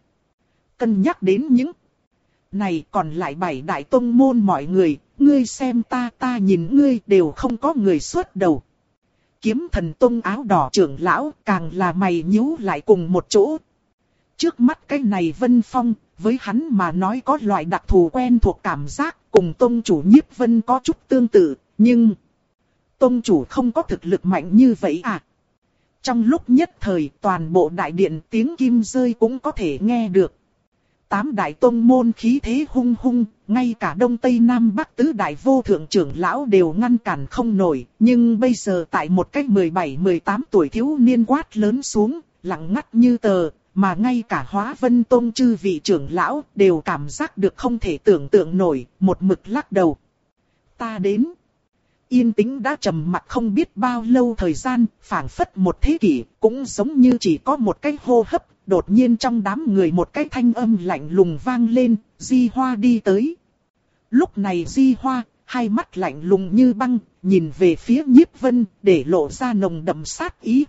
Cân nhắc đến những này, còn lại bảy đại tông môn mọi người, ngươi xem ta ta nhìn ngươi, đều không có người xuất đầu. Kiếm Thần Tông áo đỏ trưởng lão càng là mày nhíu lại cùng một chỗ. Trước mắt cái này Vân Phong, với hắn mà nói có loại đặc thù quen thuộc cảm giác, cùng tông chủ Nhiếp Vân có chút tương tự, nhưng tông chủ không có thực lực mạnh như vậy à? Trong lúc nhất thời, toàn bộ đại điện tiếng kim rơi cũng có thể nghe được. Tám đại tông môn khí thế hung hung, ngay cả Đông Tây Nam Bắc tứ đại vô thượng trưởng lão đều ngăn cản không nổi, nhưng bây giờ tại một cách mười bảy mười tám tuổi thiếu niên quát lớn xuống, lặng ngắt như tờ, mà ngay cả Hóa Vân Tông chư vị trưởng lão đều cảm giác được không thể tưởng tượng nổi, một mực lắc đầu. Ta đến. Yên tĩnh đã trầm mặc không biết bao lâu thời gian, phảng phất một thế kỷ, cũng giống như chỉ có một cái hô hấp. Đột nhiên trong đám người một cái thanh âm lạnh lùng vang lên, Di Hoa đi tới. Lúc này Di Hoa, hai mắt lạnh lùng như băng, nhìn về phía Nhiếp Vân, để lộ ra nồng đậm sát ý.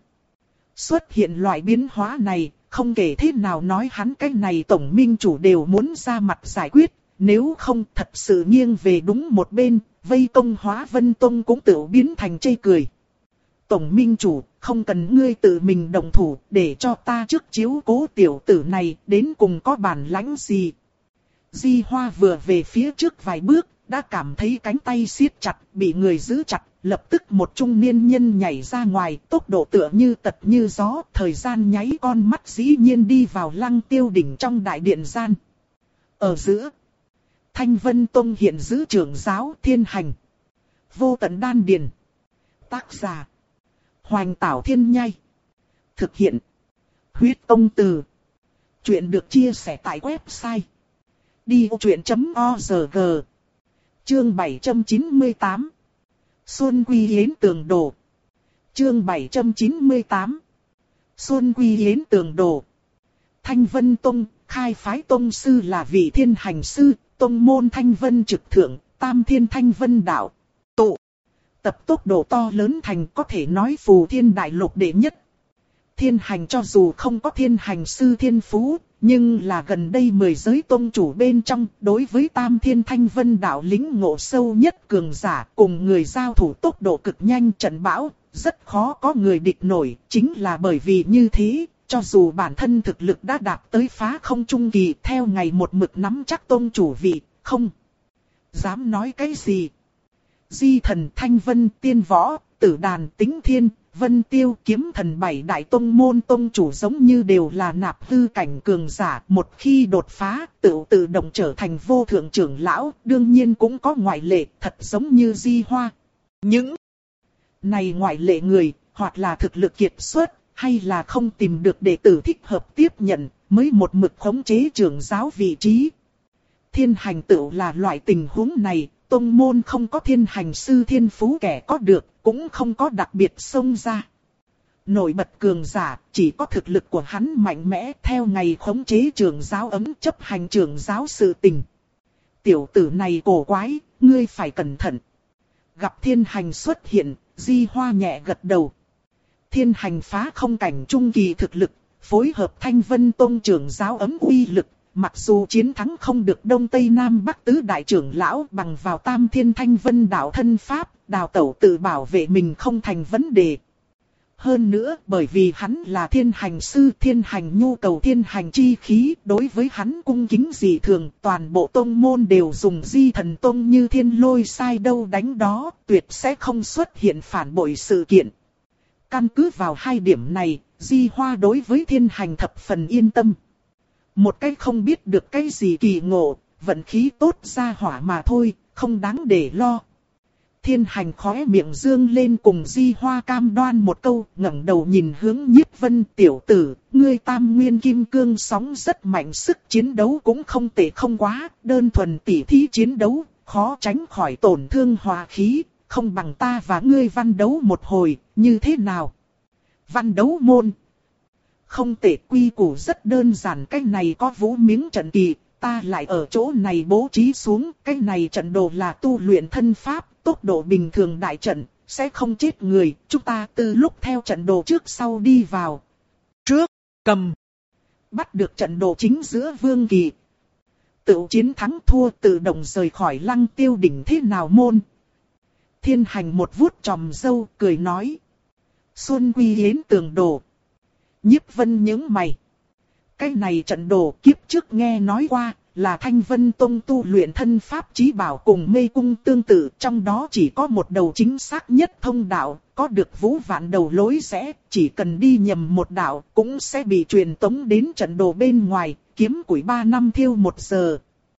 Xuất hiện loại biến hóa này, không kể thế nào nói hắn cái này tổng minh chủ đều muốn ra mặt giải quyết, nếu không thật sự nghiêng về đúng một bên, vây công Hóa Vân Tông cũng tự biến thành chê cười. Tổng minh chủ, không cần ngươi tự mình động thủ, để cho ta trước chiếu cố tiểu tử này, đến cùng có bản lãnh gì. Di Hoa vừa về phía trước vài bước, đã cảm thấy cánh tay siết chặt, bị người giữ chặt, lập tức một trung niên nhân nhảy ra ngoài, tốc độ tựa như tật như gió, thời gian nháy con mắt dĩ nhiên đi vào Lăng Tiêu đỉnh trong đại điện gian. Ở giữa, Thanh Vân Tông hiện giữ trưởng giáo Thiên Hành. Vô Tận Đan Điền. Tác giả Hoành Tảo Thiên Nhai. Thực hiện Huyết Tông Từ. Chuyện được chia sẻ tại website đi ô chuyện chấm org. Chương bảy trăm chín mươi tám. Xuân Quy Yến Tường Đồ. Chương bảy trăm chín mươi tám. Xuân Quy Yến Tường Đồ. Thanh Vân Tông, khai phái tông sư là vị Thiên Hành sư, tông môn Thanh Vân trực thượng, Tam Thiên Thanh Vân đạo. Tụ tập tốc độ to lớn thành có thể nói phù thiên đại lục đệ nhất. Thiên Hành cho dù không có Thiên Hành sư thiên phú, nhưng là gần đây mười giới tông chủ bên trong, đối với Tam Thiên Thanh Vân đạo lĩnh ngộ sâu nhất cường giả, cùng người giao thủ tốc độ cực nhanh trận bão, rất khó có người địch nổi. Chính là bởi vì như thế, cho dù bản thân thực lực đã đạt tới phá không trung kỳ, theo ngày một mực nắm chắc tông chủ vị, không dám nói cái gì. Di Thần, Thanh Vân, Tiên Võ, Tử Đàn, Tính Thiên, Vân Tiêu, Kiếm Thần bảy đại tông môn tông chủ giống như đều là nạp hư cảnh cường giả, một khi đột phá, tự tự động trở thành vô thượng trưởng lão, đương nhiên cũng có ngoại lệ, thật giống như Di Hoa. Những này ngoại lệ người, hoặc là thực lực kiệt xuất, hay là không tìm được đệ tử thích hợp tiếp nhận, mới một mực khống chế trưởng giáo vị trí. Thiên Hành tự là loại tình huống này. tông môn không có thiên hành sư thiên phú kẻ có được, cũng không có đặc biệt xông ra. Nổi bật cường giả, chỉ có thực lực của hắn mạnh mẽ theo ngày khống chế trưởng giáo ấm chấp hành trưởng giáo sự tình. Tiểu tử này cổ quái, ngươi phải cẩn thận. Gặp thiên hành xuất hiện, Di Hoa nhẹ gật đầu. Thiên hành phá không cảnh trung kỳ thực lực, phối hợp Thanh Vân Tông trưởng giáo ấm uy lực. Mặc dù chiến thắng không được Đông Tây Nam Bắc tứ đại trưởng lão bằng vào Tam Thiên Thanh Vân đạo thân pháp, đào tẩu tự bảo vệ mình không thành vấn đề. Hơn nữa, bởi vì hắn là thiên hành sư, thiên hành nhu cầu thiên hành chi khí, đối với hắn cung kính dị thường, toàn bộ tông môn đều dùng Di Thần Tông như thiên lôi sai đâu đánh đó, tuyệt sẽ không xuất hiện phản bội sự kiện. Căn cứ vào hai điểm này, Di Hoa đối với thiên hành thập phần yên tâm. Một cái không biết được cái gì kỳ ngộ, vận khí tốt ra hỏa mà thôi, không đáng để lo. Thiên hành khóe miệng dương lên cùng Di Hoa cam đoan một câu, ngẩng đầu nhìn hướng Nhiếp Vân. Tiểu tử, ngươi tam nguyên kim cương sóng rất mạnh, sức chiến đấu cũng không tệ không quá, đơn thuần tỉ thí chiến đấu, khó tránh khỏi tổn thương hòa khí, không bằng ta và ngươi văn đấu một hồi, như thế nào? Văn đấu môn. Không tệ, quy củ rất đơn giản, cái này có vũ miếng trận kỳ, ta lại ở chỗ này bố trí xuống, cái này trận đồ là tu luyện thân pháp, tốc độ bình thường đại trận, sẽ không chết người, chúng ta từ lúc theo trận đồ trước sau đi vào. Trước, cầm, bắt được trận đồ chính giữa vương kỳ. Tự chiến thắng thua tự động rời khỏi Lăng Tiêu đỉnh thế nào môn. Thiên hành một vuốt tròm râu, cười nói. Xuân Quy Yến tường đồ. Nhiếp Vân nhướng mày. Cái này trận đồ kiếp trước nghe nói qua, là Thanh Vân Tông tu luyện thân pháp chí bảo cùng mê cung tương tự, trong đó chỉ có một đầu chính xác nhất thông đạo, có được vũ vạn đầu lối rẽ, chỉ cần đi nhầm một đạo cũng sẽ bị truyền tống đến trận đồ bên ngoài, kiếm củi ba năm thiêu một giờ.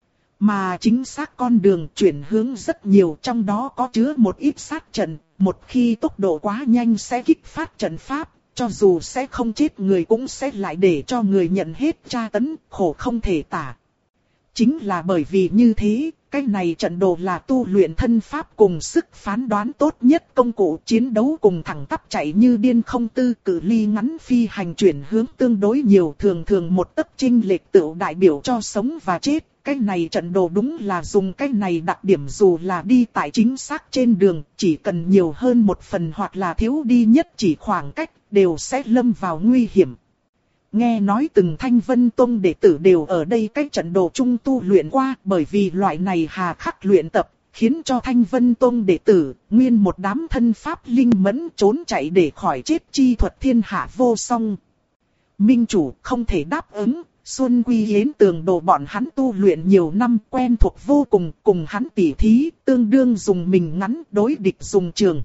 Mà chính xác con đường chuyển hướng rất nhiều, trong đó có chứa một ít sát trận, một khi tốc độ quá nhanh sẽ kích phát trận pháp. Cho dù sẽ không chết người cũng sẽ lại để cho người nhận hết tra tấn, khổ không thể tả. Chính là bởi vì như thế, cái này trận đồ là tu luyện thân pháp cùng sức phán đoán tốt nhất công cụ, chiến đấu cùng thẳng tắp chạy như điên không tư, cự ly ngắn phi hành chuyển hướng tương đối nhiều, thường thường một tấc chênh lệch tựu đại biểu cho sống và chết. Cái này trận đồ đúng là dùng cái này đặc điểm, dù là đi tại chính xác trên đường, chỉ cần nhiều hơn một phần hoặc là thiếu đi nhất chỉ khoảng cách, đều sẽ lâm vào nguy hiểm. Nghe nói từng Thanh Vân Tông đệ tử đều ở đây cái trận đồ trung tu luyện qua, bởi vì loại này hà khắc luyện tập, khiến cho Thanh Vân Tông đệ tử, nguyên một đám thân pháp linh mẫn trốn chạy để khỏi chết, chi thuật thiên hạ vô song. Minh chủ không thể đáp ứng, Xuân Quy Yến tường đồ bọn hắn tu luyện nhiều năm, quen thuộc vô cùng, cùng hắn tỉ thí, tương đương dùng mình ngắn, đối địch dùng trường.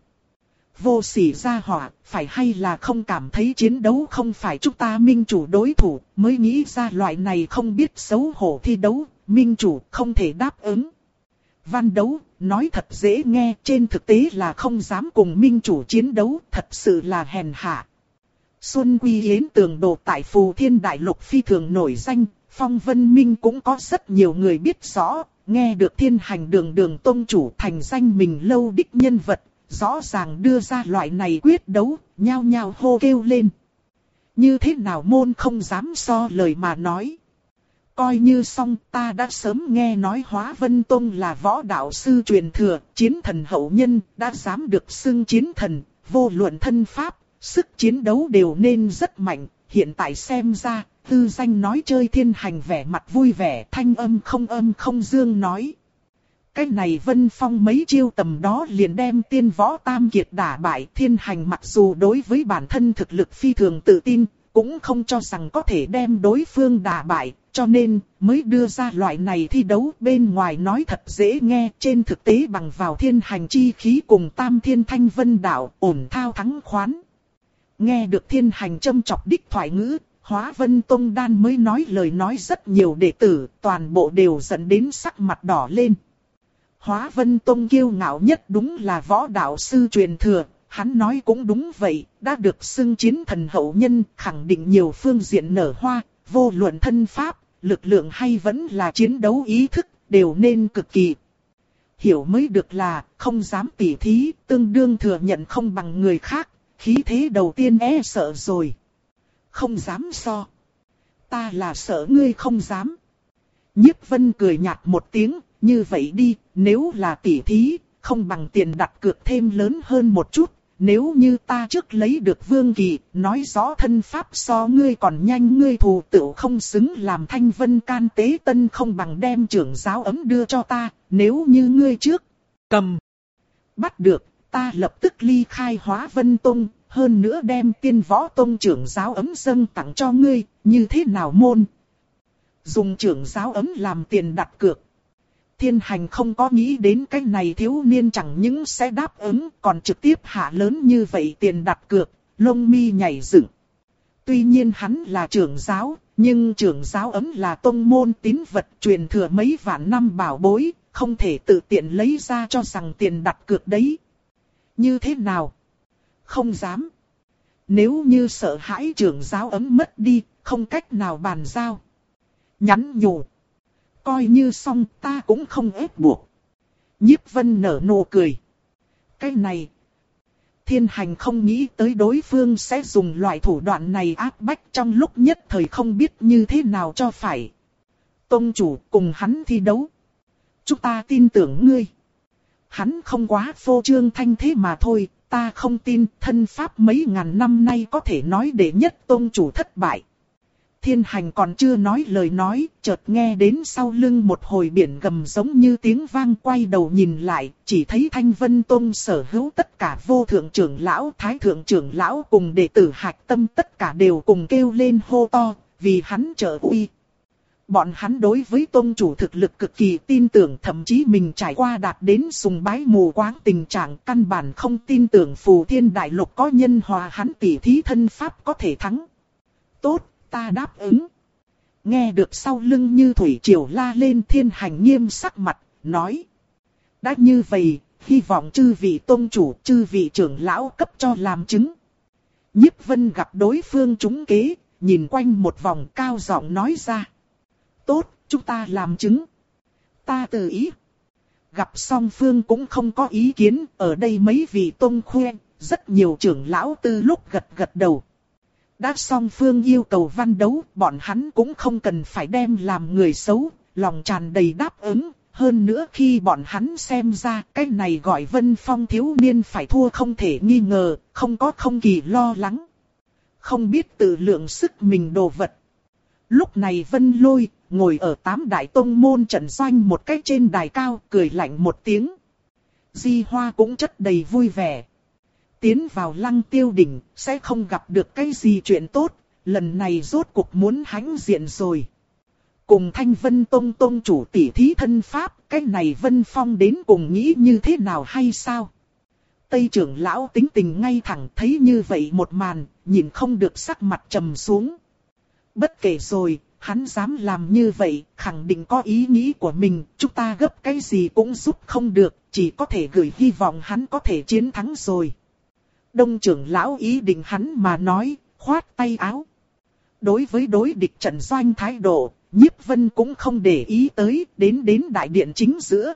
Vô sỉ gia hỏa, phải hay là không cảm thấy chiến đấu không phải chúng ta minh chủ đối thủ, mới nghĩ ra loại này không biết xấu hổ thi đấu, minh chủ không thể đáp ứng. Văn đấu, nói thật dễ nghe, trên thực tế là không dám cùng minh chủ chiến đấu, thật sự là hèn hạ. Xuân Quy Yến tường đồ tại Phù Thiên Đại Lục phi thường nổi danh, Phong Vân Minh cũng có rất nhiều người biết rõ, nghe được Thiên Hành đường đường tông chủ thành danh mình lâu đích nhân vật. Rõ ràng đưa ra loại này quyết đấu, nhao nhao hô kêu lên. Như thế nào môn không dám so lời mà nói. Coi như xong, ta đã sớm nghe nói Hóa Vân Tông là võ đạo sư truyền thừa, chiến thần hậu nhân, đã dám được xưng chiến thần, vô luận thân pháp, sức chiến đấu đều nên rất mạnh. Hiện tại xem ra, tư danh nói chơi Thiên Hành vẻ mặt vui vẻ, thanh âm không âm không dương nói. Cái này Vân Phong mấy chiêu tầm đó liền đem tiên võ tam kiệt đả bại. Thiên Hành mặc dù đối với bản thân thực lực phi thường tự tin, cũng không cho rằng có thể đem đối phương đả bại, cho nên mới đưa ra loại này thi đấu. Bên ngoài nói thật dễ nghe, trên thực tế bằng vào Thiên Hành chi khí cùng Tam Thiên Thanh Vân đạo, ổn thao thắng khoán. Nghe được Thiên Hành châm chọc đích thoại ngữ, Hóa Vân Tông đan mới nói lời nói rất nhiều đệ tử, toàn bộ đều dẫn đến sắc mặt đỏ lên. Hóa Vân Tông kiêu ngạo nhất đúng là võ đạo sư truyền thừa, hắn nói cũng đúng vậy, đã được xưng chiến thần hậu nhân, khẳng định nhiều phương diện nở hoa, vô luận thân pháp, lực lượng hay vẫn là chiến đấu ý thức, đều nên cực kỳ. hiểu mới được là không dám tỉ thí, tương đương thừa nhận không bằng người khác, khí thế đầu tiên e sợ rồi. Không dám so. Ta là sợ ngươi không dám. Nhiếp Vân cười nhạt một tiếng, như vậy đi, nếu là tỉ thí, không bằng tiền đặt cược thêm lớn hơn một chút. Nếu như ta trước lấy được Vương Kỳ, nói rõ thân pháp so ngươi còn nhanh, ngươi thù tựu không xứng làm Thanh Vân can tế tân, không bằng đem trưởng giáo ấm đưa cho ta, nếu như ngươi trước cầm bắt được, ta lập tức ly khai Hóa Vân Tông, hơn nữa đem Tiên Võ Tông trưởng giáo ấm dâng tặng cho ngươi, như thế nào môn? Dùng trưởng giáo ấm làm tiền đặt cược. Thiên Hành không có nghĩ đến cái này thiếu niên chẳng những sẽ đáp ứng, còn trực tiếp hạ lớn như vậy tiền đặt cược, lông mi nhảy dựng. Tuy nhiên hắn là trưởng giáo, nhưng trưởng giáo ấm là tông môn tín vật truyền thừa mấy vạn năm bảo bối, không thể tự tiện lấy ra cho rằng tiền đặt cược đấy. Như thế nào? Không dám. Nếu như sợ hãi trưởng giáo ấm mất đi, không cách nào bàn giao. Nhắn nhủ. Coi như xong, ta cũng không ép buộc. Nhiếp Vân nở nụ cười. Cái này, Thiên Hành không nghĩ tới đối phương sẽ dùng loại thủ đoạn này áp bách, trong lúc nhất thời không biết như thế nào cho phải. Tông chủ cùng hắn thi đấu. Chúng ta tin tưởng ngươi. Hắn không quá phô trương thanh thế mà thôi, ta không tin thân pháp mấy ngàn năm nay có thể nói đệ nhất tông chủ thất bại. Thiên Hành còn chưa nói lời nói, chợt nghe đến sau lưng một hồi biển gầm giống như tiếng vang, quay đầu nhìn lại, chỉ thấy Thanh Vân Tông sở hữu tất cả vô thượng trưởng lão, thái thượng trưởng lão cùng đệ tử Hạch Tâm tất cả đều cùng kêu lên hô to, vì hắn trợ uy. Bọn hắn đối với tông chủ thực lực cực kỳ tin tưởng, thậm chí mình trải qua đạt đến sùng bái mù quáng tình trạng, căn bản không tin tưởng Phù Thiên Đại Lục có nhân hòa hắn tỉ thí thân pháp có thể thắng. Tốt, ta đáp ứng. Nghe được sau lưng như thủy triều la lên, Thiên Hành nghiêm sắc mặt, nói. Đã như vậy, hy vọng chư vị tông chủ, chư vị trưởng lão cấp cho làm chứng. Nhiếp Vân gặp đối phương trúng kế, nhìn quanh một vòng cao giọng nói ra. Tốt, chúng ta làm chứng. Ta tự ý. Gặp song phương cũng không có ý kiến, ở đây mấy vị tông khuê, rất nhiều trưởng lão từ lúc gật gật đầu. Đã song phương yêu cầu văn đấu, bọn hắn cũng không cần phải đem làm người xấu, lòng tràn đầy đáp ứng. Hơn nữa khi bọn hắn xem ra, cái này gọi Vân Phong thiếu niên phải thua không thể nghi ngờ, không có không kỳ lo lắng. Không biết tự lượng sức mình đồ vật. Lúc này Vân Lôi, ngồi ở tám đại tông môn trận doanh một cái trên đài cao, cười lạnh một tiếng. Di Hoa cũng chất đầy vui vẻ. Tiến vào Lăng Tiêu đỉnh, sẽ không gặp được cái gì chuyện tốt, lần này rốt cuộc muốn hãnh diện rồi. Cùng Thanh Vân Tông tông chủ tỷ thí thân pháp, cái này Vân Phong đến cùng nghĩ như thế nào hay sao? Tây trưởng lão tính tình ngay thẳng, thấy như vậy một màn, nhìn không được sắc mặt trầm xuống. Bất kể rồi, hắn dám làm như vậy, khẳng định có ý nghĩ của mình, chúng ta gấp cái gì cũng giúp không được, chỉ có thể gửi hy vọng hắn có thể chiến thắng rồi. Đông trưởng lão ý định hắn mà nói, khoát tay áo. Đối với đối địch trận doanh thái độ, Nhiếp Vân cũng không để ý tới, đến đến đại điện chính giữa.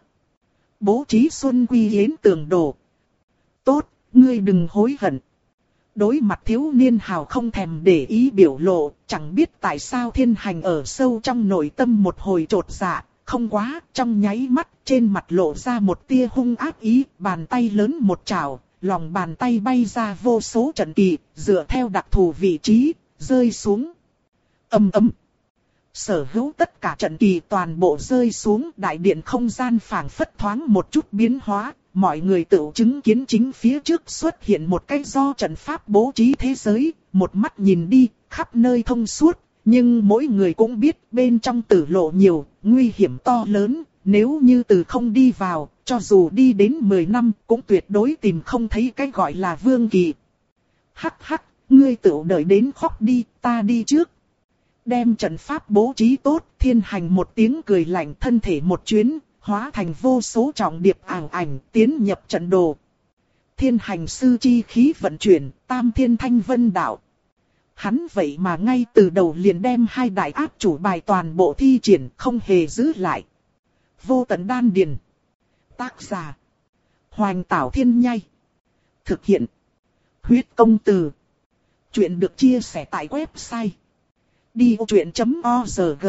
Bố trí Xuân Quy Yến tường đồ. Tốt, ngươi đừng hối hận. Đối mặt thiếu niên hào không thèm để ý biểu lộ, chẳng biết tại sao Thiên Hành ở sâu trong nội tâm một hồi trột dạ, không quá, trong nháy mắt, trên mặt lộ ra một tia hung ác ý, bàn tay lớn một trảo, lòng bàn tay bay ra vô số trận kỳ, dựa theo đặc thù vị trí, rơi xuống. Ầm ầm. Sở hữu tất cả trận kỳ toàn bộ rơi xuống, đại điện không gian phảng phất thoáng một chút biến hóa. Mọi người tự chứng kiến chính phía trước xuất hiện một cái do trận pháp bố trí thế giới, một mắt nhìn đi, khắp nơi thông suốt, nhưng mỗi người cũng biết bên trong tử lộ nhiều, nguy hiểm to lớn, nếu như từ không đi vào, cho dù đi đến mười năm cũng tuyệt đối tìm không thấy cái gọi là Vương Kỳ. Hắc hắc, ngươi tự đợi đến khóc đi, ta đi trước. Đem trận pháp bố trí tốt, Thiên Hành một tiếng cười lạnh, thân thể một chuyến, hóa thành vô số trọng điệp ảo ảnh tiến nhập trận đồ. Thiên Hành sư chi khí vận chuyển, tam thiên thanh vân đạo. Hắn vậy mà ngay từ đầu liền đem hai đại áp chủ bài toàn bộ thi triển, không hề giữ lại. Vô tận đan điền. Tác giả. Hoành Tảo Thiên Nhai. Thực hiện. Huyết Công Từ. Chuyện được chia sẻ tại website đi ô chuyện chấm org.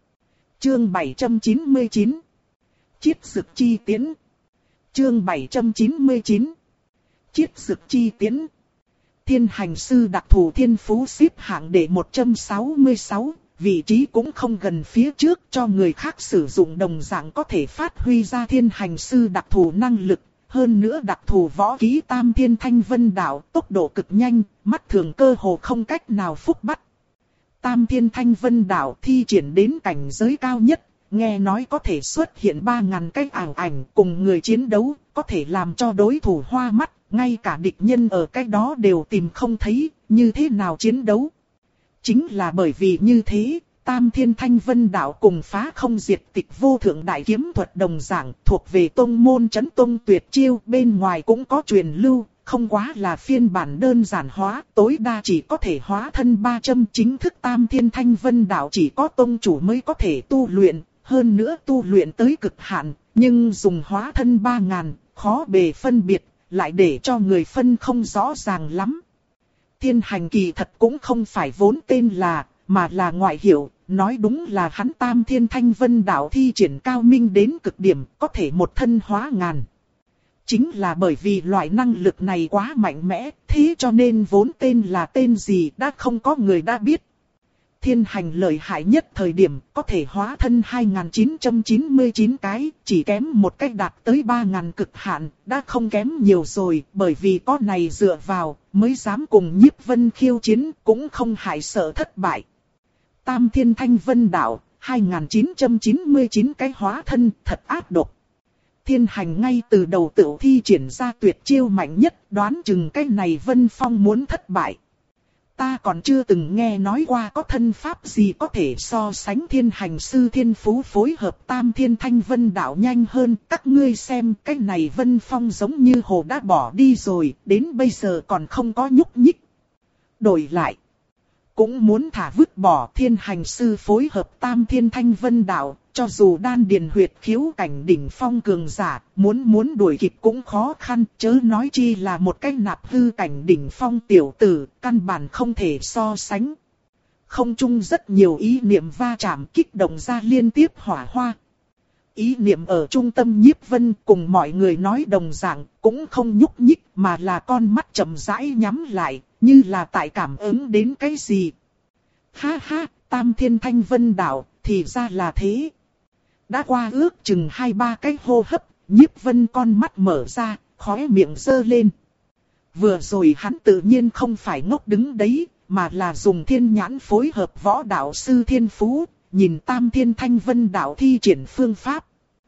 Chương bảy trăm chín mươi chín. Chiết Dực Chi Tiến. Chương bảy trăm chín mươi chín. Chiết Dực Chi Tiến. Thiên hành sư đặc thù thiên phú xếp hạng đệ một trăm sáu mươi sáu, vị trí cũng không gần phía trước, cho người khác sử dụng đồng dạng có thể phát huy ra thiên hành sư đặc thù năng lực. Hơn nữa đặc thù võ kỹ Tam Thiên Thanh Vân Đạo, tốc độ cực nhanh, mắt thường cơ hồ không cách nào phúc bắt. Tam Thiên Thanh Vân Đạo thi triển đến cảnh giới cao nhất, nghe nói có thể xuất hiện ba ngàn cái ảo ảnh cùng người chiến đấu, có thể làm cho đối thủ hoa mắt, ngay cả địch nhân ở cái đó đều tìm không thấy, như thế nào chiến đấu. Chính là bởi vì như thế, Tam Thiên Thanh Vân Đạo cùng Phá Không Diệt Tịch Vô Thượng Đại Kiếm Thuật đồng dạng, thuộc về tông môn chấn tông tuyệt chiêu, bên ngoài cũng có truyền lưu, không quá là phiên bản đơn giản hóa, tối đa chỉ có thể hóa thân ba châm. Chính thức Tam Thiên Thanh Vân Đạo chỉ có tông chủ mới có thể tu luyện, hơn nữa tu luyện tới cực hạn, nhưng dùng hóa thân ba ngàn, khó bề phân biệt, lại để cho người phân không rõ ràng lắm. Thiên hành kỳ thật cũng không phải vốn tên là, mà là ngoại hiệu, nói đúng là hắn Tam Thiên Thanh Vân Đạo thi triển cao minh đến cực điểm, có thể một thân hóa ngàn. Chính là bởi vì loại năng lực này quá mạnh mẽ, thế cho nên vốn tên là tên gì đã không có người đã biết. Thiên hành lợi hại nhất thời điểm có thể hóa thân hai nghìn chín trăm chín mươi chín cái, chỉ kém một cách đạt tới ba nghìn cực hạn, đã không kém nhiều rồi, bởi vì có này dựa vào, mới dám cùng Nhiếp Vân khiêu chiến, cũng không hại sợ thất bại. Tam Thiên Thanh Vân Đạo, hai nghìn chín trăm chín mươi chín cái hóa thân, thật ác độc. Thiên hành ngay từ đầu tự thi triển ra tuyệt chiêu mạnh nhất, đoán chừng cái này Vân Phong muốn thất bại. Ta còn chưa từng nghe nói qua có thân pháp gì có thể so sánh thiên hành sư thiên phú phối hợp Tam Thiên Thanh Vân Đạo nhanh hơn. Các ngươi xem, cái này Vân Phong giống như hồ đã bỏ đi rồi, đến bây giờ còn không có nhúc nhích. Đổi lại, cũng muốn thả vứt bỏ thiên hành sư phối hợp Tam Thiên Thanh Vân Đạo, cho dù đan điền huyệt khiếu cảnh đỉnh phong cường giả, muốn muốn đuổi kịp cũng khó khăn, chớ nói chi là một cái nạp hư cảnh đỉnh phong tiểu tử, căn bản không thể so sánh. Không chung rất nhiều ý niệm va chạm kích động ra liên tiếp hỏa hoa. Ý niệm ở trung tâm Nhiếp Vân cùng mọi người nói đồng dạng, cũng không nhúc nhích mà là con mắt chậm rãi nhắm lại, như là tại cảm ứng đến cái gì. Ha ha, Tam Thiên Thanh Vân Đạo, thì ra là thế. Đã qua ước chừng hai ba cái hô hấp, Nhiếp Vân con mắt mở ra, khóe miệng giơ lên. Vừa rồi hắn tự nhiên không phải ngốc đứng đấy, mà là dùng thiên nhãn phối hợp võ đạo sư thiên phú, nhìn Tam Thiên Thanh Vân Đạo thi triển phương pháp.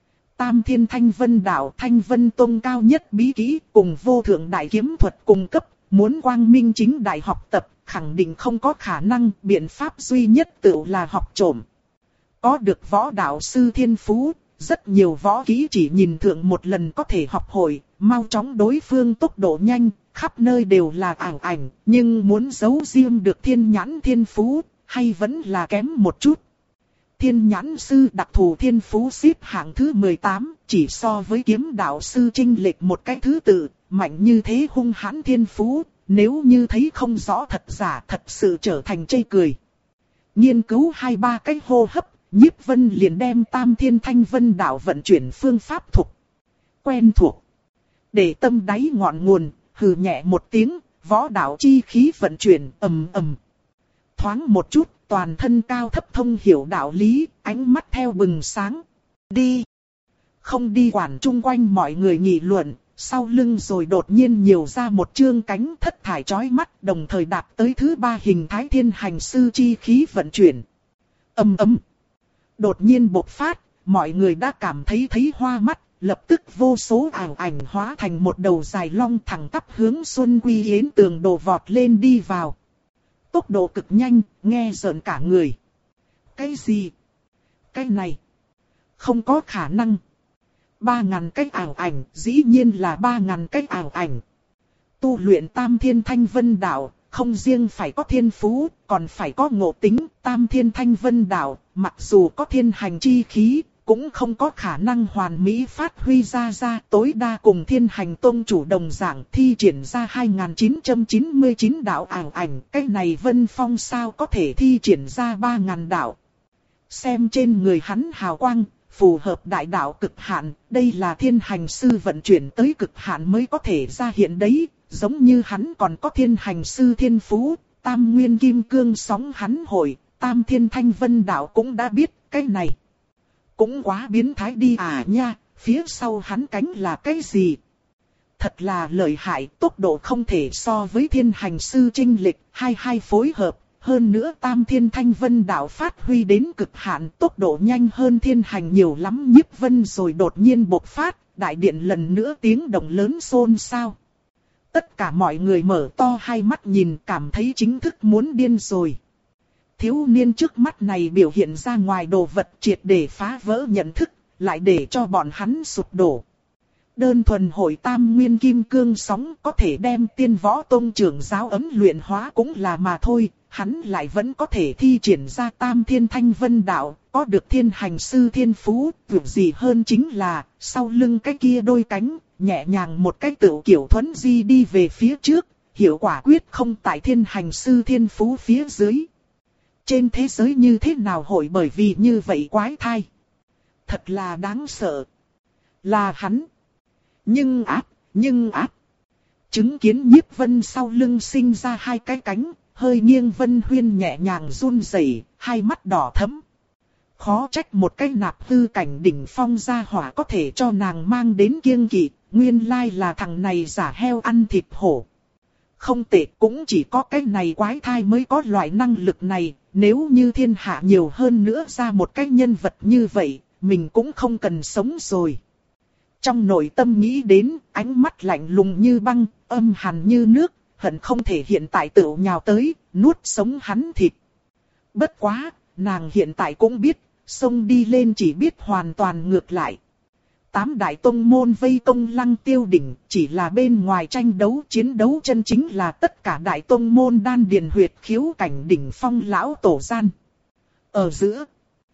Tam Thiên Thanh Vân Đạo Thanh Vân Tông cao nhất bí kỹ cùng vô thượng đại kiếm thuật cung cấp, muốn quang minh chính đại học tập, khẳng định không có khả năng, biện pháp duy nhất tự là học trộm. Có được võ đạo sư thiên phú, rất nhiều võ kỹ chỉ nhìn thượng một lần có thể học hội, mau chóng đối phương tốc độ nhanh, khắp nơi đều là ảo ảnh, nhưng muốn giấu riêng được thiên nhãn thiên phú, hay vẫn là kém một chút. Thiên nhãn sư đặc thù thiên phú xếp hạng thứ mười tám, chỉ so với kiếm đạo sư chênh lệch một cái thứ tự, mạnh như thế hung hãn thiên phú, nếu như thấy không rõ thật giả thật sự trở thành chê cười. Nghiên cứu hai ba cái hô hấp, Nhiếp Vân liền đem Tam Thiên Thanh Vân Đạo vận chuyển phương pháp thuộc. Quen thuộc. Để tâm đáy ngọn nguồn, hừ nhẹ một tiếng, võ đạo chi khí vận chuyển ầm ầm. Thoáng một chút, toàn thân cao thấp thông hiểu đạo lý, ánh mắt theo bừng sáng. Đi. Không đi quản chung quanh mọi người nghị luận, sau lưng rồi đột nhiên nhiều ra một chương cánh thất thải chói mắt, đồng thời đạt tới thứ ba hình thái thiên hành sư chi khí vận chuyển. Ầm ầm. Đột nhiên bộc phát, mọi người đã cảm thấy thấy hoa mắt, lập tức vô số ảo ảnh hóa thành một đầu dài long thẳng tắp hướng Xuân Quy Yến tường đổ vọt lên đi vào. Tốc độ cực nhanh, nghe rợn cả người. Cái gì? Cái này? Không có khả năng. Ba ngàn cái ảo ảnh, dĩ nhiên là ba ngàn cái ảo ảnh. Tu luyện Tam Thiên Thanh Vân Đạo, không riêng phải có thiên phú, còn phải có ngộ tính. Tam Thiên Thanh Vân Đạo, mặc dù có thiên hành chi khí, cũng không có khả năng hoàn mỹ phát huy ra ra, tối đa cùng Thiên Hành Tông chủ đồng dạng thi triển ra hai nghìn chín trăm chín mươi chín đạo ảo ảnh, cái này Vân Phong sao có thể thi triển ra ba nghìn đạo. Xem trên người hắn hào quang, phù hợp đại đạo cực hạn, đây là Thiên Hành sư vận chuyển tới cực hạn mới có thể ra hiện đấy, giống như hắn còn có Thiên Hành sư thiên phú, Tam Nguyên Kim Cương sóng hắn hội, Tam Thiên Thanh Vân đạo cũng đã biết, cái này cũng quá biến thái đi à nha, phía sau hắn cánh là cái gì? Thật là lợi hại, tốc độ không thể so với Thiên Hành sư chênh lệch, hai hai phối hợp, hơn nữa Tam Thiên Thanh Vân đạo phát huy đến cực hạn, tốc độ nhanh hơn Thiên Hành nhiều lắm. Nhiếp Vân rồi đột nhiên bộc phát, đại điện lần nữa tiếng động lớn xôn xao. Tất cả mọi người mở to hai mắt nhìn, cảm thấy chính thức muốn điên rồi. Thiếu niên trước mắt này biểu hiện ra ngoài đồ vật triệt để phá vỡ nhận thức, lại để cho bọn hắn sụp đổ. Đơn thuần hội Tam Nguyên Kim Cương sóng có thể đem Tiên Võ Tông trưởng giáo ấm luyện hóa cũng là mà thôi, hắn lại vẫn có thể thi triển ra Tam Thiên Thanh Vân đạo, có được Thiên Hành sư thiên phú, việc gì hơn chính là, sau lưng cái kia đôi cánh, nhẹ nhàng một cái tựu kiểu thuấn di đi về phía trước, hiệu quả quyết không tại Thiên Hành sư thiên phú phía dưới. Trên thế giới như thế nào hội bởi vì như vậy quái thai? Thật là đáng sợ. Là hắn. Nhưng áp, nhưng áp. Chứng kiến Nhiếp Vân sau lưng sinh ra hai cái cánh, hơi nghiêng Vân Huyên nhẹ nhàng run rẩy, hai mắt đỏ thẫm. Khó trách một cái nạp hư cảnh đỉnh phong gia hỏa có thể cho nàng mang đến kiêng kỵ, nguyên lai là thằng này giả heo ăn thịt hổ. Không tệ, cũng chỉ có cái này quái thai mới có loại năng lực này, nếu như thiên hạ nhiều hơn nữa ra một cái nhân vật như vậy, mình cũng không cần sống rồi. Trong nội tâm nghĩ đến, ánh mắt lạnh lùng như băng, âm hàn như nước, hận không thể hiện tại tựu nhào tới, nuốt sống hắn thịt. Bất quá, nàng hiện tại cũng biết, xông đi lên chỉ biết hoàn toàn ngược lại. Tám đại tông môn vây công Lăng Tiêu đỉnh, chỉ là bên ngoài tranh đấu chiến đấu chân chính là tất cả đại tông môn đan điền huyệt khiếu cảnh đỉnh phong lão tổ gian. Ở giữa,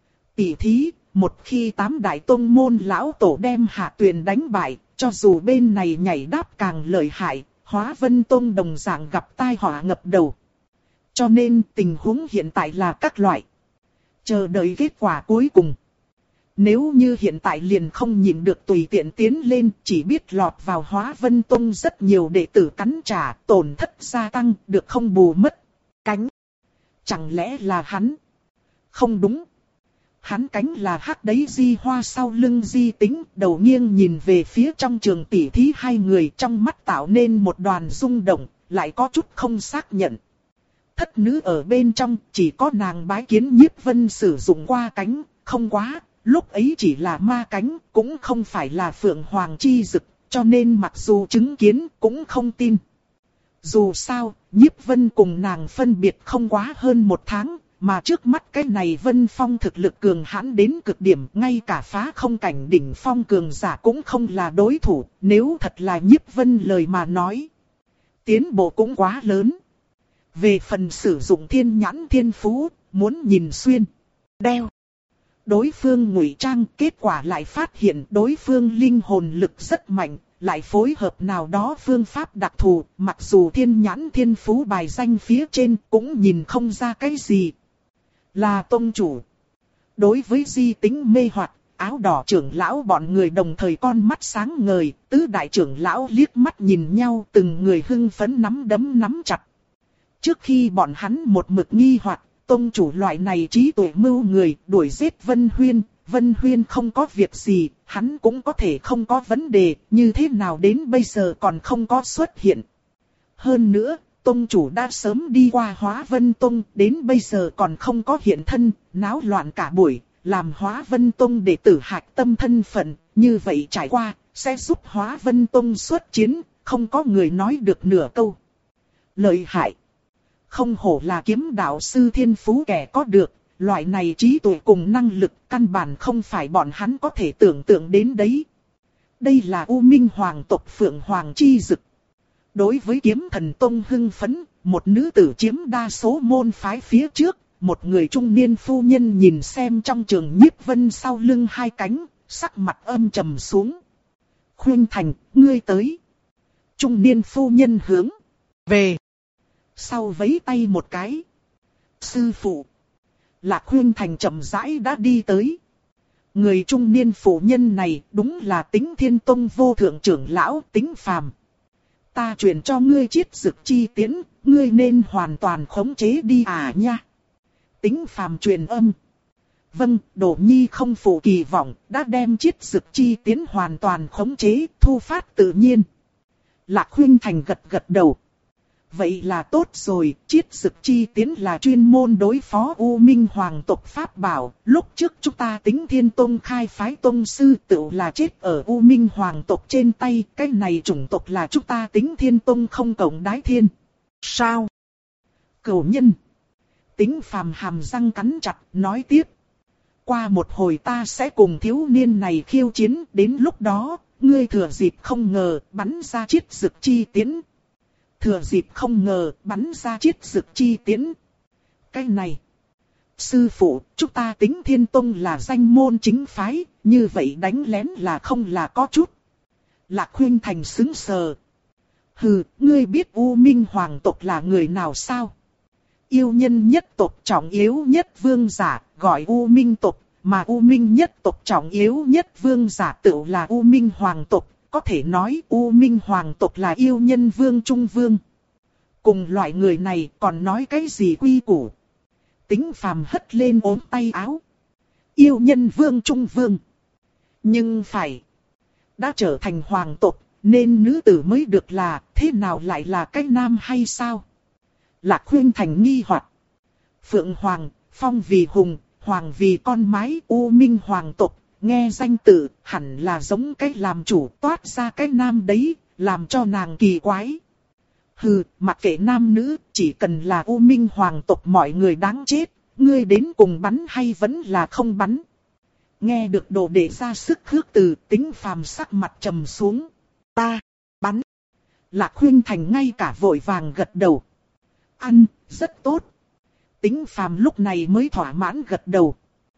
tỷ thí, một khi tám đại tông môn lão tổ đem Hạ Tuyền đánh bại, cho dù bên này nhảy đáp càng lợi hại, Hóa Vân Tông đồng dạng gặp tai họa ngập đầu. Cho nên tình huống hiện tại là các loại. Chờ đợi kết quả cuối cùng. Nếu như hiện tại liền không nhịn được tùy tiện tiến lên, chỉ biết lọt vào Hóa Vân Tông rất nhiều đệ tử cắn trả, tổn thất gia tăng, được không bù mất. Cánh. Chẳng lẽ là hắn? Không đúng. Hắn cánh là hắc đấy Di Hoa sau lưng Di Tính, đầu nghiêng nhìn về phía trong trường tỷ thí hai người, trong mắt tạo nên một đoàn rung động, lại có chút không xác nhận. Thất nữ ở bên trong, chỉ có nàng bái kiến Nhiếp Vân sử dụng qua cánh, không quá, lúc ấy chỉ là ma cánh, cũng không phải là Phượng Hoàng chi dực, cho nên mặc dù chứng kiến cũng không tin. Dù sao, Nhiếp Vân cùng nàng phân biệt không quá hơn một tháng, mà trước mắt cái này Vân Phong thực lực cường hãn đến cực điểm, ngay cả phá không cảnh đỉnh phong cường giả cũng không là đối thủ, nếu thật là Nhiếp Vân lời mà nói. Tiến bộ cũng quá lớn. Về phần sử dụng thiên nhãn thiên phú, muốn nhìn xuyên, đeo. Đối phương ngụy trang, kết quả lại phát hiện đối phương linh hồn lực rất mạnh, lại phối hợp nào đó phương pháp đặc thù, mặc dù thiên nhãn thiên phú bài danh phía trên cũng nhìn không ra cái gì. Là tông chủ. Đối với Di Tính mê hoặc, áo đỏ trưởng lão bọn người đồng thời con mắt sáng ngời, tứ đại trưởng lão liếc mắt nhìn nhau, từng người hưng phấn nắm đấm nắm chặt. Trước khi bọn hắn một mực nghi hoặc, tông chủ loại này trí tuệ mưu người đuổi giết Vân Huyên, Vân Huyên không có việc gì, hắn cũng có thể không có vấn đề, như thế nào đến bây giờ còn không có xuất hiện. Hơn nữa, tông chủ đã sớm đi qua Hóa Vân Tông, đến bây giờ còn không có hiện thân, náo loạn cả buổi, làm Hóa Vân Tông đệ tử hạch tâm thân phận, như vậy trải qua, sẽ giúp Hóa Vân Tông xuất chiến, không có người nói được nửa câu. Lợi hại. Không hổ là kiếm đạo sư thiên phú kẻ có được, loại này trí tuệ cùng năng lực căn bản không phải bọn hắn có thể tưởng tượng đến đấy. Đây là U Minh Hoàng tộc Phượng Hoàng chi dực. Đối với kiếm thần tông hưng phấn, một nữ tử chiếm đa số môn phái phía trước, một người trung niên phu nhân nhìn xem trong trường Nhiếp Vân sau lưng hai cánh, sắc mặt âm trầm xuống. Khuynh Thành, ngươi tới. Trung niên phu nhân hướng về sau vẫy tay một cái. Sư phụ. Lạc Khuynh Thành chậm rãi đã đi tới. Người trung niên phụ nhân này đúng là Tĩnh Thiên Tông vô thượng trưởng lão Tĩnh Phàm. Ta truyền cho ngươi chiết dực chi tiến, ngươi nên hoàn toàn khống chế đi à nha. Tĩnh Phàm truyền âm. Vâng, Đỗ Nhi không phụ kỳ vọng, đã đem chiết dực chi tiến hoàn toàn khống chế, thu phát tự nhiên. Lạc Khuynh Thành gật gật đầu. Vậy là tốt rồi, chiết dực chi tiến là chuyên môn đối phó U Minh Hoàng tộc Pháp bảo. Lúc trước chúng ta Tĩnh Thiên Tông khai phái tông sư tự là chết ở U Minh Hoàng tộc trên tay. Cái này chủng tộc là chúng ta Tĩnh Thiên Tông không cộng đái thiên. Sao? Cửu nhân. Tĩnh Phàm hàm răng cắn chặt, nói tiếp. Qua một hồi ta sẽ cùng thiếu niên này khiêu chiến, đến lúc đó, ngươi thừa dịp không ngờ, bắn ra chiết dực chi tiến. Thừa dịp không ngờ, bắn ra chiết dực chi tiến. Cái này, sư phụ, chúng ta Tĩnh Thiên Tông là danh môn chính phái, như vậy đánh lén là không là có chút. Lạc Khuynh Thành sững sờ. Hừ, ngươi biết U Minh Hoàng tộc là người nào sao? Yêu nhân nhất tộc trọng yếu nhất vương giả, gọi U Minh tộc, mà U Minh nhất tộc trọng yếu nhất vương giả tự là U Minh Hoàng tộc, có thể nói U Minh Hoàng tộc là yêu nhân vương trung vương. Cùng loại người này còn nói cái gì quy củ? Tĩnh Phàm hất lên ốm tay áo. Yêu nhân vương trung vương. Nhưng phải, đã trở thành hoàng tộc, nên nữ tử mới được là, thế nào lại là cái nam hay sao? Lạc Khuynh Thành nghi hoặc. Phượng Hoàng, Phong vì hùng, Hoàng vì con mái, U Minh Hoàng tộc, nghe danh tự, hẳn là giống cái làm chủ toát ra cái nam đấy, làm cho nàng kỳ quái. Hừ, mặc kệ nam nữ, chỉ cần là U Minh Hoàng tộc mọi người đáng chết, ngươi đến cùng bắn hay vẫn là không bắn. Nghe được đồ đệ ra sức khước từ, Tĩnh Phàm sắc mặt trầm xuống. Ta, bắn. Lạc Khuynh Thành ngay cả vội vàng gật đầu. Ăn, rất tốt. Tĩnh Phàm lúc này mới thỏa mãn gật đầu.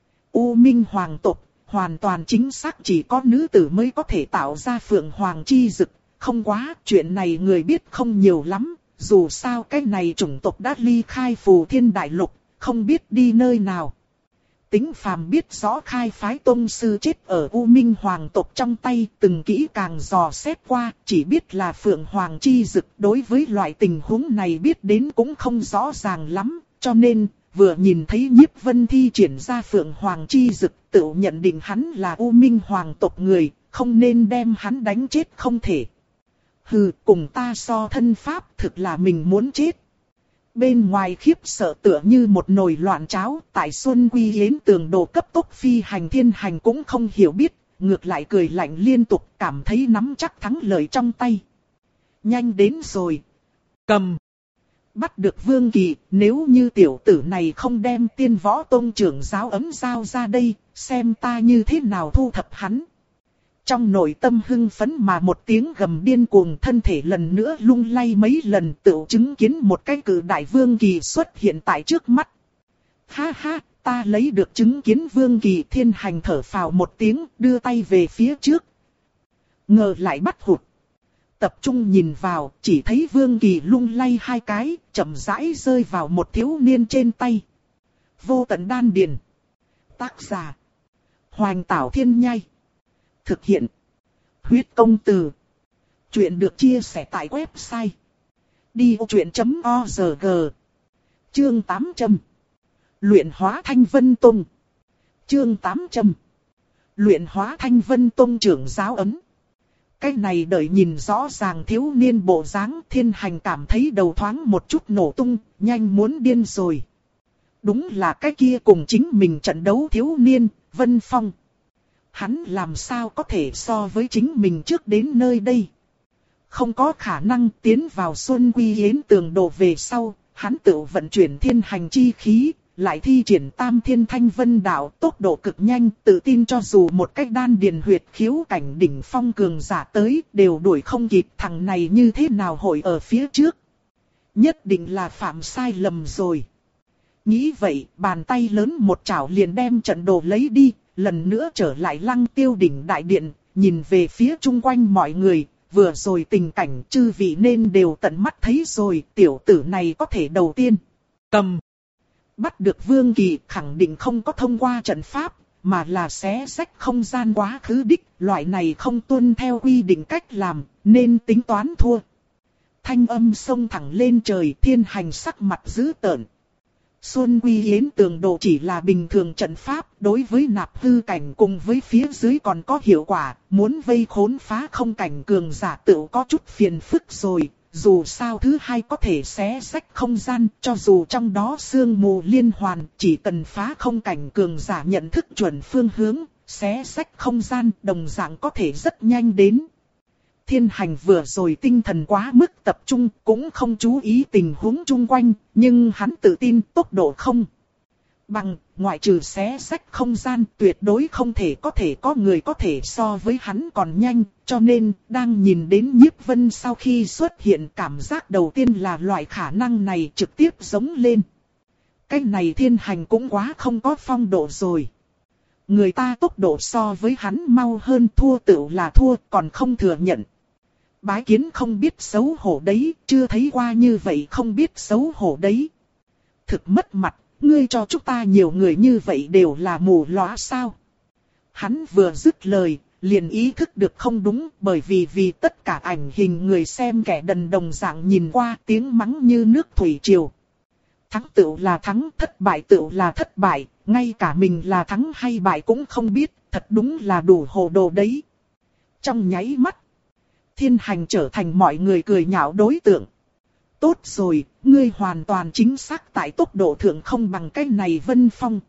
U Minh Hoàng tộc, hoàn toàn chính xác chỉ có nữ tử mới có thể tạo ra Phượng Hoàng chi dực. Không quá, chuyện này người biết không nhiều lắm. Dù sao cái này chủng tộc đã ly khai Phù Thiên Đại Lục, không biết đi nơi nào. Tĩnh Phàm biết rõ khai phái tông sư chết ở U Minh Hoàng tộc trong tay, từng kỹ càng dò xét qua, chỉ biết là Phượng Hoàng chi dực. Đối với loại tình huống này biết đến cũng không rõ ràng lắm, cho nên vừa nhìn thấy Nhiếp Vân thi triển ra Phượng Hoàng chi dực, tự nhận định hắn là U Minh Hoàng tộc người, không nên đem hắn đánh chết không thể. Hừ, cùng ta so thân pháp, thực là mình muốn chết. Bên ngoài khiếp sợ tựa như một nồi loạn cháo, tại Xuân Quy Yến tường đồ cấp tốc phi hành thiên hành cũng không hiểu biết, ngược lại cười lạnh liên tục, cảm thấy nắm chắc thắng lợi trong tay. Nhanh đến rồi. Cầm. Bắt được Vương Kỳ, nếu như tiểu tử này không đem Tiên Võ Tông trưởng giáo ấm giao ra đây, xem ta như thế nào thu thập hắn. Trong nội tâm hưng phấn mà một tiếng gầm điên cuồng, thân thể lần nữa lung lay mấy lần, tự chứng kiến một cái cự đại Vương Kỳ xuất hiện tại trước mắt. Ha ha, ta lấy được chứng kiến Vương Kỳ, thiên hành thở phào một tiếng, đưa tay về phía trước. Ngờ lại bắt hụt. Tập trung nhìn vào, chỉ thấy Vương Kỳ lung lay hai cái, chậm rãi rơi vào một thiếu niên trên tay. Vô tận đan điền. Tác giả: Hoành Tảo Thiên Nhai. Thực hiện: Huyết Công Từ. Chuyện được chia sẻ tại website đi ô chuyện chấm org. Chương tám trăm. Luyện hóa Thanh Vân Tông. Chương tám trăm. Luyện hóa Thanh Vân Tông trưởng giáo ấn. Cái này đợi nhìn rõ ràng thiếu niên bộ dáng, thiên hành cảm thấy đầu thoáng một chút nổ tung, nhanh muốn điên rồi. Đúng là cái kia cùng chính mình trận đấu thiếu niên, Vân Phong. Hắn làm sao có thể so với chính mình trước đến nơi đây. Không có khả năng tiến vào Xuân Quy Yến tường đồ về sau, hắn tự vận chuyển thiên hành chi khí, lại thi triển Tam Thiên Thanh Vân Đạo, tốc độ cực nhanh, tự tin cho dù một cách đan điền huyệt khiếu cảnh đỉnh phong cường giả tới, đều đuổi không kịp. Thằng này như thế nào hội ở phía trước. Nhất định là phạm sai lầm rồi. Nghĩ vậy, bàn tay lớn một chảo liền đem trận đồ lấy đi, lần nữa trở lại Lăng Tiêu đỉnh đại điện, nhìn về phía chung quanh mọi người, vừa rồi tình cảnh chư vị nên đều tận mắt thấy rồi, tiểu tử này có thể đầu tiên cầm bắt được Vương Kỳ, khẳng định không có thông qua trận pháp, mà là xé rách không gian quá khứ đích, loại này không tuân theo quy định cách làm, nên tính toán thua. Thanh âm xông thẳng lên trời, Thiên Hành sắc mặt dữ tợn. Xuân Quy Yến tường độ chỉ là bình thường trận pháp, đối với nạp hư cảnh cùng với phía dưới còn có hiệu quả, muốn vây khốn phá không cảnh cường giả tự có chút phiền phức rồi. Dù sao thứ hai có thể xé rách không gian, cho dù trong đó sương mù liên hoàn, chỉ cần phá không cảnh cường giả nhận thức chuẩn phương hướng, xé rách không gian đồng dạng có thể rất nhanh đến. Thiên Hành vừa rồi tinh thần quá mức tập trung, cũng không chú ý tình huống chung quanh, nhưng hắn tự tin tốc độ không bằng, ngoại trừ xé rách không gian tuyệt đối không thể có thể có người có thể so với hắn còn nhanh, cho nên đang nhìn đến Nhiếp Vân sau khi xuất hiện, cảm giác đầu tiên là loại khả năng này trực tiếp giống lên. Cái này Thiên Hành cũng quá không có phong độ rồi. Người ta tốc độ so với hắn mau hơn, thua tựu là thua, còn không thừa nhận. Bái kiến không biết xấu hổ đấy, chưa thấy qua như vậy không biết xấu hổ đấy. Thực mất mặt, ngươi cho chúng ta nhiều người như vậy đều là mù lóa sao? Hắn vừa dứt lời, liền ý thức được không đúng, bởi vì vì tất cả ảnh hình người xem kẻ đần đồng dạng nhìn qua, tiếng mắng như nước thủy triều. Thắng tựu là thắng, thất bại tựu là thất bại, ngay cả mình là thắng hay bại cũng không biết, thật đúng là đủ hồ đồ đấy. Trong nháy mắt, Thiên Hành trở thành mọi người cười nhạo đối tượng. Tốt rồi, ngươi hoàn toàn chính xác tại tốc độ thượng không bằng cái này Vân Phong.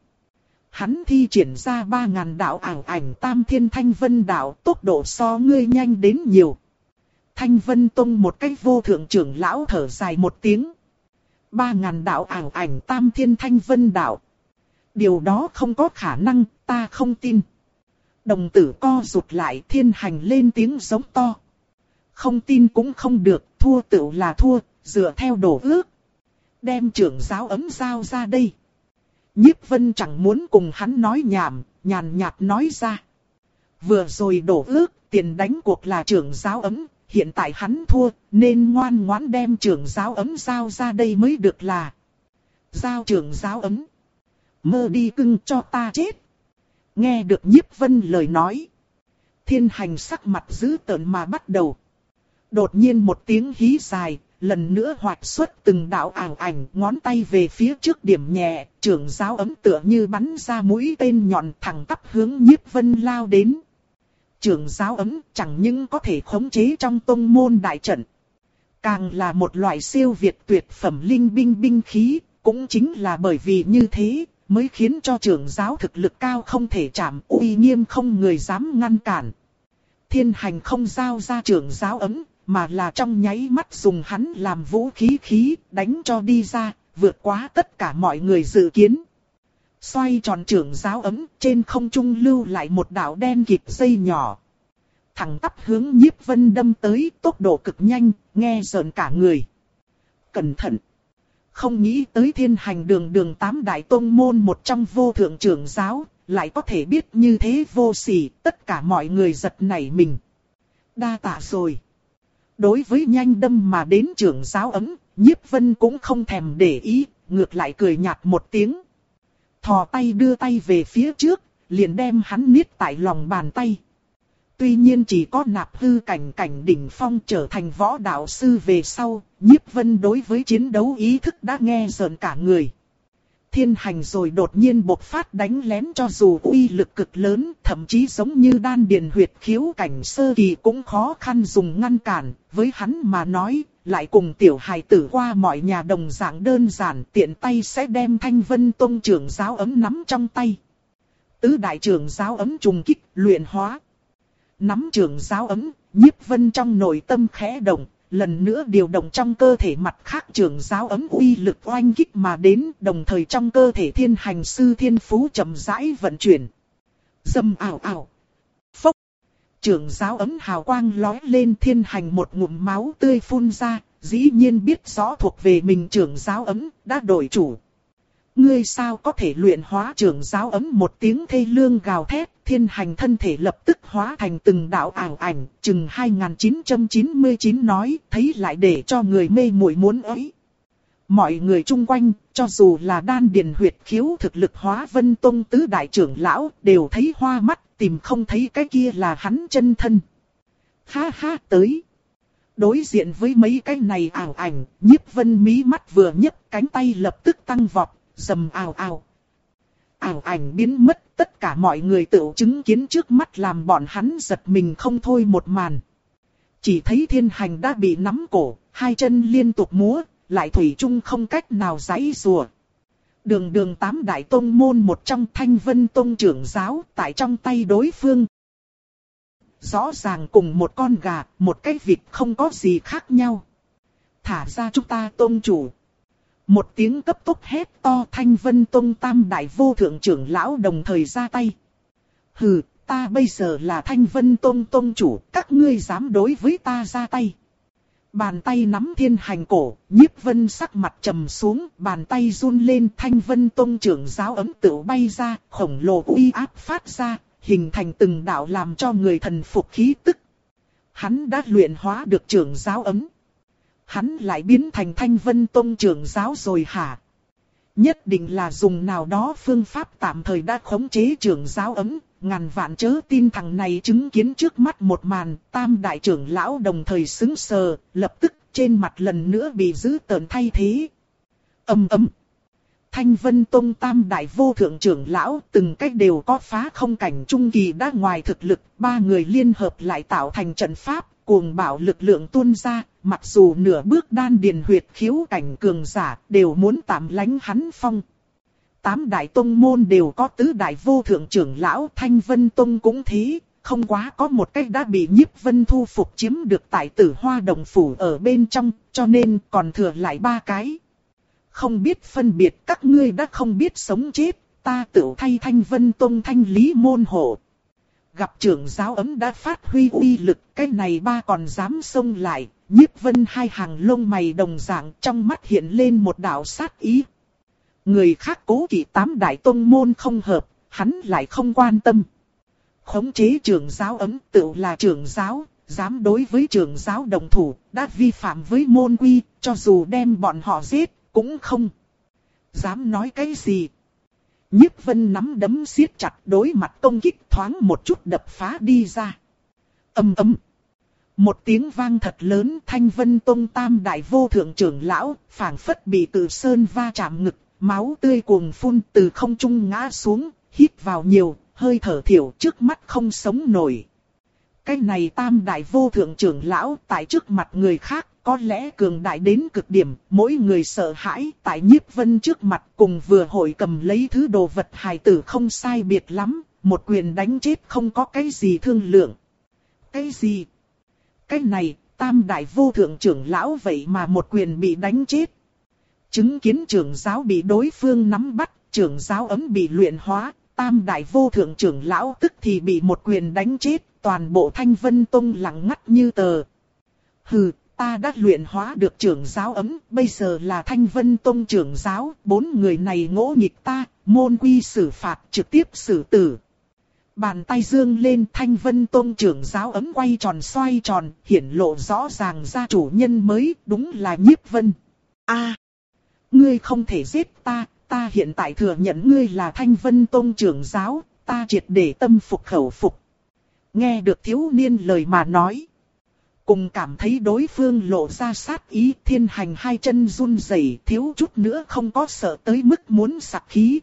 Hắn thi triển ra ba ngàn đạo ảo ảnh tam thiên thanh vân đạo, tốc độ so ngươi nhanh đến nhiều. Thanh Vân Tông một cái vô thượng trưởng lão thở dài một tiếng. Ba ngàn đạo ảo ảnh tam thiên thanh vân đạo. Điều đó không có khả năng, ta không tin. Đồng tử co rụt lại, Thiên Hành lên tiếng giống to. Không tin cũng không được, thua tựu là thua, dựa theo đổ ước. Đem trưởng giáo ấm giao ra đây. Nhiếp Vân chẳng muốn cùng hắn nói nhảm, nhàn nhạt nói ra. Vừa rồi đổ ước, tiền đánh cuộc là trưởng giáo ấm, hiện tại hắn thua, nên ngoan ngoãn đem trưởng giáo ấm giao ra đây mới được là. Giao trưởng giáo ấm. Mơ đi cưng cho ta chết. Nghe được Nhiếp Vân lời nói. Thiên Hành sắc mặt dữ tợn mà bắt đầu. Đột nhiên một tiếng hí dài, lần nữa hoạt xuất từng đạo ảo ảnh, ngón tay về phía trước điểm nhẹ, trưởng giáo ấm tựa như bắn ra mũi tên nhọn thẳng tắp hướng Nhiếp Vân lao đến. Trưởng giáo ấm chẳng những có thể khống chế trong tông môn đại trận, càng là một loại siêu việt tuyệt phẩm linh binh binh khí, cũng chính là bởi vì như thế, mới khiến cho trưởng giáo thực lực cao không thể chạm, uy nghiêm không người dám ngăn cản. Thiên Hành không giao ra trưởng giáo ấm, mà là trong nháy mắt dùng hắn làm vũ khí khí, đánh cho đi ra, vượt quá tất cả mọi người dự kiến. Xoay tròn trưởng giáo ấm, trên không trung lưu lại một đạo đen kịt dây nhỏ. Thẳng tắp hướng Nhiếp Vân đâm tới, tốc độ cực nhanh, nghe rợn cả người. Cẩn thận! Không nghĩ tới Thiên Hành đường đường tám đại tôn môn một trong vô thượng trưởng giáo, lại có thể biết như thế vô sỉ, tất cả mọi người giật nảy mình. Đa tạ rồi. Đối với nhanh đâm mà đến trưởng giáo ấm, Nhiếp Vân cũng không thèm để ý, ngược lại cười nhạt một tiếng. Thò tay đưa tay về phía trước, liền đem hắn niết tại lòng bàn tay. Tuy nhiên chỉ có nạp hư cảnh cảnh đỉnh phong trở thành võ đạo sư về sau, Nhiếp Vân đối với chiến đấu ý thức đã nghe rợn cả người. Thiên Hành rồi đột nhiên bộc phát đánh lén, cho dù uy lực cực lớn, thậm chí giống như đan điền huyệt khiếu cảnh sơ kỳ cũng khó khăn dùng ngăn cản, với hắn mà nói, lại cùng tiểu hài tử qua mọi nhà đồng dạng đơn giản, tiện tay sẽ đem Thanh Vân Tông trưởng giáo ấm nắm trong tay. Tứ đại trưởng giáo ấm trùng kích, luyện hóa. Nắm trưởng giáo ấm, Nhiếp Vân trong nội tâm khẽ động. Lần nữa điều động trong cơ thể mặt khác trưởng giáo ấm uy lực oanh kích mà đến, đồng thời trong cơ thể Thiên Hành sư thiên phú chậm rãi vận chuyển. Dầm ảo ảo. Phốc. Trưởng giáo ấm hào quang lóe lên, Thiên Hành một ngụm máu tươi phun ra, dĩ nhiên biết rõ thuộc về mình trưởng giáo ấm, đã đổi chủ. Ngươi sao có thể luyện hóa trưởng giáo ấm? Một tiếng thê lương gào thét, Thiên Hành thân thể lập tức hóa thành từng đạo ảo ảnh, chừng hai nghìn chín trăm chín mươi chín nói, thấy lại để cho người mê muội muốn ấy. Mọi người chung quanh, cho dù là đan điền huyệt khiếu thực lực hóa Vân Tông tứ đại trưởng lão, đều thấy hoa mắt, tìm không thấy cái kia là hắn chân thân. Ha ha, tới. Đối diện với mấy cái này ảo ảnh, Nhiếp Vân mí mắt vừa nhấc, cánh tay lập tức tăng vọt, rầm ào ào. Ảo ảnh biến mất, tất cả mọi người tự chứng kiến trước mắt làm bọn hắn giật mình không thôi một màn. Chỉ thấy Thiên Hành đã bị nắm cổ, hai chân liên tục múa, lại thủy chung không cách nào giãy giụa. Đường đường tám đại tông môn một trong Thanh Vân Tông trưởng giáo, tại trong tay đối phương. Rõ ràng cùng một con gà, một cái vịt không có gì khác nhau. Thả ra chúng ta tông chủ. Một tiếng cấp tốc hét to, Thanh Vân Tông tam đại vô thượng trưởng lão đồng thời ra tay. Hừ, ta bây giờ là Thanh Vân Tông tông chủ, các ngươi dám đối với ta ra tay. Bàn tay nắm Thiên Hành cổ, Nhiếp Vân sắc mặt trầm xuống, bàn tay run lên, Thanh Vân Tông trưởng giáo ấm tựu bay ra, khổng lồ uy áp phát ra, hình thành từng đạo làm cho người thần phục khí tức. Hắn đã luyện hóa được trưởng giáo ấm. Hắn lại biến thành Thanh Vân Tông trưởng giáo rồi hả? Nhất định là dùng nào đó phương pháp tạm thời đã khống chế trưởng giáo ấm. Ngàn vạn chớ tin thằng này chứng kiến trước mắt một màn, tam đại trưởng lão đồng thời sững sờ, lập tức trên mặt lần nữa bị dữ tợn thay thế. Ầm ầm. Thanh Vân Tông tam đại vô thượng trưởng lão từng cách đều có phá không cảnh trung kỳ đã ngoài thực lực, ba người liên hợp lại tạo thành trận pháp, cuồng bạo lực lượng tuôn ra, mặc dù nửa bước đan điền huyệt khiếu cảnh cường giả đều muốn tạm lánh hắn phong. Tám đại tông môn đều có tứ đại vô thượng trưởng lão, Thanh Vân Tông cũng thế, không quá có một cách đã bị Nhiếp Vân thu phục chiếm được tại Tử Hoa Đồng Phủ ở bên trong, cho nên còn thừa lại ba cái. Không biết phân biệt, các ngươi đã không biết sống chết, ta tự thay Thanh Vân Tông thanh lý môn hộ. Gặp trưởng giáo ấm đã phát huy uy lực, cái này ba còn dám xông lại, Nhiếp Vân hai hàng lông mày đồng dạng, trong mắt hiện lên một đạo sát ý. Người khác cố kỵ tám đại tông môn không hợp, hắn lại không quan tâm. Khống chế trưởng giáo ấm tự là trưởng giáo, dám đối với trưởng giáo đồng thủ, đã vi phạm với môn quy, cho dù đem bọn họ giết, cũng không dám nói cái gì. Nhiếp Vân nắm đấm siết chặt, đối mặt công kích thoáng một chút đập phá đi ra. Ầm ầm. Một tiếng vang thật lớn, Thanh Vân Tông tam đại vô thượng trưởng lão, phảng phất bị Từ Sơn va chạm ngực, máu tươi cuồng phun từ không trung ngã xuống, hít vào nhiều, hơi thở thiểu, trước mắt không sống nổi. Cái này tam đại vô thượng trưởng lão tại trước mặt người khác, có lẽ cường đại đến cực điểm, mỗi người sợ hãi, tại Nhiếp Vân trước mặt cùng vừa hội cầm lấy thứ đồ vật hài tử không sai biệt lắm, một quyền đánh chết không có cái gì thương lượng. Cái gì? Cái này, tam đại vô thượng trưởng lão vậy mà một quyền bị đánh chết. Chứng kiến trưởng giáo bị đối phương nắm bắt, trưởng giáo ấm bị luyện hóa, tam đại vô thượng trưởng lão tức thì bị một quyền đánh chết, toàn bộ Thanh Vân Tông lặng ngắt như tờ. Hừ, ta đã luyện hóa được trưởng giáo ấm, bây giờ là Thanh Vân Tông trưởng giáo, bốn người này ngỗ nghịch ta, môn quy xử phạt trực tiếp xử tử. Bàn tay dương lên, Thanh Vân Tông trưởng giáo ấm quay tròn xoay tròn, hiển lộ rõ ràng ra chủ nhân mới, đúng là Nhiếp Vân. A, ngươi không thể giết ta, ta hiện tại thừa nhận ngươi là Thanh Vân Tông trưởng giáo, ta triệt để tâm phục khẩu phục. Nghe được thiếu niên lời mà nói, cùng cảm thấy đối phương lộ ra sát ý, Thiên Hành hai chân run rẩy, thiếu chút nữa không có sợ tới mức muốn sặc khí.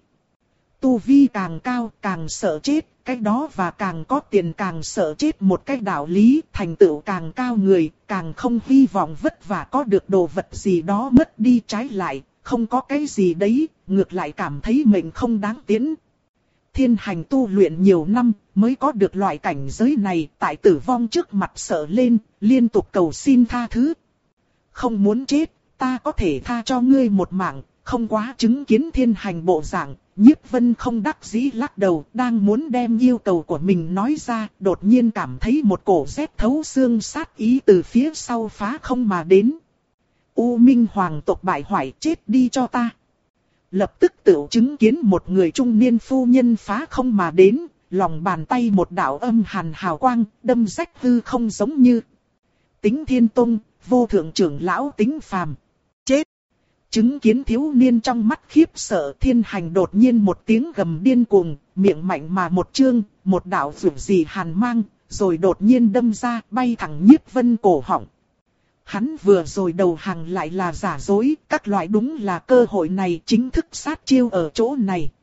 Tu vi càng cao càng sợ chết, cái đó và càng có tiền càng sợ chết một cái đạo lý, thành tựu càng cao người, càng không hy vọng vất vả có được đồ vật gì đó mất đi, trái lại, không có cái gì đấy, ngược lại cảm thấy mình không đáng tiến. Thiên Hành tu luyện nhiều năm, mới có được loại cảnh giới này, tại tử vong trước mặt sợ lên, liên tục cầu xin tha thứ. Không muốn chết, ta có thể tha cho ngươi một mạng, không quá chứng kiến Thiên Hành bộ dạng, Nhiếp Vân không đắc dĩ lắc đầu, đang muốn đem yêu cầu của mình nói ra, đột nhiên cảm thấy một cổ rét thấu xương sát ý từ phía sau phá không mà đến. U Minh Hoàng tộc bại hoại, chết đi cho ta. Lập tức tự chứng kiến một người trung niên phu nhân phá không mà đến, lòng bàn tay một đạo âm hàn hào quang, đâm rách hư không giống như Tính Thiên Tông, vô thượng trưởng lão Tính Phàm. Chết! Chứng kiến thiếu niên trong mắt khiếp sợ, Thiên Hành đột nhiên một tiếng gầm điên cuồng, miệng mạnh mà một chương, một đạo vượt gì hàn mang, rồi đột nhiên đâm ra, bay thẳng Nhiếp Vân cổ họng. Hắn vừa rồi đầu hàng lại là giả dối, các loại đúng là cơ hội này chính thức sát chiêu ở chỗ này.